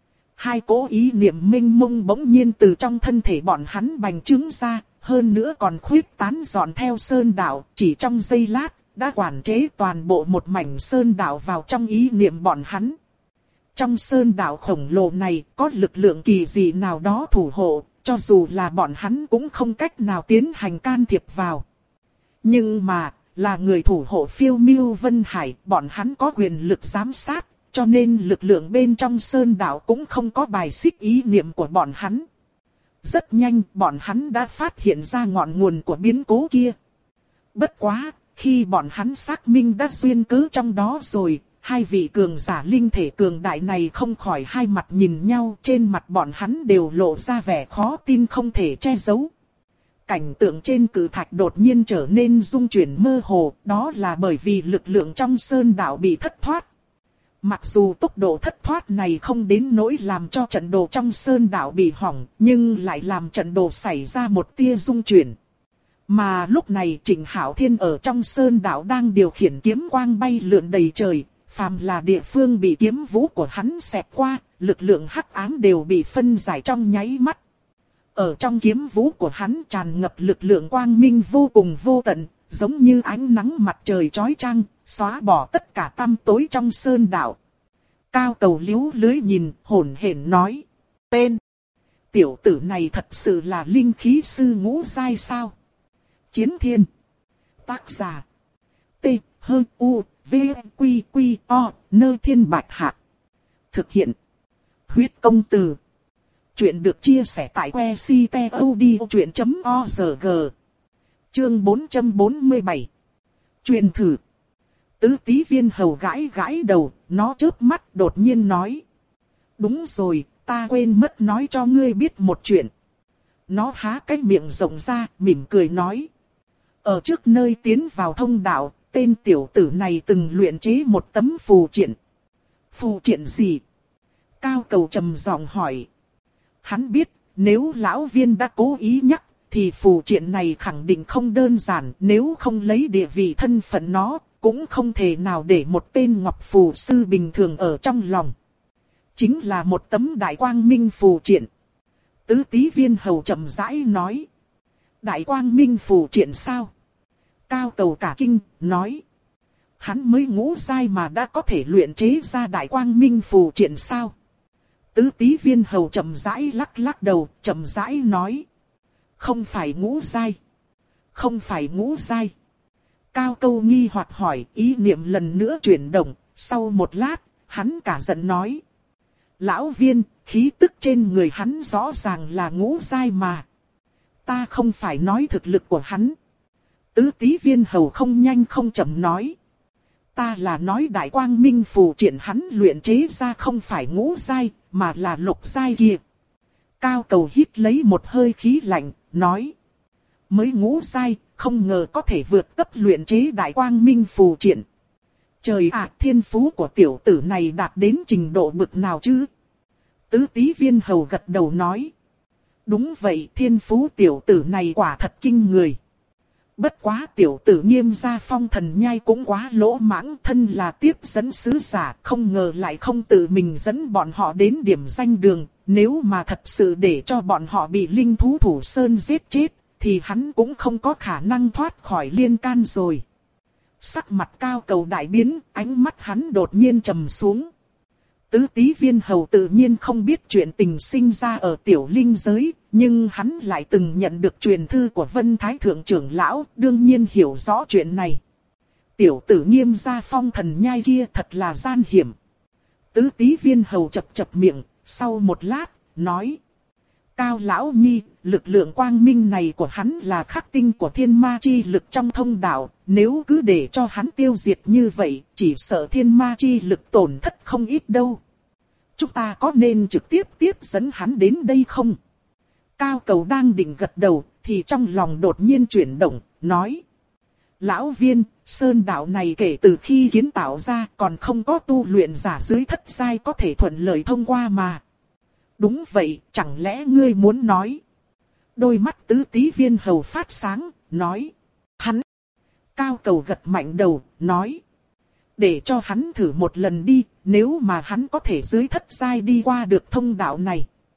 2 cỗ ý niệm mênh mông bỗng nhiên từ trong thân thể bọn hắn bành trướng ra, hơn nữa còn khuyết tán dọn theo sơn đạo, chỉ trong giây lát, đã quản chế toàn bộ một mảnh sơn đạo vào trong ý niệm bọn hắn. Trong sơn đạo khổng lồ này có lực lượng kỳ dị nào đó thủ hộ, cho dù là bọn hắn cũng không cách nào tiến hành can thiệp vào. Nhưng mà, là người thủ hộ Phiêu Miêu Vân Hải, bọn hắn có quyền lực giám sát, cho nên lực lượng bên trong sơn đạo cũng không có bài xích ý niệm của bọn hắn. Rất nhanh bọn hắn đã phát hiện ra ngọn nguồn của biến cố kia. Bất quá, khi bọn hắn xác minh đã duyên cớ trong đó rồi, hai vị cường giả linh thể cường đại này không khỏi hai mặt nhìn nhau, trên mặt bọn hắn đều lộ ra vẻ khó tin không thể che giấu. Cảnh tượng trên cự thạch đột nhiên trở nên rung chuyển mơ hồ, đó là bởi vì lực lượng trong sơn đạo bị thất thoát. Mặc dù tốc độ thất thoát này không đến nỗi làm cho trận đồ trong sơn đạo bị hỏng, nhưng lại làm trận đồ xảy ra một tia rung chuyển. Mà lúc này Trịnh Hạo Thiên ở trong sơn đạo đang điều khiển kiếm quang bay lượn đầy trời, phàm là địa phương bị kiếm vũ của hắn xẹt qua, lực lượng hắc ám đều bị phân giải trong nháy mắt. Ở trong kiếm vũ của hắn tràn ngập lực lượng quang minh vô cùng vô tận, giống như ánh nắng mặt trời chói chang, xóa bỏ tất cả tăm tối trong sơn đạo. Cao Cầu liếu lưới nhìn, hổn hển nói. Tên. Tiểu tử này thật sự là linh khí sư ngũ giai sao? Chiến Thiên. Tác giả. T, H, U, V, Q, Q, O, Nơ Thiên Bạch Hạc. Thực hiện. Huyết công từ. Chuyện được chia sẻ tại website.odchuyện.org. Chương 447. Truyền thử. Tứ Tí Viên Hầu gãi gãi đầu, nó chớp mắt đột nhiên nói. Đúng rồi, ta quên mất nói cho ngươi biết một chuyện. Nó há cái miệng rộng ra, mỉm cười nói. Ở trước nơi tiến vào thông đạo, tên tiểu tử này từng luyện chế một tấm phù triện. Phù triện gì? Cao Cầu trầm giọng hỏi. Hắn biết, nếu lão viên đã cố ý nhắc, thì phù triện này khẳng định không đơn giản, nếu không lấy địa vị thân phận nó, cũng không thể nào để một tên ngọc phù sư bình thường ở trong lòng. Chính là một tấm đại quang minh phù triện. Tứ Tí Viên Hầu chậm rãi nói. Đại quang minh phù triện sao? Cao Cầu cả kinh, nói. Hắn mới ngũ giai mà đã có thể luyện chế ra đại quang minh phù triện sao? Tứ Tí Viên Hầu chậm rãi lắc lắc đầu, chậm rãi nói. Không phải ngũ giai. Không phải ngũ giai. Cao Cầu nghi hoặc hỏi, ý niệm lần nữa chuyển động, sau một lát, hắn cả giận nói. Lão Viên, khí tức trên người hắn rõ ràng là ngũ giai mà. Ta không phải nói thực lực của hắn. Tứ Tí Viên Hầu không nhanh không chậm nói. Ta là nói đại quang minh phù triện hắn luyện chế ra không phải ngũ giai, mà là lục giai kia. Cao Cầu hít lấy một hơi khí lạnh, nói. Mới ngũ giai, không ngờ có thể vượt cấp luyện chế đại quang minh phù triện. Trời ạ, thiên phú của tiểu tử này đạt đến trình độ bực nào chứ? Tứ Tí Viên Hầu gật đầu nói. Đúng vậy, thiên phú tiểu tử này quả thật kinh người. Bất quá tiểu tử Nghiêm gia Phong Thần Nhai cũng quá lỗ mãng, thân là tiếp dẫn sứ giả, không ngờ lại không tự mình dẫn bọn họ đến điểm danh đường. Nếu mà thật sự để cho bọn họ bị linh thú thủ sơn giết chết, thì hắn cũng không có khả năng thoát khỏi liên can rồi. Sắc mặt Cao Cầu đại biến, ánh mắt hắn đột nhiên trầm xuống. Tứ Tí Viên Hầu tự nhiên không biết chuyện tình sinh ra ở tiểu linh giới, nhưng hắn lại từng nhận được truyền thư của Vân Thái Thượng trưởng lão, đương nhiên hiểu rõ chuyện này. Tiểu tử Nghiêm gia Phong Thần Nhai kia thật là gian hiểm. Tứ Tí Viên Hầu chập chập miệng, sau một lát, nói. Cao lão nhi, lực lượng quang minh này của hắn là khắc tinh của thiên ma chi lực trong thông đạo, nếu cứ để cho hắn tiêu diệt như vậy, chỉ sợ thiên ma chi lực tổn thất không ít đâu. Chúng ta có nên trực tiếp dẫn hắn đến đây không? Cao Cầu đang định gật đầu, thì trong lòng đột nhiên chuyển động, nói. Lão Viên, sơn đạo này kể từ khi kiến tạo ra còn không có tu luyện giả dưới thất giai có thể thuận lợi thông qua mà. Đúng vậy, chẳng lẽ ngươi muốn nói? Đôi mắt Tứ Tí Viên Hầu phát sáng, nói. Hắn. Cao Cầu gật mạnh đầu, nói. Để cho hắn thử một lần đi, nếu mà hắn có thể dưới thất giai đi qua được thông đạo này,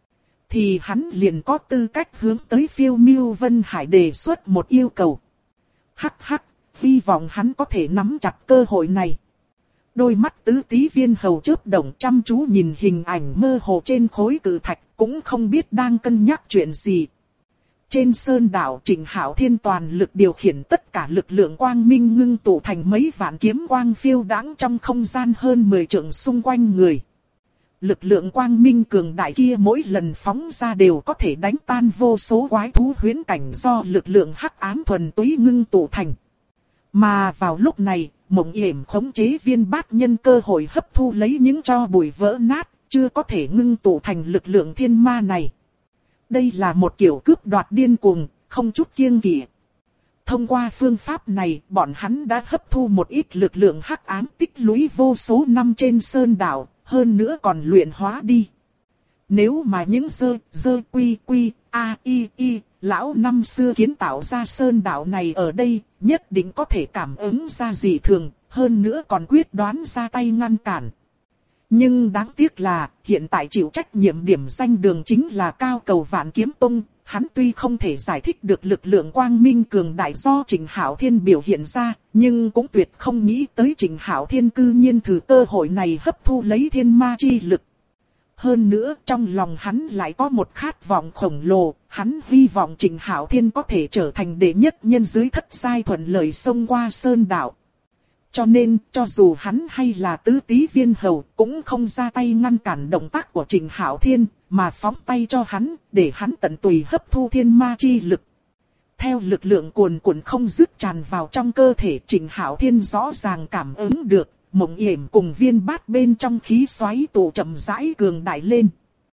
thì hắn liền có tư cách hướng tới Phiêu Miêu Vân Hải đề xuất một yêu cầu. Hắc hắc, hy vọng hắn có thể nắm chặt cơ hội này. Đôi mắt Tứ Tí Viên Hầu chớp động chăm chú nhìn hình ảnh mơ hồ trên khối cự thạch, cũng không biết đang cân nhắc chuyện gì. Trên sơn đảo Trịnh Hạo Thiên toàn lực điều khiển tất cả lực lượng quang minh ngưng tụ thành mấy vạn kiếm quang phiêu đãng trong không gian hơn 10 trượng xung quanh người. Lực lượng quang minh cường đại kia mỗi lần phóng ra đều có thể đánh tan vô số quái thú huyễn cảnh do lực lượng hắc ám thuần túy ngưng tụ thành. Mà vào lúc này, Mộng Yểm khống chế viên bát nhân cơ hội hấp thu lấy những tro bụi vỡ nát, chưa có thể ngưng tụ thành lực lượng thiên ma này. Đây là một kiểu cướp đoạt điên cuồng, không chút kiêng kỵ. Thông qua phương pháp này, bọn hắn đã hấp thu một ít lực lượng hắc ám tích lũy vô số năm trên sơn đảo, hơn nữa còn luyện hóa đi. Nếu mà những lão năm xưa kiến tạo ra sơn đảo này ở đây, nhất định có thể cảm ứng ra dị thường, hơn nữa còn quyết đoán ra tay ngăn cản. Nhưng đáng tiếc là, hiện tại chịu trách nhiệm điểm danh đường chính là Cao Cầu Vạn Kiếm Tông, hắn tuy không thể giải thích được lực lượng quang minh cường đại do Trịnh Hạo Thiên biểu hiện ra, nhưng cũng tuyệt không nghĩ tới Trịnh Hạo Thiên cư nhiên thừa cơ hội này hấp thu lấy thiên ma chi lực. Hơn nữa trong lòng hắn lại có một khát vọng khổng lồ, hắn hy vọng Trịnh Hạo Thiên có thể trở thành đệ nhất nhân dưới thất giai thuận lợi xông qua sơn đảo. Cho nên, cho dù hắn hay là tứ tí viên hầu, cũng không ra tay ngăn cản động tác của Trịnh Hạo Thiên, mà phóng tay cho hắn, để hắn tận tùy hấp thu thiên ma chi lực. Theo lực lượng cuồn cuộn không dứt tràn vào trong cơ thể, Trịnh Hạo Thiên rõ ràng cảm ứng được, Mộng Yểm cùng viên bát bên trong khí xoáy tụ chậm rãi cường đại lên.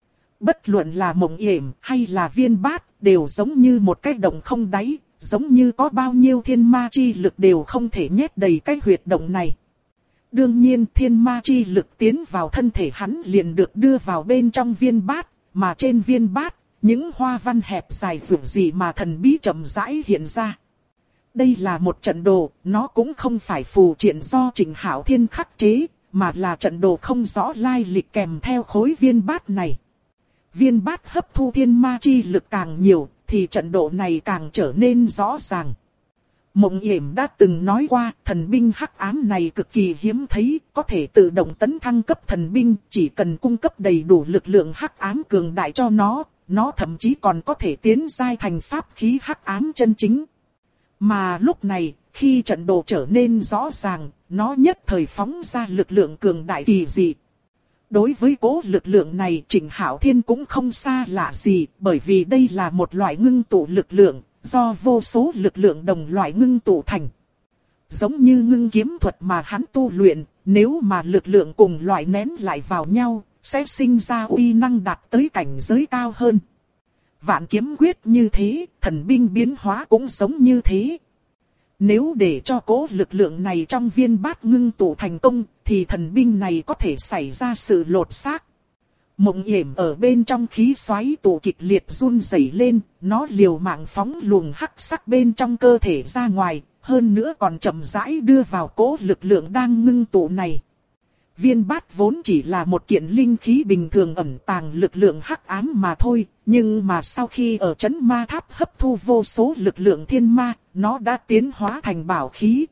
Bất luận là Mộng Yểm hay là viên bát, đều giống như một cái động không đáy. Giống như có bao nhiêu thiên ma chi lực đều không thể nhét đầy cái huyệt động này. Đương nhiên thiên ma chi lực tiến vào thân thể hắn liền được đưa vào bên trong viên bát, mà trên viên bát, những hoa văn hẹp dài dù gì mà thần bí chậm rãi hiện ra. Đây là một trận đồ, nó cũng không phải phù triện do Trịnh Hạo Thiên khắc chế, mà là trận đồ không rõ lai lịch kèm theo khối viên bát này. Viên bát hấp thu thiên ma chi lực càng nhiều, thì trận độ này càng trở nên rõ ràng. Mộng Yểm đã từng nói qua, thần binh hắc ám này cực kỳ hiếm thấy, có thể tự động tấn thăng cấp thần binh, chỉ cần cung cấp đầy đủ lực lượng hắc ám cường đại cho nó thậm chí còn có thể tiến giai thành pháp khí hắc ám chân chính. Mà lúc này, khi trận đồ trở nên rõ ràng, nó nhất thời phóng ra lực lượng cường đại kỳ dị. Đối với cố lực lượng này Trịnh Hạo Thiên cũng không xa lạ gì, bởi vì đây là một loại ngưng tụ lực lượng, do vô số lực lượng đồng loại ngưng tụ thành. Giống như ngưng kiếm thuật mà hắn tu luyện, nếu mà lực lượng cùng loại nén lại vào nhau, sẽ sinh ra uy năng đạt tới cảnh giới cao hơn. Vạn kiếm quyết như thế, thần binh biến hóa cũng giống như thế. Nếu để cho cố lực lượng này trong viên bát ngưng tụ thành công, thì thần binh này có thể xảy ra sự lột xác. Mộng Yểm ở bên trong khí xoáy tụ kịch liệt run rẩy lên, nó liều mạng phóng luồng hắc sắc bên trong cơ thể ra ngoài, hơn nữa còn chậm rãi đưa vào cố lực lượng đang ngưng tụ này. Viên bát vốn chỉ là một kiện linh khí bình thường ẩn tàng lực lượng hắc ám mà thôi, nhưng mà sau khi ở trấn ma tháp hấp thu vô số lực lượng thiên ma, nó đã tiến hóa thành bảo khí.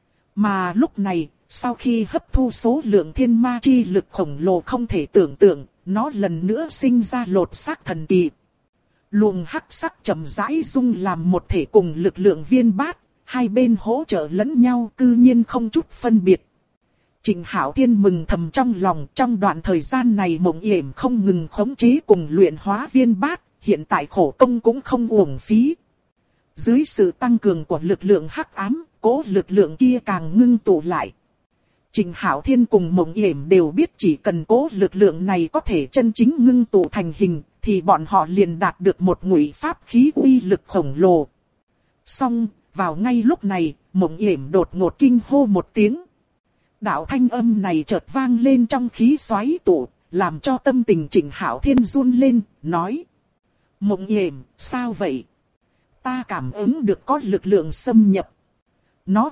Mà lúc này, sau khi hấp thu số lượng thiên ma chi lực khổng lồ không thể tưởng tượng, nó lần nữa sinh ra lột xác thần kỳ. Luồng hắc sắc chậm rãi dung làm một thể cùng lực lượng viên bát, hai bên hỗ trợ lẫn nhau cư nhiên không chút phân biệt. Trịnh Hạo Thiên mừng thầm trong lòng, trong đoạn thời gian này Mộng Yểm không ngừng khống chế cùng luyện hóa viên bát, hiện tại khổ công cũng không uổng phí. Dưới sự tăng cường của lực lượng hắc ám, cố lực lượng kia càng ngưng tụ lại. Trịnh Hạo Thiên cùng Mộng Yểm đều biết chỉ cần cố lực lượng này có thể chân chính ngưng tụ thành hình, thì bọn họ liền đạt được một ngụy pháp khí uy lực khổng lồ. Song, vào ngay lúc này, Mộng Yểm đột ngột kinh hô một tiếng. Đạo thanh âm này chợt vang lên trong khí xoáy tụ, làm cho tâm tình Trịnh Hạo Thiên run lên, nói. Mộng Yểm, sao vậy? Ta cảm ứng được có lực lượng xâm nhập. Nó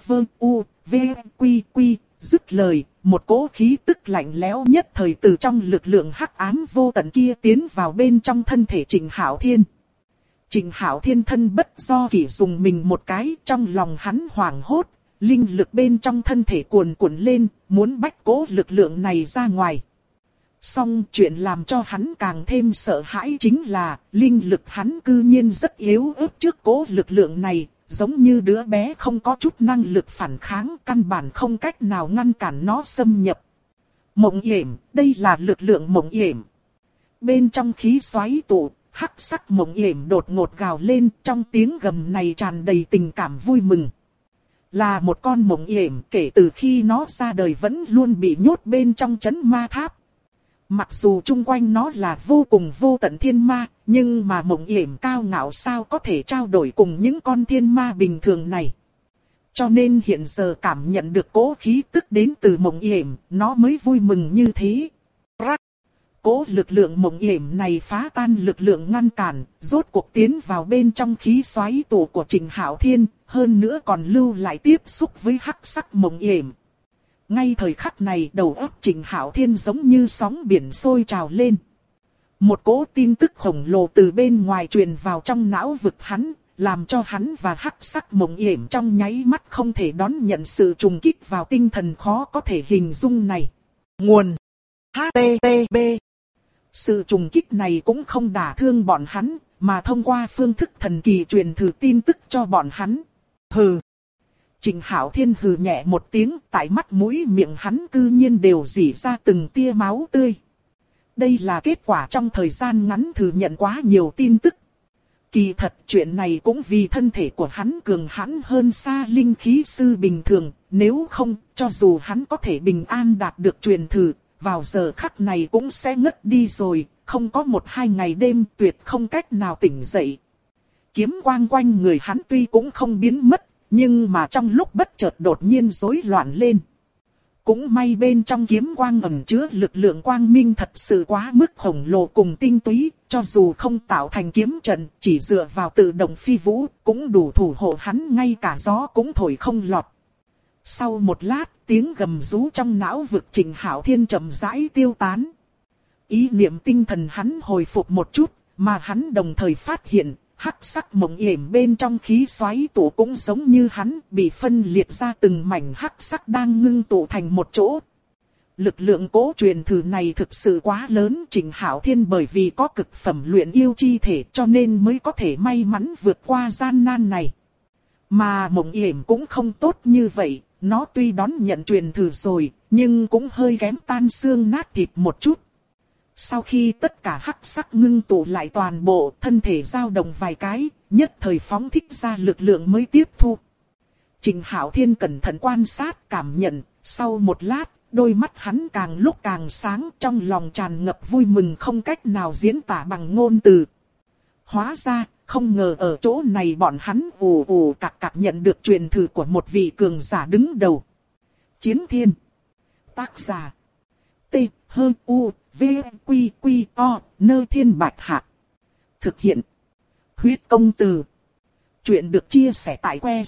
dứt lời, một cỗ khí tức lạnh lẽo nhất thời từ trong lực lượng hắc ám vô tận kia tiến vào bên trong thân thể Trịnh Hạo Thiên. Trịnh Hạo Thiên thân bất do kỷ dùng mình một cái, trong lòng hắn hoảng hốt, linh lực bên trong thân thể cuồn cuộn lên, muốn bách cỗ lực lượng này ra ngoài. Song chuyện làm cho hắn càng thêm sợ hãi chính là, linh lực hắn cư nhiên rất yếu ớt trước cố lực lượng này, giống như đứa bé không có chút năng lực phản kháng, căn bản không cách nào ngăn cản nó xâm nhập. Mộng yểm, đây là lực lượng mộng yểm. Bên trong khí xoáy tụ, hắc sắc mộng yểm đột ngột gào lên, trong tiếng gầm này tràn đầy tình cảm vui mừng. Là một con mộng yểm, kể từ khi nó ra đời vẫn luôn bị nhốt bên trong trấn ma tháp. Mặc dù chung quanh nó là vô cùng vô tận thiên ma, nhưng mà mộng yểm cao ngạo sao có thể trao đổi cùng những con thiên ma bình thường này. Cho nên hiện giờ cảm nhận được cố khí tức đến từ mộng yểm, nó mới vui mừng như thế. Cố lực lượng mộng yểm này phá tan lực lượng ngăn cản, rốt cuộc tiến vào bên trong khí xoáy tụ của Trình Hạo Thiên, hơn nữa còn lưu lại tiếp xúc với hắc sắc mộng yểm. Ngay thời khắc này đầu óc Trình Hạo Thiên giống như sóng biển sôi trào lên. Một cỗ tin tức khổng lồ từ bên ngoài truyền vào trong não vực hắn, làm cho hắn và hắc sắc mộng yểm trong nháy mắt không thể đón nhận sự trùng kích vào tinh thần khó có thể hình dung này. Nguồn HTTP. Sự trùng kích này cũng không đả thương bọn hắn, mà thông qua phương thức thần kỳ truyền thử tin tức cho bọn hắn. Hừ. Trình Hạo Thiên hừ nhẹ một tiếng, tại mắt mũi miệng hắn cư nhiên đều rỉ ra từng tia máu tươi. Đây là kết quả trong thời gian ngắn thừa nhận quá nhiều tin tức. Kỳ thật chuyện này cũng vì thân thể của hắn cường hãn hơn xa linh khí sư bình thường, nếu không, cho dù hắn có thể bình an đạt được truyền thử, vào giờ khắc này cũng sẽ ngất đi rồi, không có 1-2 ngày đêm tuyệt không cách nào tỉnh dậy. Kiếm quang quanh người hắn tuy cũng không biến mất, nhưng mà trong lúc bất chợt đột nhiên rối loạn lên. Cũng may bên trong kiếm quang ẩn chứa lực lượng quang minh thật sự quá mức khổng lồ cùng tinh túy, cho dù không tạo thành kiếm trận, chỉ dựa vào tự động phi vũ, cũng đủ thủ hộ hắn ngay cả gió cũng thổi không lọt. Sau một lát, tiếng gầm rú trong não vực Trình Hạo Thiên chậm rãi tiêu tán. Ý niệm tinh thần hắn hồi phục một chút, mà hắn đồng thời phát hiện, hắc sắc mộng yểm bên trong khí xoáy tụ cũng giống như hắn, bị phân liệt ra từng mảnh hắc sắc đang ngưng tụ thành một chỗ. Lực lượng cố truyền thử này thực sự quá lớn, Trình Hạo Thiên bởi vì có cực phẩm luyện yêu chi thể cho nên mới có thể may mắn vượt qua gian nan này. Mà mộng yểm cũng không tốt như vậy, nó tuy đón nhận truyền thử rồi, nhưng cũng hơi kém tan xương nát thịt một chút. Sau khi tất cả hắc sắc ngưng tụ lại toàn bộ, thân thể dao động vài cái, nhất thời phóng thích ra lực lượng mới tiếp thu. Trình Hạo Thiên cẩn thận quan sát, cảm nhận, sau một lát, đôi mắt hắn càng lúc càng sáng, trong lòng tràn ngập vui mừng không cách nào diễn tả bằng ngôn từ. Hóa ra, không ngờ ở chỗ này bọn hắn ù ù cạc cạc nhận được truyền thử của một vị cường giả đứng đầu. Chiến Thiên. Tác giả. T, H, U, V, Quy, Quy, O, Nơ Thiên Bạch Hạc. Thực hiện. Huyết công từ. Chuyện được chia sẻ tại que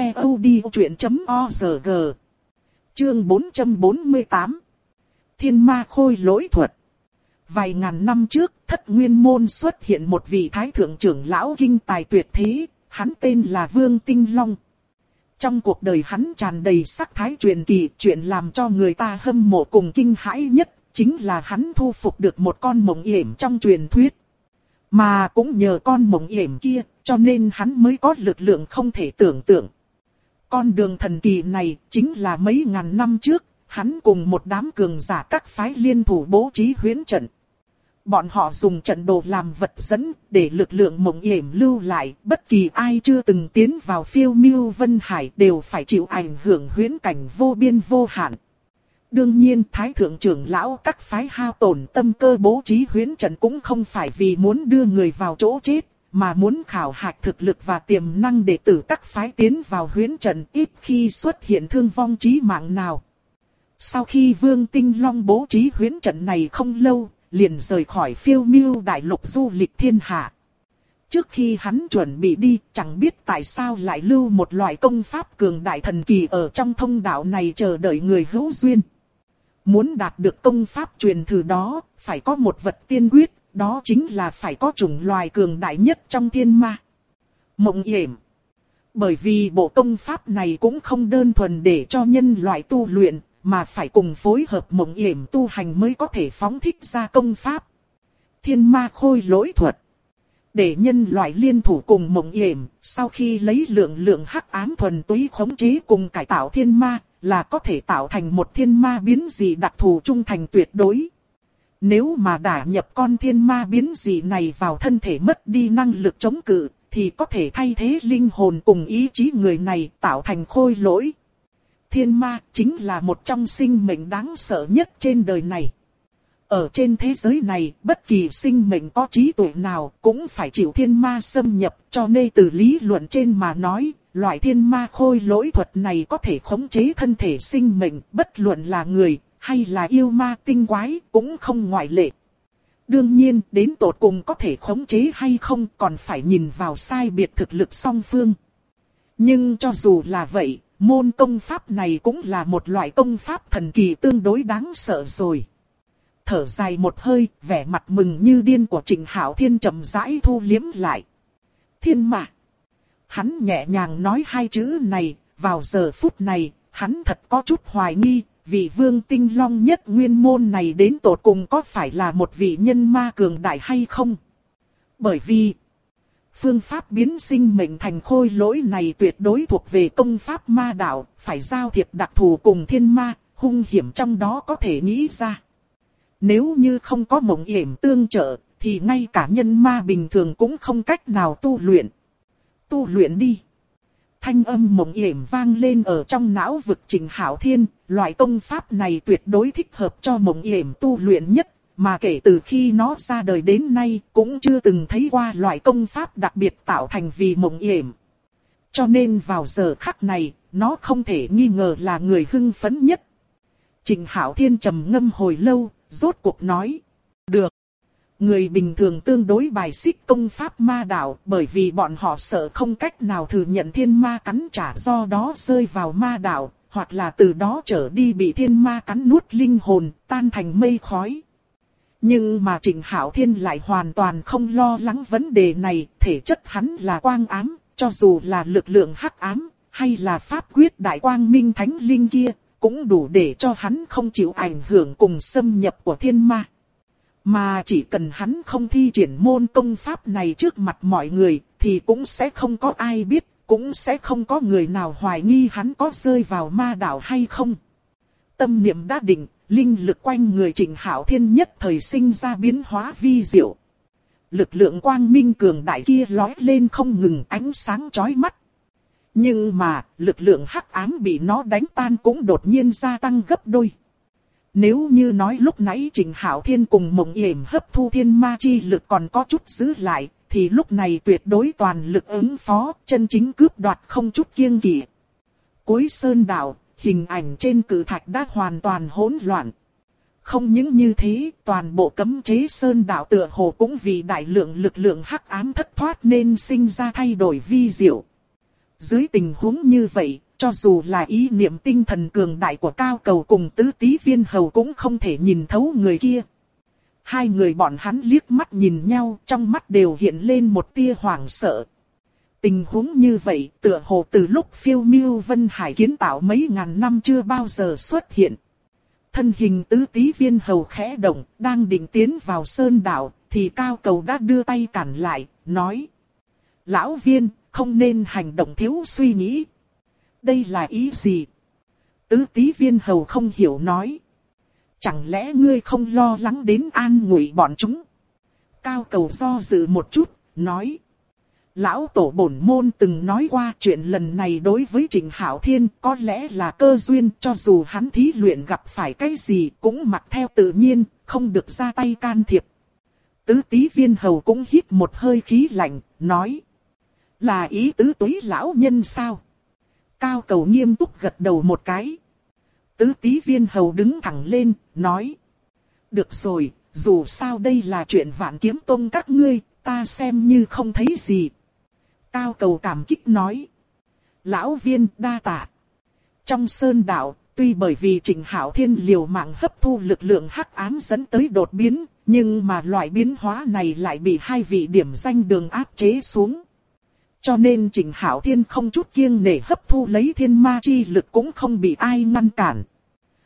ctod.org. Chương 448. Thiên ma khôi lỗi thuật. Vài ngàn năm trước, Thất Nguyên Môn xuất hiện một vị thái thượng trưởng lão kinh tài tuyệt thế, hắn tên là Vương Tinh Long. Trong cuộc đời hắn tràn đầy sắc thái truyền kỳ, chuyện làm cho người ta hâm mộ cùng kinh hãi nhất, chính là hắn thu phục được một con mộng yểm trong truyền thuyết. Mà cũng nhờ con mộng yểm kia, cho nên hắn mới có lực lượng không thể tưởng tượng. Con đường thần kỳ này, chính là mấy ngàn năm trước, hắn cùng một đám cường giả các phái liên thủ bố trí huyễn trận. Bọn họ dùng trận đồ làm vật dẫn, để lực lượng mộng yểm lưu lại, bất kỳ ai chưa từng tiến vào phiêu miêu vân hải đều phải chịu ảnh hưởng huyễn cảnh vô biên vô hạn. Đương nhiên, thái thượng trưởng lão các phái hao tổn tâm cơ bố trí huyễn trận cũng không phải vì muốn đưa người vào chỗ chết, mà muốn khảo hạch thực lực và tiềm năng đệ tử các phái tiến vào huyễn trận, ít khi xuất hiện thương vong chí mạng nào. Sau khi Vương Tinh Long bố trí huyễn trận này không lâu, liền rời khỏi phiêu miêu đại lục du lịch thiên hạ. Trước khi hắn chuẩn bị đi, chẳng biết tại sao lại lưu một loại công pháp cường đại thần kỳ ở trong thông đạo này chờ đợi người hữu duyên. Muốn đạt được công pháp truyền thử đó, phải có một vật tiên quyết, đó chính là phải có chủng loài cường đại nhất trong thiên ma. Mộng yểm. Bởi vì bộ công pháp này cũng không đơn thuần để cho nhân loại tu luyện, mà phải cùng phối hợp Mộng Yểm tu hành mới có thể phóng thích ra công pháp. Thiên ma khôi lỗi thuật. Để nhân loại liên thủ cùng Mộng Yểm, sau khi lấy lượng hắc ám thuần túy khống chế cùng cải tạo thiên ma, là có thể tạo thành một thiên ma biến dị đặc thù trung thành tuyệt đối. Nếu mà đả nhập con thiên ma biến dị này vào thân thể mất đi năng lực chống cự, thì có thể thay thế linh hồn cùng ý chí người này tạo thành khôi lỗi. Thiên ma chính là một trong sinh mệnh đáng sợ nhất trên đời này. Ở trên thế giới này, bất kỳ sinh mệnh có trí tuệ nào cũng phải chịu thiên ma xâm nhập, cho nên từ lý luận trên mà nói, loại thiên ma khôi lỗi thuật này có thể khống chế thân thể sinh mệnh, bất luận là người hay là yêu ma tinh quái cũng không ngoại lệ. Đương nhiên, đến tột cùng có thể khống chế hay không còn phải nhìn vào sai biệt thực lực song phương. Nhưng cho dù là vậy, môn công pháp này cũng là một loại công pháp thần kỳ tương đối đáng sợ rồi. Thở dài một hơi, vẻ mặt mừng như điên của Trịnh Hạo Thiên chậm rãi thu liếm lại. Thiên ma. Hắn nhẹ nhàng nói hai chữ này, vào giờ phút này, hắn thật có chút hoài nghi, vị vương tinh long nhất nguyên môn này đến tột cùng có phải là một vị nhân ma cường đại hay không? Bởi vì, phương pháp biến sinh mệnh thành khôi lỗi này tuyệt đối thuộc về công pháp ma đạo, phải giao thiệp đặc thù cùng thiên ma, hung hiểm trong đó có thể nghĩ ra. Nếu như không có Mộng Yểm tương trợ, thì ngay cả nhân ma bình thường cũng không cách nào tu luyện. Tu luyện đi. Thanh âm Mộng Yểm vang lên ở trong não vực Trịnh Hạo Thiên, loại công pháp này tuyệt đối thích hợp cho Mộng Yểm tu luyện nhất, mà kể từ khi nó ra đời đến nay cũng chưa từng thấy qua loại công pháp đặc biệt tạo thành vì Mộng Yểm. Cho nên vào giờ khắc này, nó không thể nghi ngờ là người hưng phấn nhất. Trịnh Hạo Thiên trầm ngâm hồi lâu, rốt cuộc nói, được. Người bình thường tương đối bài xích công pháp ma đạo bởi vì bọn họ sợ không cách nào thừa nhận thiên ma cắn trả, do đó rơi vào ma đạo, hoặc là từ đó trở đi bị thiên ma cắn nuốt linh hồn, tan thành mây khói. Nhưng mà Trịnh Hạo Thiên lại hoàn toàn không lo lắng vấn đề này, thể chất hắn là quang ám, cho dù là lực lượng hắc ám, hay là pháp quyết đại quang minh thánh linh kia, cũng đủ để cho hắn không chịu ảnh hưởng cùng xâm nhập của thiên ma. Mà chỉ cần hắn không thi triển môn công pháp này trước mặt mọi người, thì cũng sẽ không có ai biết, cũng sẽ không có người nào hoài nghi hắn có rơi vào ma đạo hay không. Tâm niệm đã định, linh lực quanh người Trịnh Hạo Thiên nhất thời sinh ra biến hóa vi diệu. Lực lượng quang minh cường đại kia lói lên không ngừng, ánh sáng chói mắt. Nhưng mà, lực lượng hắc ám bị nó đánh tan cũng đột nhiên gia tăng gấp đôi. Nếu như nói lúc nãy Trịnh Hạo Thiên cùng Mộng Yểm hấp thu thiên ma chi lực còn có chút giữ lại, thì lúc này tuyệt đối toàn lực ứng phó, chân chính cướp đoạt không chút kiêng kỵ. Cuối sơn đạo, hình ảnh trên cự thạch đã hoàn toàn hỗn loạn. Không những như thế, toàn bộ cấm chế sơn đạo tựa hồ cũng vì đại lượng lực lượng hắc ám thất thoát nên sinh ra thay đổi vi diệu. Dưới tình huống như vậy, cho dù là ý niệm tinh thần cường đại của Cao Cầu cùng Tứ Tí Viên Hầu cũng không thể nhìn thấu người kia. Hai người bọn hắn liếc mắt nhìn nhau, trong mắt đều hiện lên một tia hoảng sợ. Tình huống như vậy, tựa hồ từ lúc phiêu miêu Vân Hải kiến tạo mấy ngàn năm chưa bao giờ xuất hiện. Thân hình Tứ Tí Viên Hầu khẽ động, đang định tiến vào sơn đảo, thì Cao Cầu đã đưa tay cản lại, nói: Lão Viên, không nên hành động thiếu suy nghĩ. Đây là ý gì? Tứ Tí Viên Hầu không hiểu nói: Chẳng lẽ ngươi không lo lắng đến an nguy bọn chúng? Cao Cầu do dự một chút, nói: Lão tổ bổn môn từng nói qua chuyện lần này đối với Trịnh Hạo Thiên có lẽ là cơ duyên, cho dù hắn thí luyện gặp phải cái gì cũng mặc theo tự nhiên, không được ra tay can thiệp. Tứ Tí Viên Hầu cũng hít một hơi khí lạnh, nói: Là ý tứ Túy lão nhân sao? Cao Cầu nghiêm túc gật đầu một cái. Tứ Tí Viên Hầu đứng thẳng lên, nói: Được rồi, dù sao đây là chuyện Vạn Kiếm Tông các ngươi, ta xem như không thấy gì. Cao Cầu cảm kích nói: Lão Viên đa tạ. Trong sơn đạo, tuy bởi vì Trịnh Hạo Thiên liều mạng hấp thu lực lượng hắc ám dẫn tới đột biến, nhưng mà loại biến hóa này lại bị hai vị điểm danh đường áp chế xuống. Cho nên Trịnh Hạo Thiên không chút kiêng nể hấp thu lấy thiên ma chi lực cũng không bị ai ngăn cản.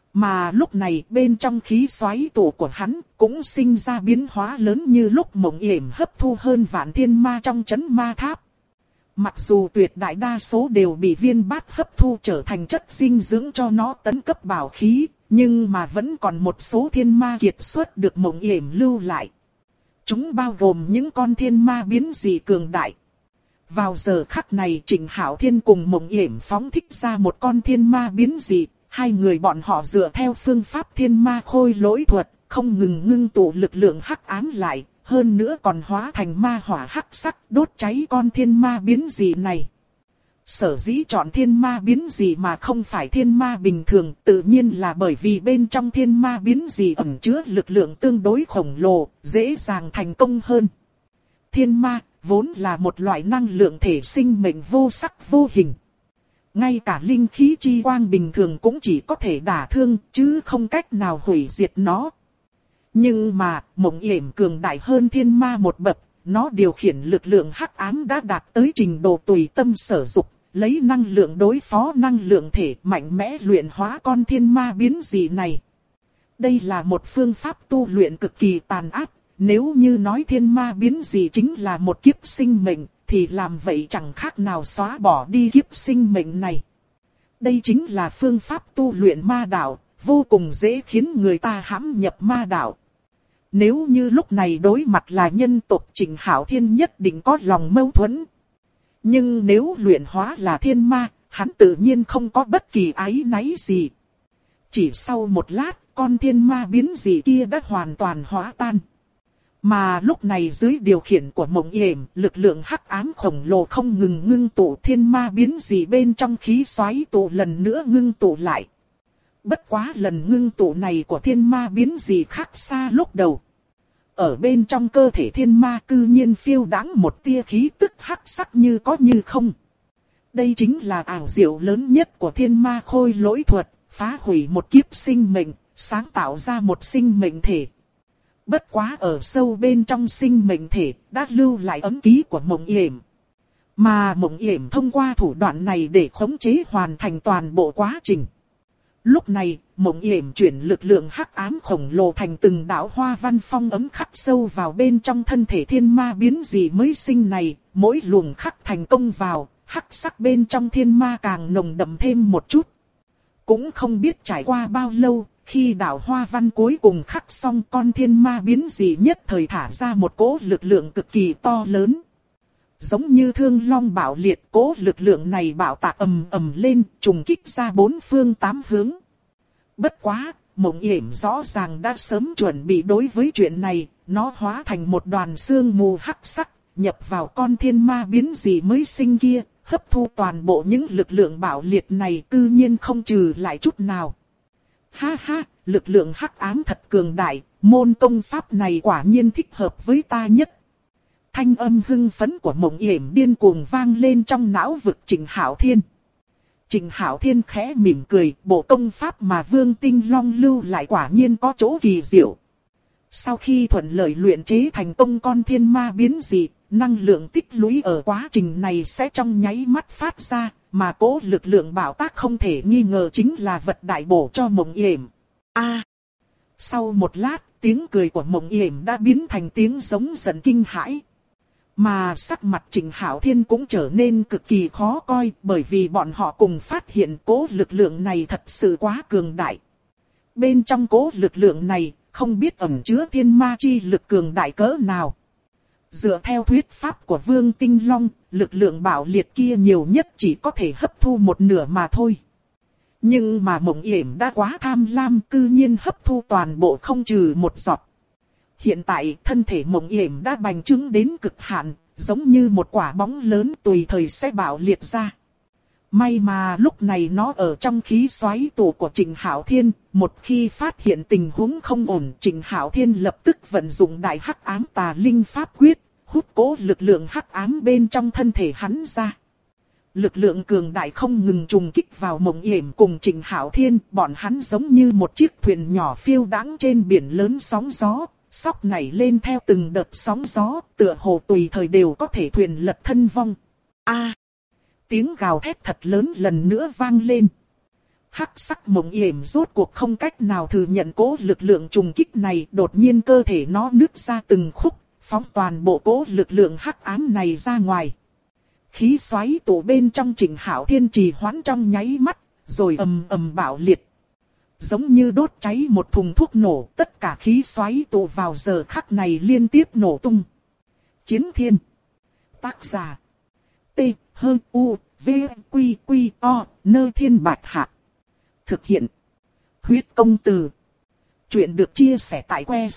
Mà lúc này bên trong khí xoáy tụ của hắn cũng sinh ra biến hóa lớn như lúc Mộng Yểm hấp thu hơn vạn thiên ma trong chấn ma tháp. Mặc dù tuyệt đại đa số đều bị viên bát hấp thu trở thành chất dinh dưỡng cho nó tấn cấp bảo khí, nhưng mà vẫn còn một số thiên ma kiệt xuất được Mộng Yểm lưu lại. Chúng bao gồm những con thiên ma biến dị cường đại. Vào giờ khắc này Trịnh Hạo Thiên cùng Mộng Yểm phóng thích ra một con thiên ma biến dị. Hai người bọn họ dựa theo phương pháp thiên ma khôi lỗi thuật, không ngừng ngưng tụ lực lượng hắc ám lại, hơn nữa còn hóa thành ma hỏa hắc sắc đốt cháy con thiên ma biến dị này. Sở dĩ chọn thiên ma biến dị mà không phải thiên ma bình thường, tự nhiên là bởi vì bên trong thiên ma biến dị ẩn chứa lực lượng tương đối khổng lồ, dễ dàng thành công hơn. Thiên ma vốn là một loại năng lượng thể sinh mệnh vô sắc vô hình. Ngay cả linh khí chi quang bình thường cũng chỉ có thể đả thương, chứ không cách nào hủy diệt nó. Nhưng mà, Mộng Yểm cường đại hơn thiên ma một bậc, nó điều khiển lực lượng hắc ám đã đạt tới trình độ tùy tâm sở dục, lấy năng lượng đối phó năng lượng thể mạnh mẽ luyện hóa con thiên ma biến dị này. Đây là một phương pháp tu luyện cực kỳ tàn ác, nếu như nói thiên ma biến dị chính là một kiếp sinh mệnh, thì làm vậy chẳng khác nào xóa bỏ đi kiếp sinh mệnh này. Đây chính là phương pháp tu luyện ma đạo, vô cùng dễ khiến người ta hãm nhập ma đạo. Nếu như lúc này đối mặt là nhân tộc Trịnh Hạo Thiên nhất định có lòng mâu thuẫn. Nhưng nếu luyện hóa là thiên ma, hắn tự nhiên không có bất kỳ áy náy gì. Chỉ sau một lát, con thiên ma biến dị kia đã hoàn toàn hóa tan. Mà lúc này dưới điều khiển của Mộng Yểm, lực lượng hắc ám khổng lồ không ngừng ngưng tụ thiên ma biến dị bên trong khí xoáy tụ lần nữa ngưng tụ lại. Bất quá lần ngưng tụ này của thiên ma biến dị khác xa lúc đầu. Ở bên trong cơ thể thiên ma cư nhiên phiêu đãng một tia khí tức hắc sắc như có như không. Đây chính là ảo diệu lớn nhất của thiên ma khôi lỗi thuật, phá hủy một kiếp sinh mệnh, sáng tạo ra một sinh mệnh thể. Bất quá ở sâu bên trong sinh mệnh thể đã lưu lại ấm ký của Mộng Yểm. Mà Mộng Yểm thông qua thủ đoạn này để khống chế hoàn thành toàn bộ quá trình. Lúc này, Mộng Yểm chuyển lực lượng hắc ám khổng lồ thành từng đạo hoa văn phong ấm khắc sâu vào bên trong thân thể thiên ma biến dị mới sinh này, mỗi luồng khắc thành công vào, hắc sắc bên trong thiên ma càng nồng đậm thêm một chút. Cũng không biết trải qua bao lâu, khi đạo hoa văn cuối cùng khắc xong con thiên ma biến dị nhất thời thả ra một cỗ lực lượng cực kỳ to lớn. Giống như thương long bạo liệt, cỗ lực lượng này bạo tạc ầm ầm lên, trùng kích ra bốn phương tám hướng. Bất quá, Mộng Yểm rõ ràng đã sớm chuẩn bị đối với chuyện này, nó hóa thành một đoàn sương mù hắc sắc, nhập vào con thiên ma biến dị mới sinh kia, hấp thu toàn bộ những lực lượng bạo liệt này cư nhiên không trừ lại chút nào. Ha ha, lực lượng hắc ám thật cường đại, môn công pháp này quả nhiên thích hợp với ta nhất. Thanh âm hưng phấn của Mộng Yểm điên cuồng vang lên trong não vực Trịnh Hạo Thiên. Trịnh Hạo Thiên khẽ mỉm cười, bộ công pháp mà Vương Tinh Long lưu lại quả nhiên có chỗ kỳ diệu. Sau khi thuận lợi luyện chế thành công con thiên ma biến dị, năng lượng tích lũy ở quá trình này sẽ trong nháy mắt phát ra, mà cố lực lượng bạo tác không thể nghi ngờ chính là vật đại bổ cho Mộng Yểm. Sau một lát, tiếng cười của Mộng Yểm đã biến thành tiếng giống giận kinh hãi. Mà sắc mặt Trịnh Hạo Thiên cũng trở nên cực kỳ khó coi, bởi vì bọn họ cùng phát hiện cố lực lượng này thật sự quá cường đại. Bên trong cố lực lượng này, không biết ẩn chứa thiên ma chi lực cường đại cỡ nào. Dựa theo thuyết pháp của Vương Tinh Long, lực lượng bạo liệt kia nhiều nhất chỉ có thể hấp thu một nửa mà thôi. Nhưng mà Mộng Yểm đã quá tham lam, cư nhiên hấp thu toàn bộ không trừ một giọt. Hiện tại thân thể Mộng Yểm đã bành trướng đến cực hạn, giống như một quả bóng lớn tùy thời sẽ bạo liệt ra. May mà lúc này nó ở trong khí xoáy tụ của Trịnh Hạo Thiên, một khi phát hiện tình huống không ổn, Trịnh Hạo Thiên lập tức vận dụng đại hắc ám tà linh pháp quyết, hút cố lực lượng hắc ám bên trong thân thể hắn ra. Lực lượng cường đại không ngừng trùng kích vào Mộng Yểm cùng Trịnh Hạo Thiên, bọn hắn giống như một chiếc thuyền nhỏ phiêu đãng trên biển lớn sóng gió, sóc nảy lên theo từng đợt sóng gió, tựa hồ tùy thời đều có thể thuyền lật thân vong. Tiếng gào thét thật lớn lần nữa vang lên. Hắc sắc mộng yểm rốt cuộc không cách nào thừa nhận cố lực lượng trùng kích này, đột nhiên cơ thể nó nứt ra từng khúc, phóng toàn bộ cố lực lượng hắc ám này ra ngoài. Khí xoáy tụ bên trong Trịnh Hạo Thiên trì hoãn trong nháy mắt, rồi ầm ầm bạo liệt. Giống như đốt cháy một thùng thuốc nổ, tất cả khí xoáy tụ vào giờ khắc này liên tiếp nổ tung. Chiến Thiên. Tác giả. T, H, U, V, Quy, Quy, O, Nơ Thiên Bạch Hạ. Thực hiện. Huyết công từ. Chuyện được chia sẻ tại que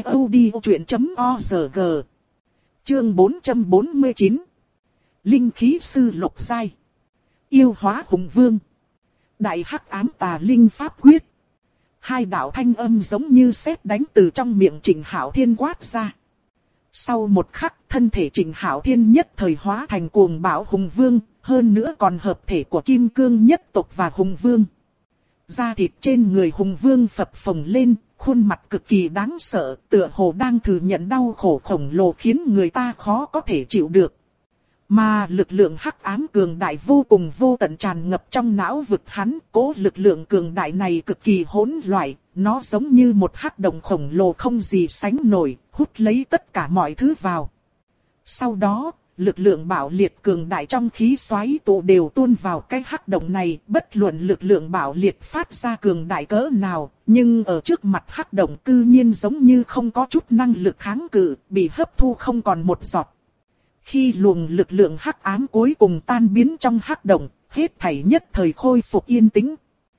ctod.org. Chương 449. Linh khí sư lục giai. Yêu hóa hùng vương. Đại hắc ám tà linh pháp quyết. Hai đạo thanh âm giống như sét đánh từ trong miệng Trịnh Hạo Thiên quát ra. Sau một khắc, thân thể Trịnh Hạo Thiên nhất thời hóa thành cuồng bạo hùng vương, hơn nữa còn hợp thể của kim cương nhất tộc và hùng vương. Da thịt trên người hùng vương phập phồng lên, khuôn mặt cực kỳ đáng sợ, tựa hồ đang thừa nhận đau khổ khổng lồ khiến người ta khó có thể chịu được. Mà lực lượng hắc ám cường đại vô cùng vô tận tràn ngập trong não vực hắn, cố lực lượng cường đại này cực kỳ hỗn loạn, nó giống như một hắc động khổng lồ không gì sánh nổi, hút lấy tất cả mọi thứ vào. Sau đó, lực lượng bạo liệt cường đại trong khí xoáy tụ đều tuôn vào cái hắc động này, bất luận lực lượng bạo liệt phát ra cường đại cỡ nào, nhưng ở trước mặt hắc động cư nhiên giống như không có chút năng lực kháng cự, bị hấp thu không còn một giọt. Khi luồng lực lượng hắc ám cuối cùng tan biến trong hắc động, hết thảy nhất thời khôi phục yên tĩnh.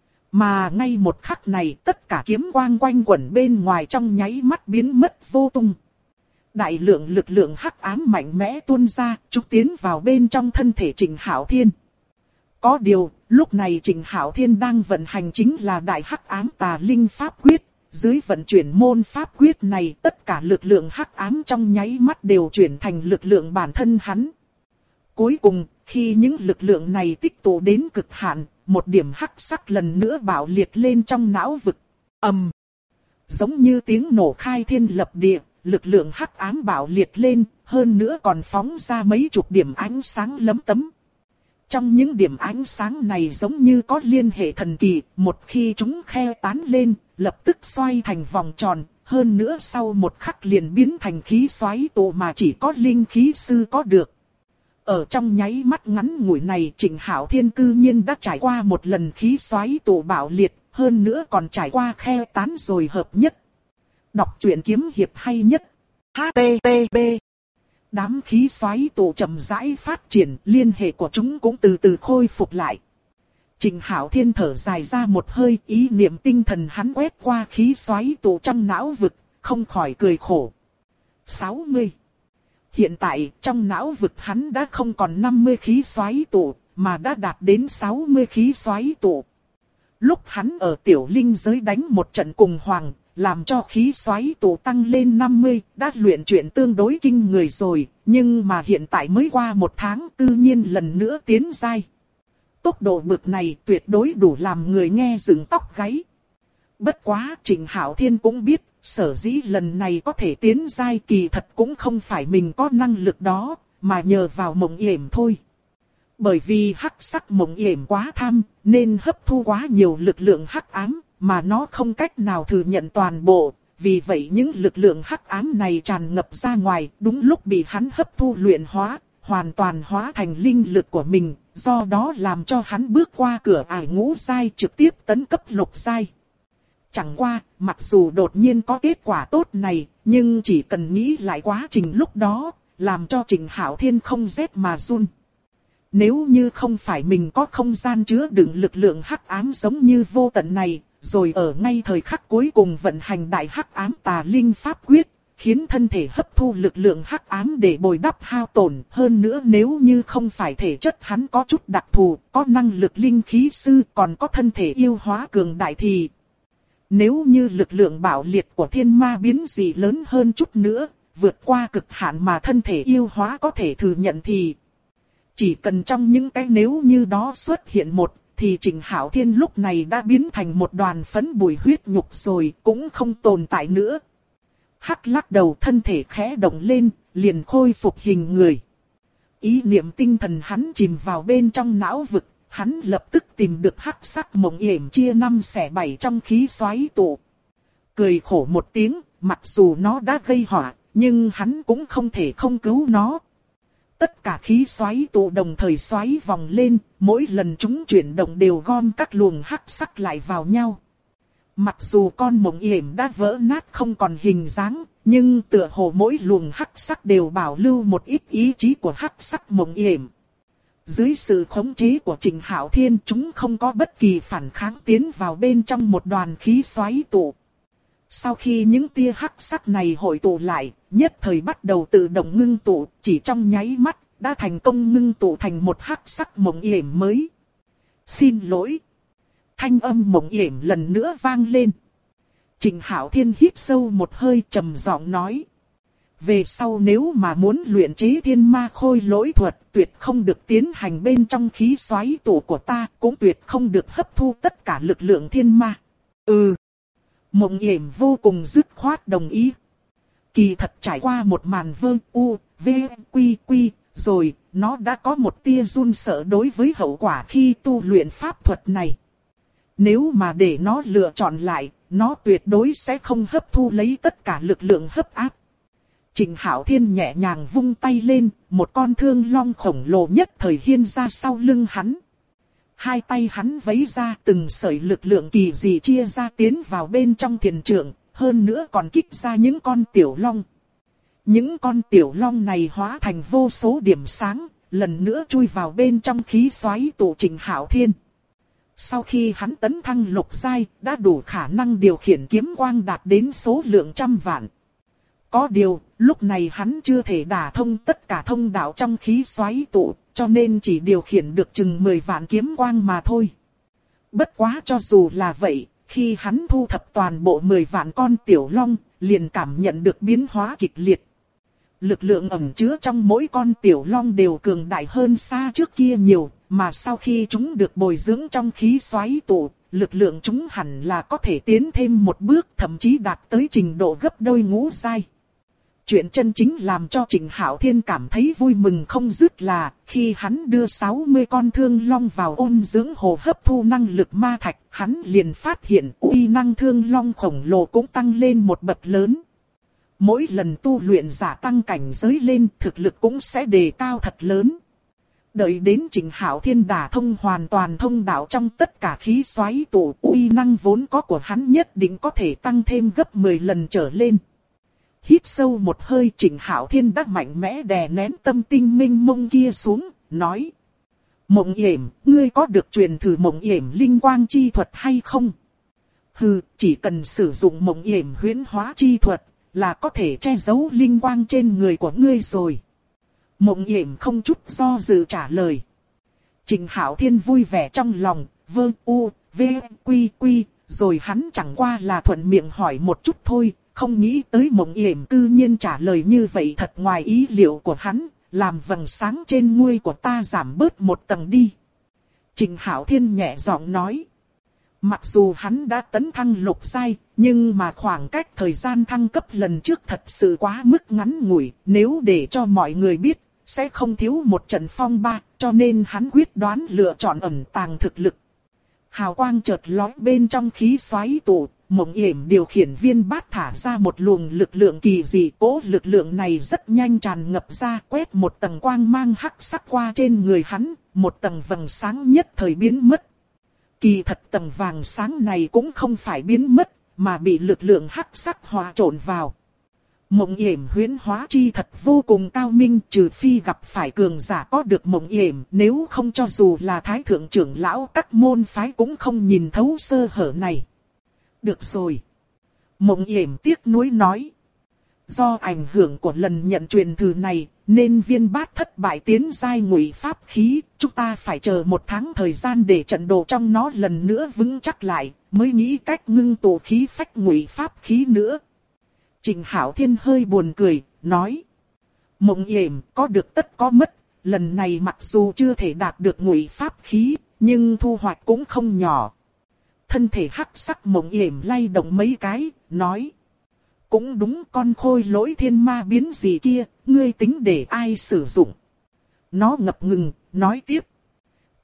Mà ngay một khắc này, tất cả kiếm quang quanh quẩn bên ngoài trong nháy mắt biến mất vô tung. Đại lượng lực lượng hắc ám mạnh mẽ tuôn ra, trục tiến vào bên trong thân thể Trịnh Hạo Thiên. Có điều, lúc này Trịnh Hạo Thiên đang vận hành chính là đại hắc ám tà linh pháp quyết. Dưới vận chuyển môn pháp quyết này, tất cả lực lượng hắc ám trong nháy mắt đều chuyển thành lực lượng bản thân hắn. Cuối cùng, khi những lực lượng này tích tụ đến cực hạn, một điểm hắc sắc lần nữa bạo liệt lên trong não vực. Ầm! Giống như tiếng nổ khai thiên lập địa, lực lượng hắc ám bạo liệt lên, hơn nữa còn phóng ra mấy chục điểm ánh sáng lấm tấm. Trong những điểm ánh sáng này giống như có liên hệ thần kỳ, một khi chúng khe tán lên, lập tức xoay thành vòng tròn, hơn nữa sau một khắc liền biến thành khí xoáy tụ mà chỉ có linh khí sư có được. Ở trong nháy mắt ngắn ngủi này, Trịnh Hạo Thiên cư nhiên đã trải qua một lần khí xoáy tụ bạo liệt, hơn nữa còn trải qua khe tán rồi hợp nhất. Đọc truyện kiếm hiệp hay nhất. HTTP. Đám khí xoáy tụ chậm rãi phát triển, liên hệ của chúng cũng từ từ khôi phục lại. Trịnh Hạo Thiên thở dài ra một hơi, ý niệm tinh thần hắn quét qua khí xoáy tụ trong não vực, không khỏi cười khổ. 60. Hiện tại, trong não vực hắn đã không còn 50 khí xoáy tụ, mà đã đạt đến 60 khí xoáy tụ. Lúc hắn ở tiểu linh giới đánh một trận cùng Hoàng, làm cho khí xoáy tụ tăng lên 50, đã luyện chuyện tương đối kinh người rồi, nhưng mà hiện tại mới qua một tháng, tự nhiên lần nữa tiến giai. Tốc độ bực này tuyệt đối đủ làm người nghe dựng tóc gáy. Bất quá Trịnh Hạo Thiên cũng biết, sở dĩ lần này có thể tiến giai kỳ thật cũng không phải mình có năng lực đó, mà nhờ vào mộng yểm thôi. Bởi vì hắc sắc mộng yểm quá tham, nên hấp thu quá nhiều lực lượng hắc ám, mà nó không cách nào thừa nhận toàn bộ. Vì vậy những lực lượng hắc ám này tràn ngập ra ngoài, đúng lúc bị hắn hấp thu luyện hóa, hoàn toàn hóa thành linh lực của mình, do đó làm cho hắn bước qua cửa ải ngũ giai trực tiếp tấn cấp lục giai. Chẳng qua, mặc dù đột nhiên có kết quả tốt này, nhưng chỉ cần nghĩ lại quá trình lúc đó, làm cho Trịnh Hạo Thiên không rét mà run. Nếu như không phải mình có không gian chứa đựng lực lượng hắc ám giống như vô tận này, rồi ở ngay thời khắc cuối cùng vận hành đại hắc ám tà linh pháp quyết, khiến thân thể hấp thu lực lượng hắc ám để bồi đắp hao tổn. Hơn nữa nếu như không phải thể chất hắn có chút đặc thù, có năng lực linh khí sư, còn có thân thể yêu hóa cường đại thì... Nếu như lực lượng bạo liệt của thiên ma biến dị lớn hơn chút nữa, vượt qua cực hạn mà thân thể yêu hóa có thể thừa nhận thì... Chỉ cần trong những cái nếu như đó xuất hiện một, thì Trịnh Hạo Thiên lúc này đã biến thành một đoàn phấn bụi huyết nhục rồi, cũng không tồn tại nữa. Hắc lắc đầu, thân thể khẽ động lên, liền khôi phục hình người. Ý niệm tinh thần hắn chìm vào bên trong não vực, hắn lập tức tìm được hắc sắc mộng yểm chia 5 xẻ 7 trong khí xoáy tụ. Cười khổ một tiếng, mặc dù nó đã gây họa, nhưng hắn cũng không thể không cứu nó. Tất cả khí xoáy tụ đồng thời xoáy vòng lên, mỗi lần chúng chuyển động đều gom các luồng hắc sắc lại vào nhau. Mặc dù con mộng yểm đã vỡ nát không còn hình dáng, nhưng tựa hồ mỗi luồng hắc sắc đều bảo lưu một ít ý chí của hắc sắc mộng yểm. Dưới sự khống chế của Trịnh Hạo Thiên, chúng không có bất kỳ phản kháng tiến vào bên trong một đoàn khí xoáy tụ. Sau khi những tia hắc sắc này hội tụ lại, nhất thời bắt đầu tự động ngưng tụ, chỉ trong nháy mắt, đã thành công ngưng tụ thành một hắc sắc mộng yểm mới. Xin lỗi. Thanh âm mộng yểm lần nữa vang lên. Trịnh Hạo Thiên hít sâu một hơi trầm giọng nói. Về sau nếu mà muốn luyện chế thiên ma khôi lỗi thuật, tuyệt không được tiến hành bên trong khí xoáy tụ của ta, cũng tuyệt không được hấp thu tất cả lực lượng thiên ma. Mộng yểm vô cùng dứt khoát đồng ý. Kỳ thật trải qua một màn rồi, nó đã có một tia run sợ đối với hậu quả khi tu luyện pháp thuật này. Nếu mà để nó lựa chọn lại, nó tuyệt đối sẽ không hấp thu lấy tất cả lực lượng hấp áp. Trịnh Hạo Thiên nhẹ nhàng vung tay lên, một con thương long khổng lồ nhất thời hiện ra sau lưng hắn. Hai tay hắn vấy ra từng sợi lực lượng kỳ dị chia ra tiến vào bên trong thiền trượng, hơn nữa còn kích ra những con tiểu long. Những con tiểu long này hóa thành vô số điểm sáng, lần nữa chui vào bên trong khí xoáy tụ Trịnh Hạo Thiên. Sau khi hắn tấn thăng lục giai, đã đủ khả năng điều khiển kiếm quang đạt đến số lượng trăm vạn. Có điều, lúc này hắn chưa thể đả thông tất cả thông đạo trong khí xoáy tụ, cho nên chỉ điều khiển được chừng 10 vạn kiếm quang mà thôi. Bất quá cho dù là vậy, khi hắn thu thập toàn bộ 10 vạn con tiểu long, liền cảm nhận được biến hóa kịch liệt. Lực lượng ẩn chứa trong mỗi con tiểu long đều cường đại hơn xa trước kia nhiều, mà sau khi chúng được bồi dưỡng trong khí xoáy tụ, lực lượng chúng hẳn là có thể tiến thêm một bước, thậm chí đạt tới trình độ gấp đôi ngũ giai. Chuyện chân chính làm cho Trịnh Hạo Thiên cảm thấy vui mừng không dứt là, khi hắn đưa 60 con thương long vào ôn dưỡng hồ hấp thu năng lực ma thạch, hắn liền phát hiện uy năng thương long khổng lồ cũng tăng lên một bậc lớn. Mỗi lần tu luyện giả tăng cảnh giới lên, thực lực cũng sẽ đề cao thật lớn. Đợi đến Trịnh Hạo Thiên đả thông hoàn toàn thông đạo trong tất cả khí xoáy tụ, uy năng vốn có của hắn nhất định có thể tăng thêm gấp 10 lần trở lên. Hít sâu một hơi, Trịnh Hạo Thiên đã mạnh mẽ đè nén tâm tinh minh mông kia xuống, nói. Mộng yểm, ngươi có được truyền thử mộng yểm linh quang chi thuật hay không? Hừ, chỉ cần sử dụng mộng yểm huyễn hóa chi thuật, là có thể che giấu linh quang trên người của ngươi rồi. Mộng yểm không chút do dự trả lời. Trịnh Hạo Thiên vui vẻ trong lòng, rồi hắn chẳng qua là thuận miệng hỏi một chút thôi. Không nghĩ tới mộng yểm cư nhiên trả lời như vậy thật ngoài ý liệu của hắn, làm vầng sáng trên nguy của ta giảm bớt một tầng đi. Trịnh Hạo Thiên nhẹ giọng nói. Mặc dù hắn đã tấn thăng lục giai, nhưng mà khoảng cách thời gian thăng cấp lần trước thật sự quá mức ngắn ngủi, nếu để cho mọi người biết, sẽ không thiếu một trận phong ba, cho nên hắn quyết đoán lựa chọn ẩn tàng thực lực. Hào quang chợt lóe bên trong khí xoáy tụ. Mộng yểm điều khiển viên bát thả ra một luồng lực lượng kỳ dị, cố lực lượng này rất nhanh tràn ngập ra, quét một tầng quang mang hắc sắc qua trên người hắn, một tầng vầng sáng nhất thời biến mất. Kỳ thật tầng vàng sáng này cũng không phải biến mất, mà bị lực lượng hắc sắc hòa trộn vào. Mộng yểm huyễn hóa chi thật vô cùng cao minh, trừ phi gặp phải cường giả có được mộng yểm, nếu không cho dù là thái thượng trưởng lão các môn phái cũng không nhìn thấu sơ hở này. Được rồi. Mộng yểm tiếc nuối nói. Do ảnh hưởng của lần nhận truyền thử này, nên viên bát thất bại tiến giai ngụy pháp khí, chúng ta phải chờ 1 tháng thời gian để trận đồ trong nó lần nữa vững chắc lại, mới nghĩ cách ngưng tụ khí phách ngụy pháp khí nữa. Trịnh Hạo Thiên hơi buồn cười, nói. Mộng yểm có được tất có mất, lần này mặc dù chưa thể đạt được ngụy pháp khí, nhưng thu hoạch cũng không nhỏ. Thân thể hắc sắc mộng yểm lay động mấy cái, nói. Cũng đúng, con khôi lỗi thiên ma biến gì kia, ngươi tính để ai sử dụng? Nó ngập ngừng, nói tiếp.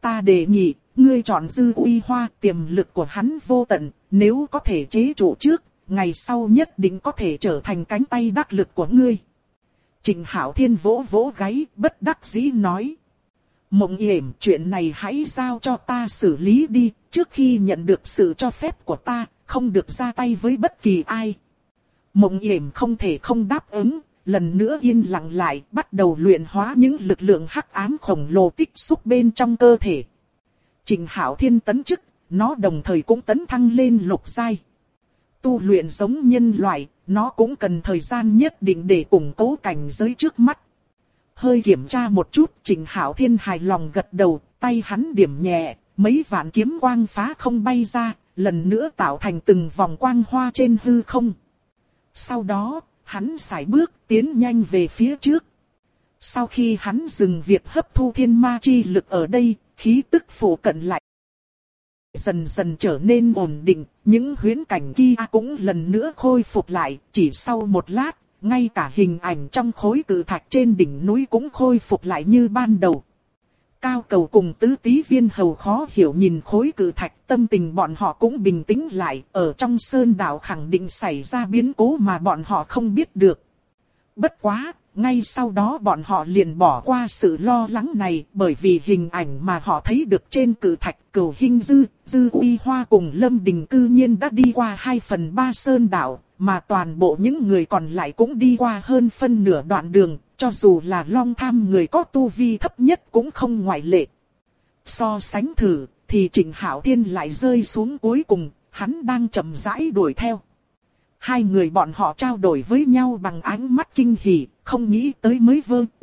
Ta đề nghị, ngươi chọn Dư Uy Hoa, tiềm lực của hắn vô tận, nếu có thể chế trụ trước, ngày sau nhất định có thể trở thành cánh tay đắc lực của ngươi. Trịnh Hạo Thiên vỗ vỗ gáy, bất đắc dĩ nói. Mộng Yểm, chuyện này hãy giao cho ta xử lý đi, trước khi nhận được sự cho phép của ta, không được ra tay với bất kỳ ai. Mộng Yểm không thể không đáp ứng, lần nữa yên lặng lại, bắt đầu luyện hóa những lực lượng hắc ám khổng lồ tích xúc bên trong cơ thể. Trịnh Hạo Thiên tấn chức, nó đồng thời cũng tấn thăng lên lục giai. Tu luyện giống nhân loại, nó cũng cần thời gian nhất định để củng cố cảnh giới trước mắt. Hơi kiểm tra một chút, Trịnh Hạo Thiên hài lòng gật đầu, tay hắn điểm nhẹ, mấy vạn kiếm quang phá không bay ra, lần nữa tạo thành từng vòng quang hoa trên hư không. Sau đó, hắn sải bước tiến nhanh về phía trước. Sau khi hắn dừng việc hấp thu thiên ma chi lực ở đây, khí tức phủ cận lại dần dần trở nên ổn định, những huyễn cảnh kia cũng lần nữa khôi phục lại, chỉ sau một lát, ngay cả hình ảnh trong khối cự thạch trên đỉnh núi cũng khôi phục lại như ban đầu. Cao Cầu cùng Tứ Tí Viên Hầu khó hiểu nhìn khối cự thạch, tâm tình bọn họ cũng bình tĩnh lại, ở trong sơn đảo khẳng định xảy ra biến cố mà bọn họ không biết được. Bất quá, ngay sau đó bọn họ liền bỏ qua sự lo lắng này, bởi vì hình ảnh mà họ thấy được trên cự thạch Cửu Hinh Dư, Dư Uy Hoa cùng Lâm Đình cư nhiên đã đi qua 2/3 sơn đảo, mà toàn bộ những người còn lại cũng đi qua hơn phân nửa đoạn đường, cho dù là Long Tham người có tu vi thấp nhất cũng không ngoại lệ. So sánh thử, thì Trịnh Hạo Thiên lại rơi xuống cuối cùng, hắn đang chậm rãi đuổi theo. Hai người bọn họ trao đổi với nhau bằng ánh mắt kinh hỉ, không nghĩ tới mới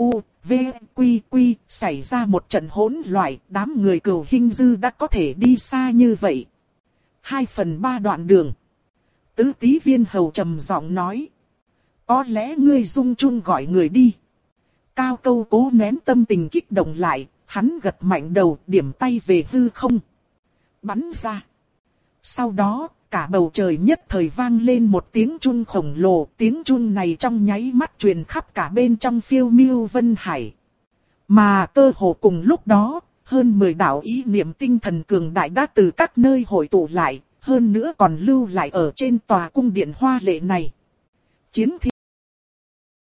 xảy ra một trận hỗn loạn, đám người Cửu Hinh Dư đã có thể đi xa như vậy. 2/3 đoạn đường. Tứ Tí Viên Hầu trầm giọng nói. Có lẽ ngươi dung chung gọi người đi. Cao Câu cố nén tâm tình kích động lại, hắn gật mạnh đầu, điểm tay về hư không. Bắn ra. Sau đó, cả bầu trời nhất thời vang lên một tiếng chun khổng lồ, tiếng chun này trong nháy mắt truyền khắp cả bên trong phiêu miêu vân hải. Mà cơ hồ cùng lúc đó, hơn 10 đạo ý niệm tinh thần cường đại đã từ các nơi hội tụ lại, hơn nữa còn lưu lại ở trên tòa cung điện hoa lệ này. Chiến thiên.